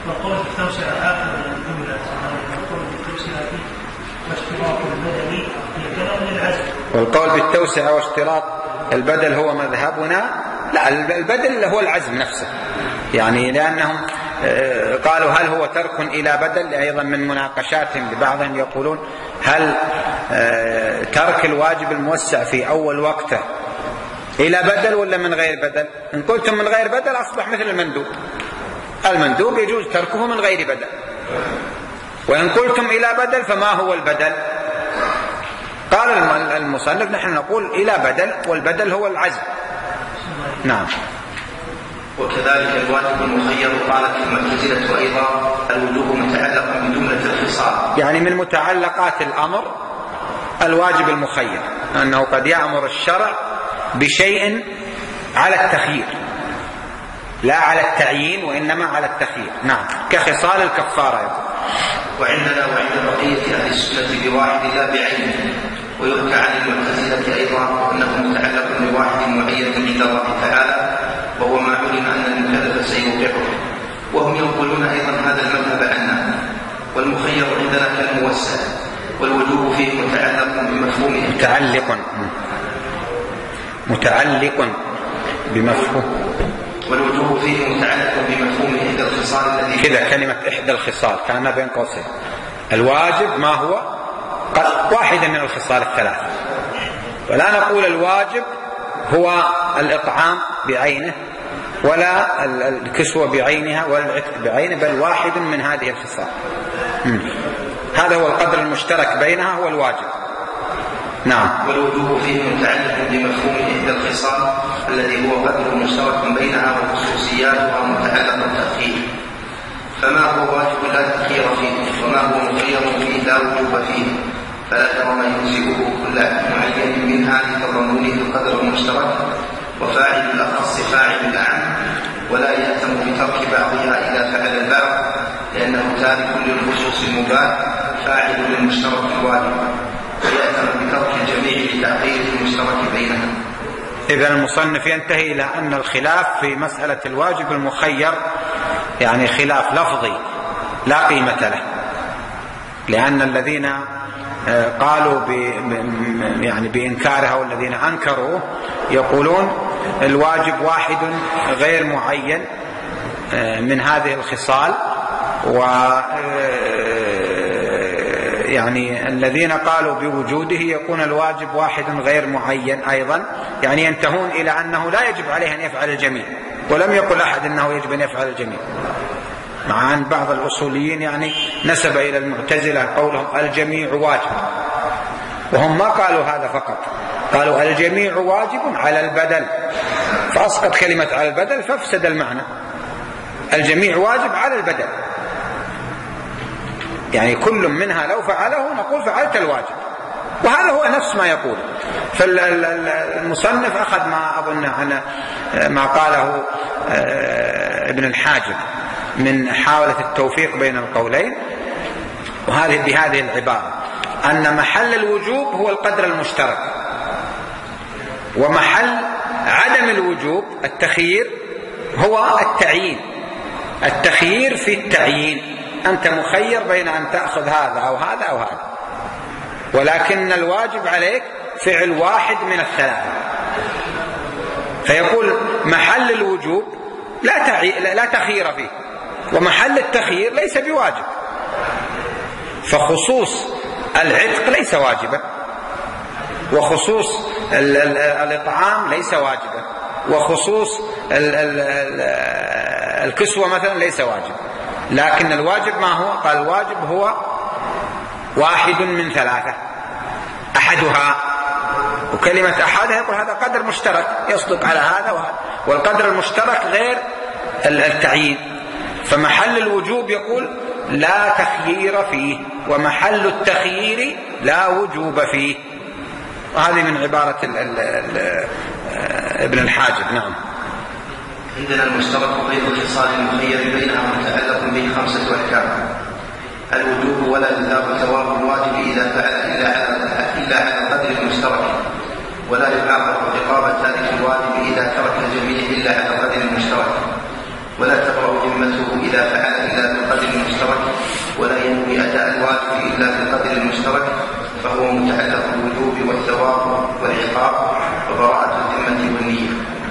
والقول بالتوسعة آخر من الجملة، والقول بالتوسعة واشتراط البدل هي كلام للعزم. والقول بالتوسعة واشتراط البدل هو مذهبنا. لا، البدل هو العزم نفسه، يعني لأنهم قالوا هل هو ترك إلى بدل. أيضا من مناقشاتهم لبعضهم يقولون هل ترك الواجب الموسع في أول وقته إلى بدل ولا من غير بدل؟ إن قلتم من غير بدل أصبح مثل المندوب، المندوب يجوز تركه من غير بدل. وإن قلتم إلى بدل فما هو البدل؟ قال المصنف نحن نقول إلى بدل، والبدل هو العزم. نعم. وكذلك الواجب المخير قالت المعتزلة أيضا الوجوب متعلق بجملة الخصال، يعني من متعلقات الأمر الواجب المخير، أنه قد يأمر الشرع بشيء على التخيير لا على التعيين وإنما على التخيير. نعم، كخصال الكفارة يقول. وعندنا وعند بقية أهل السنة بواحد لا بعينه. ويحكى عن المعتزلة أيضا أنه متعلق بواحد معين عند الله تعالى، وهو ما علم أن المكلف سيوقعه، وهم ينقلون أيضا هذا المذهب عنا. والمخير عندنا كالموسع، والوجوب فيه متعلق بمفهومه متعلق متعلق بمفهوم والوجوب فيه متعلق بمفهوم إحدى الخصال الذي كذا كلمة إحدى الخصال كان بين قوسين. الواجب ما هو؟ واحدة من الخصال الثلاث. ولا نقول الواجب هو الإطعام بعينه ولا الكسوة بعينها ولا العتق بعينه، بل واحد من هذه الخصال. هذا هو القدر المشترك بينها، هو الواجب. نعم. والوجوب فيه متعلق بمفهوم إحدى الخصال الذي هو قدر مشترك بينها وخصوصياتها متعلق بالتأخير. فما هو واجب لا تأخير فيه، وما هو مخير فيه لا وجوب فيه، فلا ترى ما يجزئه كل معين منها لتضمنه القدر المشترك، وفاعل الأخص فاعل الأعم، ولا يأتم بترك بعضها إذا فعل البعض، لأنه تارك للخصوص المباح فاعل للمشترك الواجب، ويأتم بترك الجميع لتعقيد المشترك بينها. إذا المصنف ينتهي إلى أن الخلاف في مسألة الواجب المخير يعني خلاف لفظي لا قيمة له، لأن الذين قالوا يعني بإنكارها والذين أنكروه يقولون الواجب واحد غير معين من هذه الخصال، و يعني الذين قالوا بوجوده يكون الواجب واحد غير معين أيضا، يعني ينتهون إلى أنه لا يجب عليه أن يفعل الجميع، ولم يقل أحد أنه يجب أن يفعل الجميع. مع أن بعض الأصوليين يعني نسب إلى المعتزلة قولهم الجميع واجب، وهم ما قالوا هذا فقط، قالوا الجميع واجب على البدل، فأسقط كلمة على البدل فافسد المعنى. الجميع واجب على البدل، يعني كل منها لو فعله نقول فعلت الواجب، وهذا هو نفس ما يقول. فالمصنف أخذ ما أظن عن ما قاله ابن الحاجب من حاولة التوفيق بين القولين، وهذه بهذه العبارة أن محل الوجوب هو القدر المشترك، ومحل عدم الوجوب التخيير هو التعيين. التخيير في التعيين، أنت مخير بين أن تأخذ هذا أو هذا أو هذا، ولكن الواجب عليك فعل واحد من الثلاثة. فيقول محل الوجوب لا تعي... لا تخيير فيه، ومحل التخيير ليس بواجب. فخصوص العتق ليس واجبا، وخصوص ال... ال... الإطعام ليس واجبا، وخصوص ال... ال... الكسوة مثلا ليس واجب. لكن الواجب ما هو؟ قال الواجب هو واحد من ثلاثة أحدها، وكلمة أحدها يقول هذا قدر مشترك يصدق على هذا وهذا، والقدر المشترك غير التعيين. فمحل الوجوب يقول لا تخيير فيه، ومحل التخيير لا وجوب فيه. وهذه من عبارة ال ال ال ابن الحاجب. نعم. عندنا المشترك بين الخصال المخير بينها متعلق به خمسة أحكام: الوجوب ولا يذاق ثواب الواجب إذا فعل إلا على إلا على القدر المشترك، ولا يعاقب عقاب تارك الواجب إذا ترك الجميع إلا على القدر المشترك، ولا تبرأ ذمته إذا فعل إلا بالقدر المشترك فهو متعلق بالوجوب والثواب والعقاب وبراءة الذمة والنية.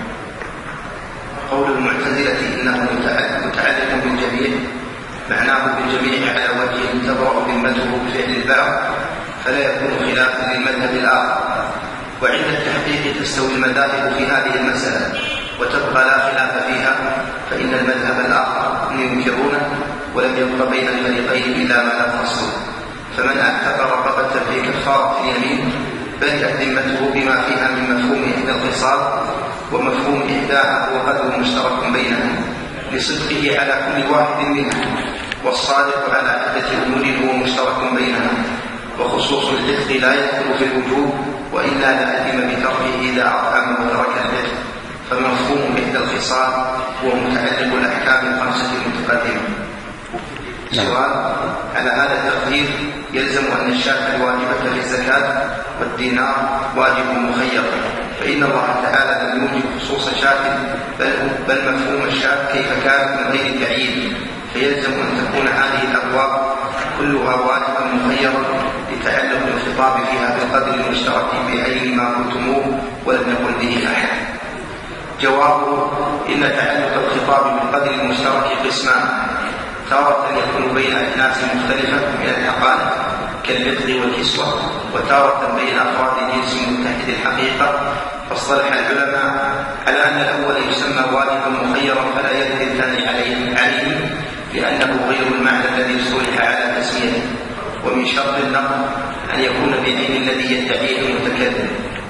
قول المعتزلة إنه متعلق بالجميع معناه بالجميع على وجه تبرأ ذمته بفعل البعض فلا يكون خلافا للمذهب الآخر. وعند التحقيق تستوي المذاهب في هذه المسألة وتبقى لا خلاف فيها، فإن المذهب الآخر ينكرونه ولم يبق بين الفريقين إلا ما لا فصل. فمن أعتق رقبة في كفارة اليمين بدأت ذمته بما فيها من مفهوم إحدى الخصال، ومفهوم إحداها هو قدر مشترك بينهم لصدقه على كل واحد منهم، والصادق على عدة أمور هو مشترك بينهم. وخصوص العتق لا يدخل في الوجوب وإلا لأثم بتركه إذا أطعم وترك العتق، فمفهوم إحدى الخصال هو متعلق الأحكام الخمسة المتقدمة. سؤال: على هذا التقدير يلزم أن الشاة الواجبة في الزكاة والدينار واجب مخير، فإن الله تعالى لم يوجب خصوص شاة بل, بل مفهوم الشاة كيف كانت من غير تعيين، فيلزم أن تكون هذه الأبواب كلها واجبا مخيرا لتعلق الخطاب فيها بالقدر المشترك بعين ما قلتموه ولم يقل به أحد. جوابه: إن تعلق الخطاب بالقدر المشترك قسمان: تارة يكون بين أجناس مختلفة من الحقائق كالعقد والكسوة، وتارة بين أفراد جنس متحد الحقيقة. فاصطلح العلماء على أن الأول يسمى واجبا مخيرا فلا يدري الثاني عليه عليه لأنه غير المعنى الذي اصطلح على تسميته. ومن شرط النقل أن يكون بعين الذي يدعيه المتكلم.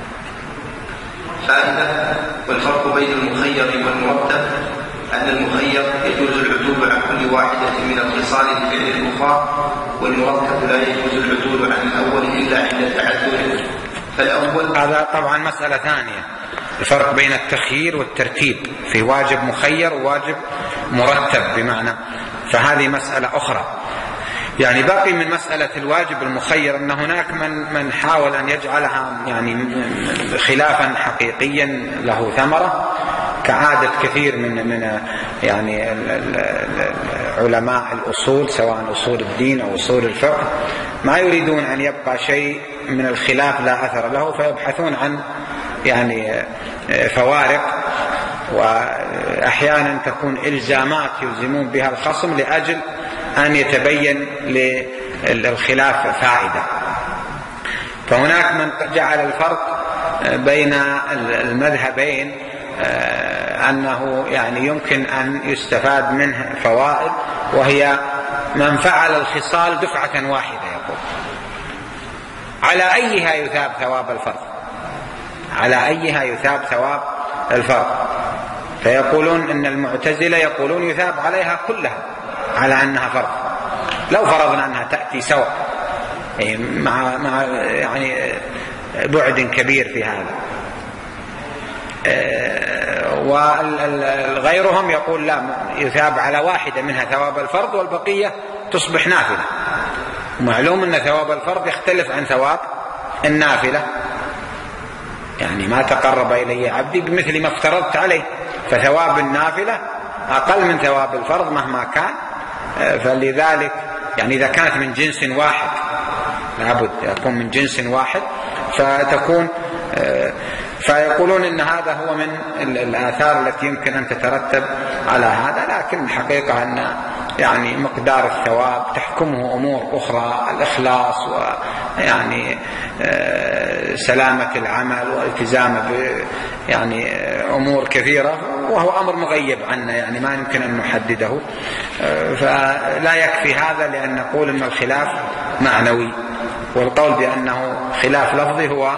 فائدة: والفرق بين المخير والمرتب أن المخير يجوز العدول عن كل واحدة من الخصال الفعل الأخرى، والمرتب لا يجوز العدول عن الأول إلا عند التعدد. فالأول هذا طبعا مسألة ثانية، الفرق بين التخيير والترتيب في واجب مخير وواجب مرتب بمعنى، فهذه مسألة أخرى. يعني باقي من مسألة الواجب المخير أن هناك من من حاول أن يجعلها يعني خلافا حقيقيا له ثمرة، كعادة كثير من من يعني علماء الأصول سواء أصول الدين أو أصول الفقه، ما يريدون أن يبقى شيء من الخلاف لا أثر له، فيبحثون عن يعني فوارق، وأحيانا تكون إلزامات يلزمون بها الخصم لأجل أن يتبين للخلاف فائدة. فهناك من جعل الفرق بين المذهبين أنه يعني يمكن أن يستفاد منه فوائد، وهي من فعل الخصال دفعة واحدة يقول على أيها يثاب ثواب الفرض، على أيها يثاب ثواب الفرض. فيقولون إن المعتزلة يقولون يثاب عليها كلها على أنها فرض، لو فرضنا أنها تأتي سواء مع مع يعني بعد كبير في هذا. وغيرهم يقول لا، يثاب على واحدة منها ثواب الفرض والبقية تصبح نافلة. ومعلوم أن ثواب الفرض يختلف عن ثواب النافلة، يعني ما تقرب إلي عبدي بمثل ما افترضت عليه، فثواب النافلة أقل من ثواب الفرض مهما كان. فلذلك يعني إذا كانت من جنس واحد لابد يكون من جنس واحد، فتكون فيقولون إن هذا هو من الآثار التي يمكن أن تترتب على هذا. لكن الحقيقة أن يعني مقدار الثواب تحكمه أمور أخرى، الإخلاص ويعني سلامة العمل والالتزام ب يعني أمور كثيرة، وهو أمر مغيب عنا يعني ما يمكن أن نحدده. فلا يكفي هذا لأن نقول أن الخلاف معنوي، والقول بأنه خلاف لفظي هو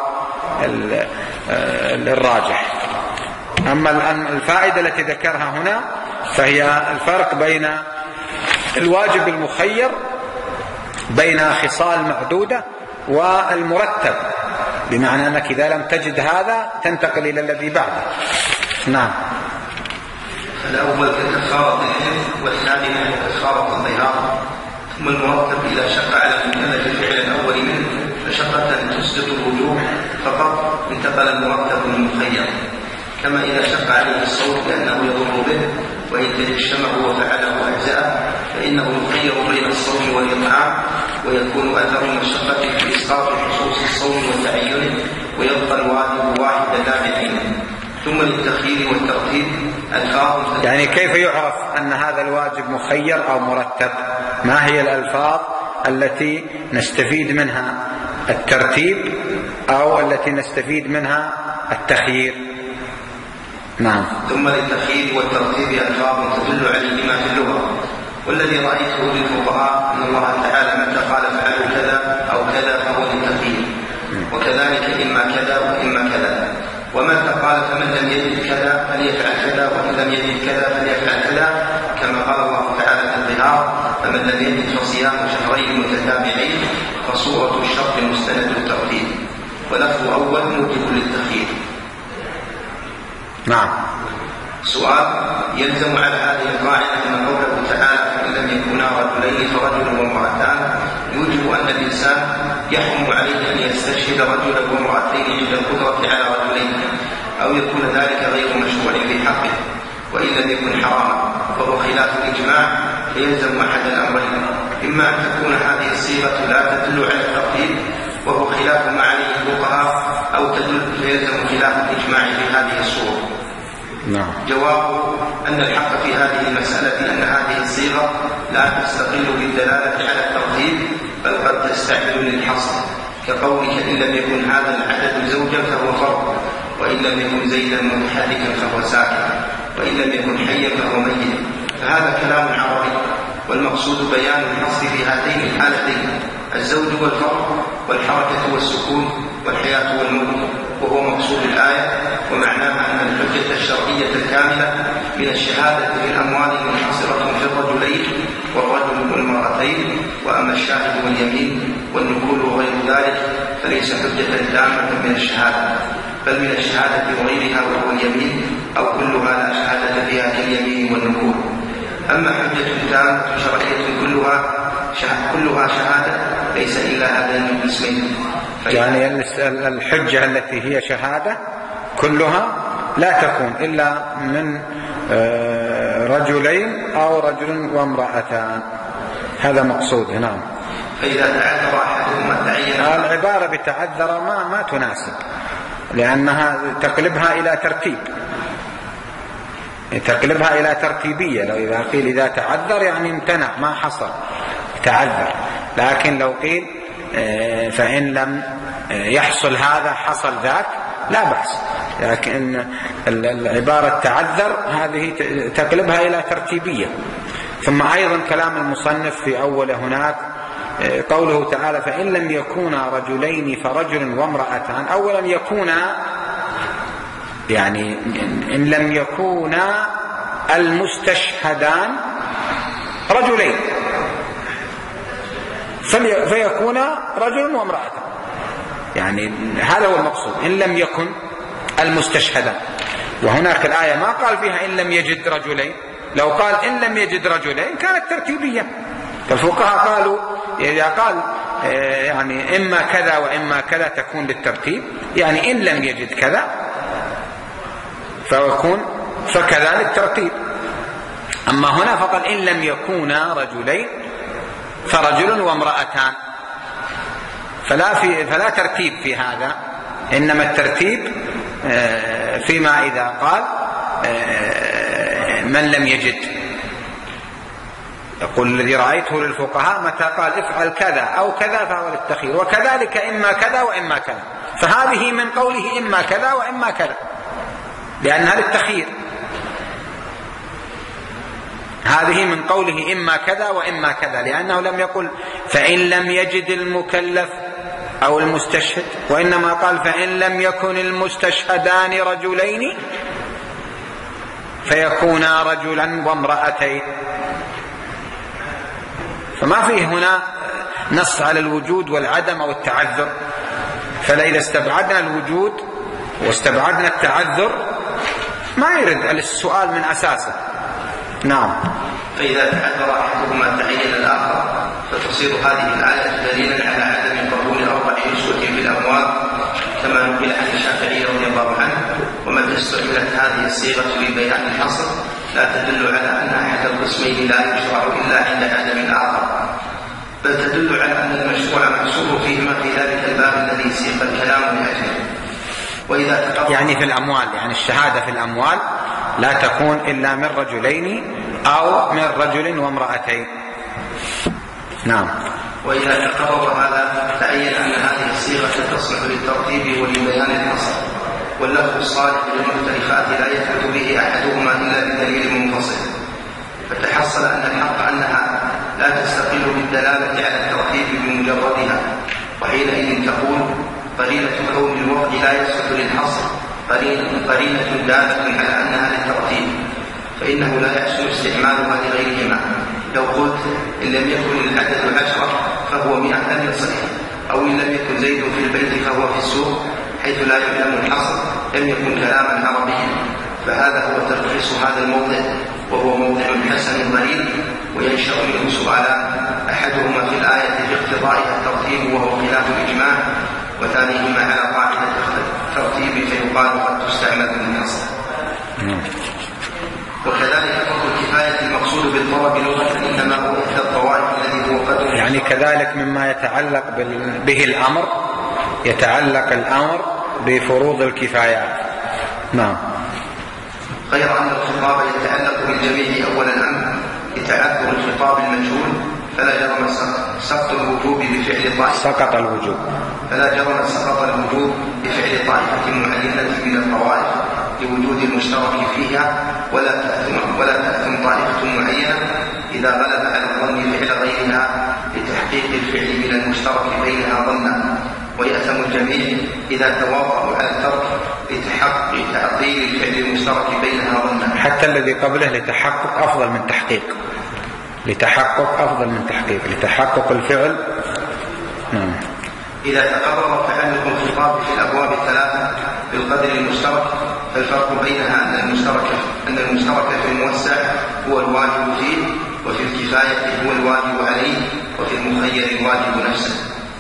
الراجح. أما الفائدة التي ذكرها هنا فهي الفرق بين الواجب المخير بين خصال معدودة والمرتب، بمعنى أنك إذا لم تجد هذا تنتقل إلى الذي بعده. نعم. الأول ككفارة الحنث، والثاني ككفارة الظهار. ثم المرتب إذا شق على المكلف الفعل الأول منه فشقة تسقط الوجوب فقط انتقل المرتب المخير، كما إذا شق عليه الصوت لأنه يضر به، وإن تجشمه وفعله أجزاء فإنه يخير بين الصوم والإطعام ويكون أثر المشقة في إسقاط خصوص الصوم وتعينه، ويبقى الواجب واحدا لا بعينه. ثم للتخيير والترتيب ألفاظ. يعني كيف يعرف أن هذا الواجب مخير أو مرتب؟ ما هي الألفاظ التي نستفيد منها الترتيب أو التي نستفيد منها التخيير؟ نعم. ثم للتخيير والترتيب ألفاظ تدل عليهما في اللغة، والذي رأيته للفقهاء أن الله تعالى متى قال فعلوا كذا أو كذا فهو للتخيير، وكذلك إما كذا وإما كذا. ومتى قال فمن لم يجد كذا فليفعل كذا وإن لم يجد كذا فليفعل كذا، كما قال الله تعالى في الظهار فمن لم يجد فصيام شهرين متتابعين، فصورة الشرط مستند الترتيب، ولفظ أول موجب للتخيير. نعم. سؤال: يلزم على هذه القاعدة أن قوله تعالى فإن لم يكونا رجلين فرجل وامرأتان يوجب أن الإنسان يحرم عليه أن يستشهد رجلا وامرأتين عند القدرة على رجلين، أو يكون ذلك غير مشروع في حقه، وإن لم يكن حراما فهو خلاف الإجماع، فيلزم أحد الأمرين: إما أن تكون هذه الصيغة لا تدل على الترتيب وهو خلاف ما عليه الفقهاء، أو تدل فيلزم خلاف الإجماع في هذه الصورة. نعم. جواب: أن الحق في هذه المسألة أن هذه الصيغة لا تستقل بالدلالة على الترتيب، بل قد تستعمل للحصر، كقولك إن لم يكن هذا العدد زوجا فهو فرد، وإن لم يكن زيدا متحركا فهو ساكن، وإن لم يكن حيا فهو ميت. فهذا كلام عربي، والمقصود بيان الحصر في هاتين الحالتين: الزوج والفرد، والحركة والسكون، والحياة والموت، وهو مقصود الآية. ومعناها أن الحجة الشرعية الكاملة من الشهادة في الأموال منحصرة في الرجلين والرجل والمرأتين، وأما الشاهد واليمين والنقول وغير ذلك فليس حجة تامة من الشهادة، بل من الشهادة وغيرها وهو اليمين، أو كلها لا شهادة فيها كاليمين والنقول. أما حجة تامة شرعية كلها كلها شهادة ليس إلا هذين القسمين. يعني الحجة التي هي شهادة كلها لا تكون إلا من رجلين أو رجل وامرأتان، هذا مقصود. نعم. فإذا تعذر أحدهما تعين. العبارة بتعذر ما ما تناسب، لأنها تقلبها إلى ترتيب، تقلبها إلى ترتيبية. لو إذا قيل إذا تعذر يعني امتنع ما حصل تعذر، لكن لو قيل فإن لم يحصل هذا حصل ذاك لا بأس. لكن العبارة تعذر هذه تقلبها إلى ترتيبية. ثم أيضا كلام المصنف في أول هناك قوله تعالى فإن لم يكونا رجلين فرجل وامرأتان، أولا يكونا يعني إن لم يكونا المستشهدان رجلين فيكون رجل وامرأة، يعني هذا هو المقصود. إن لم يكن المستشهدان، وهناك الآية ما قال فيها إن لم يجد رجلين، لو قال إن لم يجد رجلين كانت ترتيبية. فالفقهاء قالوا إذا قال يعني إما كذا وإما كذا تكون للترتيب، يعني إن لم يجد كذا فيكون فكذلك ترتيب. أما هنا فقال إن لم يكونا رجلين فرجل وامرأتان، فلا, في فلا ترتيب في هذا، إنما الترتيب فيما إذا قال من لم يجد. يقول الذي رأيته للفقهاء متى قال افعل كذا أو كذا فهو للتخيير، وكذلك إما كذا وإما كذا، فهذه من قوله إما كذا وإما كذا لأنها للتخيير، هذه من قوله إما كذا وإما كذا، لأنه لم يقل فإن لم يجد المكلف أو المستشهد، وإنما قال فإن لم يكن المستشهدان رجلين فيكونا رجلا وامرأتين. فما فيه هنا نص على الوجود والعدم أو التعذر، فإذا استبعدنا الوجود واستبعدنا التعذر ما يرد السؤال من أساسه. نعم. فإذا تعذر أحدهما تعين الآخر فتصير هذه الآية دليلا على عدم قبول أربع نسوة في الأموال كما نقل عن الشافعي رضي الله عنه. ومتى استعملت هذه الصيغة لبيان الحصر لا تدل على أن أحد القسمين لا يشرع إلا عند عدم الآخر. ومتى استعملت هذه الصيغة لبيان الحصر لا تدل على أن أحد القسمين لا يشرع إلا عند عدم الآخر. بل تدل على أن المشروع محصور فيهما في ذلك الباب الذي سيق الكلام لأجله. وإذا تقرر يعني في الأموال، يعني الشهادة في الأموال لا تكون إلا من رجلين أو من رجل وامرأتين. نعم. وإذا تقرر هذا تعين أن هذه الصيغة تصلح للترتيب ولبيان الأصل، واللفظ الصالح للمختلفات لا يثبت به أحدهما إلا بدليل منفصل، فتحصل أن الحق أنها لا تستقل بالدلالة على الترتيب بمجردها، وحينئذ تقول قرينة كون الوقت لا يصلح للحصر قرينة دالة على أنها للترتيب، فإنه لا يحسن استعمالها لغيرهما. لو قلت إن لم يكن العدد عشرة فهو مئة لم يصح، أو إن لم يكن زيد في البيت فهو في السوق، حيث لا يعلم الحصر لم يكن كلاما عربيا. فهذا هو تلخيص هذا الموضع، وهو موضع حسن غريب، وينشأ منه سؤالان: أحدهما في الآية باقتضائها الترتيب وهو خلاف الإجماع، وثانيهما على قاعدة الترتيب فيقال قد تستعمل من الحصر. وكذلك فرض الكفاية المقصود بالطلب لغة إنما هو إحدى الطوائف الذي هو قدر، يعني كذلك مما يتعلق به الأمر يتعلق الأمر بفروض الكفايات. نعم. غير أن الخطاب يتعلق بالجميع أول الأمر لتعذر الخطاب المجهول، فلا جرم سقط الوجوب بفعل طائفة سقط الوجوب فلا جرم سقط الوجوب بفعل طائفة معينة من الطوائف لوجود المشترك فيها، ولا تأثم ولا تأثم طائفة معينة إذا غلب على الظن فعل غيرها لتحقيق الفعل من المشترك بينها ظنا، ويأثم الجميع إذا تواطؤوا على الترك لتحقق تعطيل الفعل المشترك بينها ظنا. حتى الذي قبله لتحقق أفضل من تحقيق لتحقق أفضل من تحقيق لتحقق الفعل. نعم. إذا تقرر تعلق الخطاب في الأبواب الثلاثة بالقدر المشترك، فالفرق بينها أن المشترك أن المشترك في الموسع هو الواجب فيه، وفي الكفاية هو الواجب عليه، وفي المخير الواجب نفسه.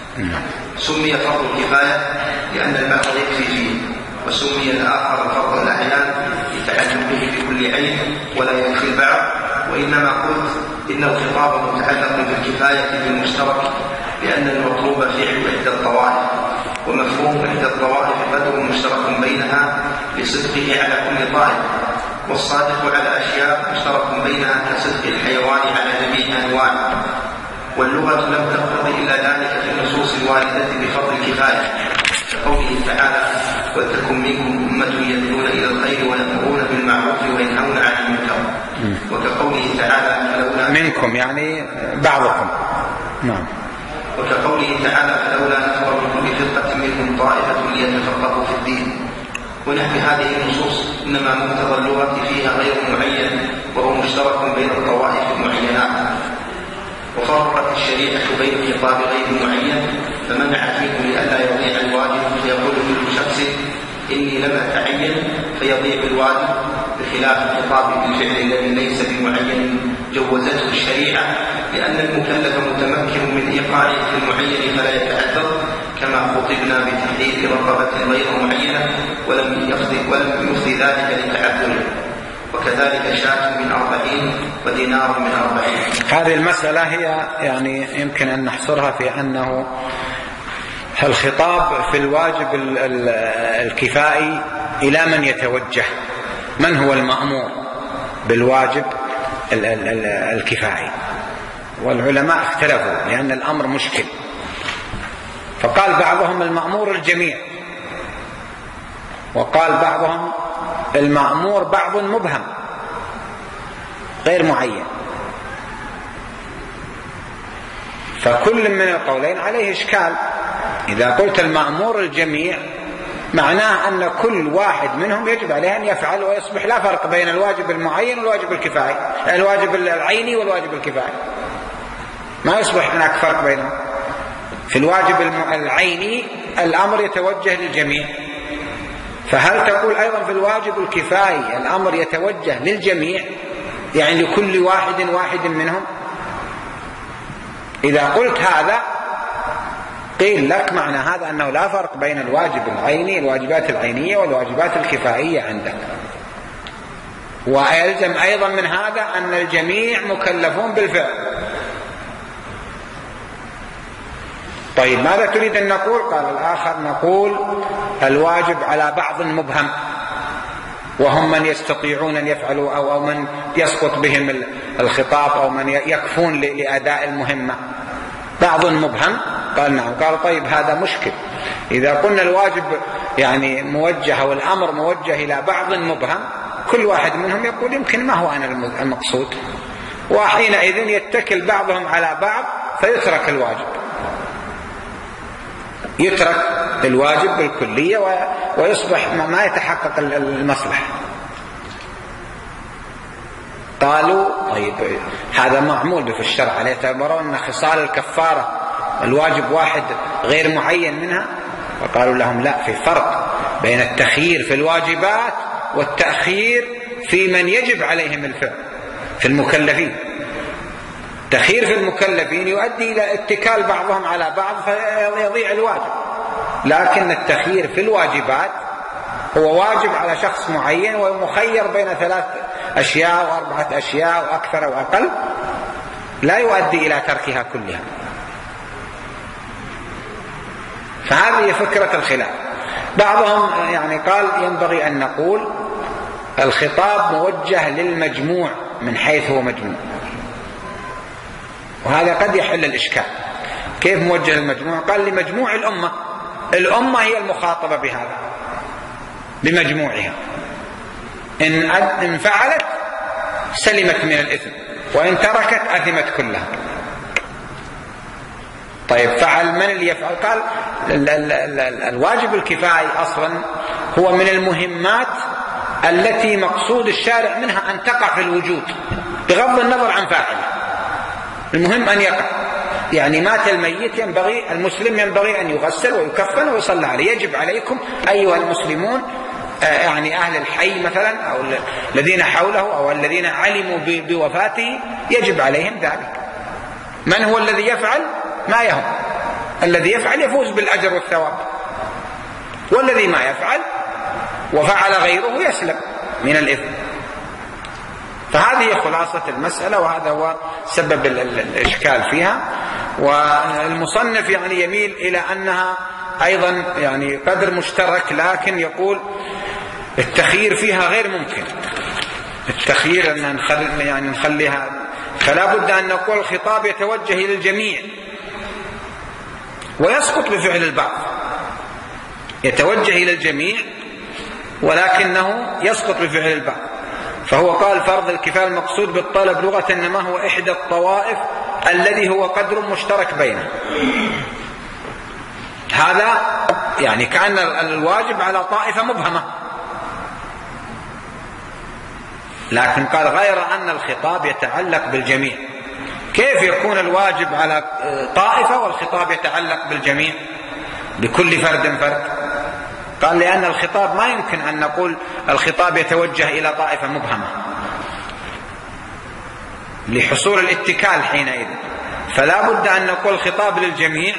سمي فرض الكفاية لأن البعض يكفي فيه، وسمي الآخر فرض الأعيان لتعلقه بكل عين ولا يكفي البعض. وإنما قلت إن الخطاب متعلق بالكفاية بالمشترك لأن المطلوب فعل إحدى الطوائف، ومفهوم إحدى الطوائف قدر مشترك بينها لصدقه على كل طائف، والصادق على أشياء مشترك بينها كصدق الحيوان على جميع أنواعه. واللغة لم تقتضي إلا ذلك في النصوص الواردة بفضل الكفاية، كقوله تعالى: ولتكن منكم أمة يدعون إلى الخير ويأمرون بالمعروف وينهون عن المنكر، وكقوله تعالى: فلولا منكم يعني بعضكم. نعم. وكقوله تعالى: فلولا نفر من كل فرقة منهم طائفة ليتفقهوا في الدين. ونحو هذه النصوص إنما مقتضى اللغة فيها غير معين، وهو مشترك بين الطوائف المعينات. وفرقت الشريعة بين خطاب غير معين، فمنعت منه لئلا يضيع الواجب، فيقول كل شخص إني لم أتعين فيضيع الواجب، بخلاف الخطاب بالفعل الذي ليس بمعين جوزته الشريعة، لأن المكلف متمكن من إيقاعه في المعين فلا يتعذر، كما خطبنا بتحديد رقبة غير معينة ولم يفضي ولم يفضي ذلك للتعذر، وكذلك شاة من أربعين ودينار من أربعين. هذه المسألة هي يعني يمكن أن نحصرها في أنه الخطاب في الواجب الكفائي إلى من يتوجه، من هو المأمور بالواجب الكفائي. والعلماء اختلفوا لأن الأمر مشكل، فقال بعضهم المأمور الجميع، وقال بعضهم المأمور بعض مبهم غير معين. فكل من القولين عليه إشكال. إذا قلت المأمور الجميع معناه أن كل واحد منهم يجب عليه أن يفعل، ويصبح لا فرق بين الواجب المعين والواجب الكفائي، الواجب العيني والواجب الكفائي، ما يصبح هناك فرق بينهم. في الواجب العيني الأمر يتوجه للجميع، فهل تقول أيضا في الواجب الكفائي الأمر يتوجه للجميع، يعني لكل واحد واحد منهم؟ إذا قلت هذا قيل لك معنى هذا أنه لا فرق بين الواجب العيني الواجبات العينية والواجبات الكفائية عندك، ويلزم أيضا من هذا أن الجميع مكلفون بالفعل. طيب ماذا تريد أن نقول؟ قال الآخر نقول الواجب على بعض مبهم، وهم من يستطيعون أن يفعلوا أو, أو من يسقط بهم الخطاب أو من يكفون لأداء المهمة. بعض مبهم. قال نعم. قال طيب هذا مشكل، إذا قلنا الواجب يعني موجه والأمر موجه إلى بعض مبهم، كل واحد منهم يقول يمكن ما هو أنا المقصود، وحينئذ يتكل بعضهم على بعض فيترك الواجب، يترك الواجب بالكلية ويصبح ما يتحقق المصلحة. قالوا طيب هذا معمول في الشرع، هل يعتبرون أن خصال الكفارة الواجب واحد غير معين منها؟ وقالوا لهم لا، في فرق بين التخيير في الواجبات والتأخير في من يجب عليهم الفعل في المكلفين. التخيير في المكلفين يؤدي إلى اتكال بعضهم على بعض فيضيع الواجب، لكن التخيير في الواجبات هو واجب على شخص معين ومخير بين ثلاث أشياء وأربعة أشياء وأكثر وأقل، لا يؤدي إلى تركها كلها. فهذه فكرة الخلاف. بعضهم يعني قال ينبغي أن نقول الخطاب موجه للمجموع من حيث هو مجموع، وهذا قد يحل الإشكال. كيف موجه للمجموع؟ قال لمجموع الأمة، الأمة هي المخاطبة بهذا بمجموعها، إن فعلت سلمت من الإثم وإن تركت أثمت كلها. طيب فعل من اللي يفعل؟ قال ال ال ال ال الواجب الكفائي أصلا هو من المهمات التي مقصود الشارع منها أن تقع في الوجود بغض النظر عن فاعله، المهم أن يقع. يعني مات الميت ينبغي المسلم ينبغي أن يغسل ويكفن ويصلى عليه، يجب عليكم أيها المسلمون يعني أهل الحي مثلا أو الذين حوله أو الذين علموا بوفاته يجب عليهم ذلك. من هو الذي يفعل؟ ما يهم، الذي يفعل يفوز بالأجر والثواب، والذي ما يفعل وفعل غيره يسلم من الإثم. فهذه خلاصة المسألة، وهذا هو سبب الإشكال فيها. والمصنف يعني يميل إلى أنها أيضا يعني قدر مشترك، لكن يقول التخيير فيها غير ممكن، التخيير أن نخلي يعني نخليها، فلا بد أن نقول الخطاب يتوجه إلى الجميع ويسقط بفعل البعض، يتوجه إلى الجميع ولكنه يسقط بفعل البعض. فهو قال فرض الكفاية المقصود بالطلب لغة إنما هو إحدى الطوائف الذي هو قدر مشترك بينه. هذا يعني كأن الواجب على طائفة مبهمة، لكن قال غير أن الخطاب يتعلق بالجميع. كيف يكون الواجب على طائفة والخطاب يتعلق بالجميع بكل فرد فرد؟ قال لأن الخطاب ما يمكن أن نقول الخطاب يتوجه إلى طائفة مبهمة لحصول الاتكال حينئذ، فلا بد أن نقول الخطاب للجميع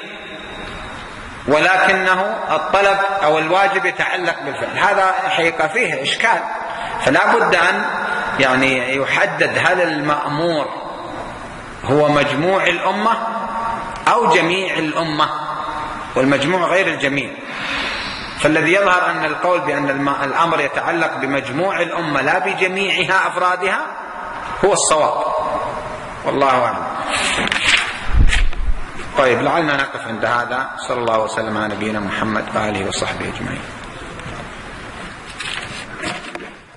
ولكنه الطلب أو الواجب يتعلق بالفعل. هذا حقيقة فيه إشكال، فلا بد أن يعني يحدد هل المأمور هو مجموع الأمة أو جميع الأمة، والمجموع غير الجميع. فالذي يظهر أن القول بأن الأمر يتعلق بمجموع الأمة لا بجميعها أفرادها هو الصواب، والله أعلم. طيب لعلنا نقف عند هذا. صلى الله وسلم على نبينا محمد وآله وصحبه أجمعين.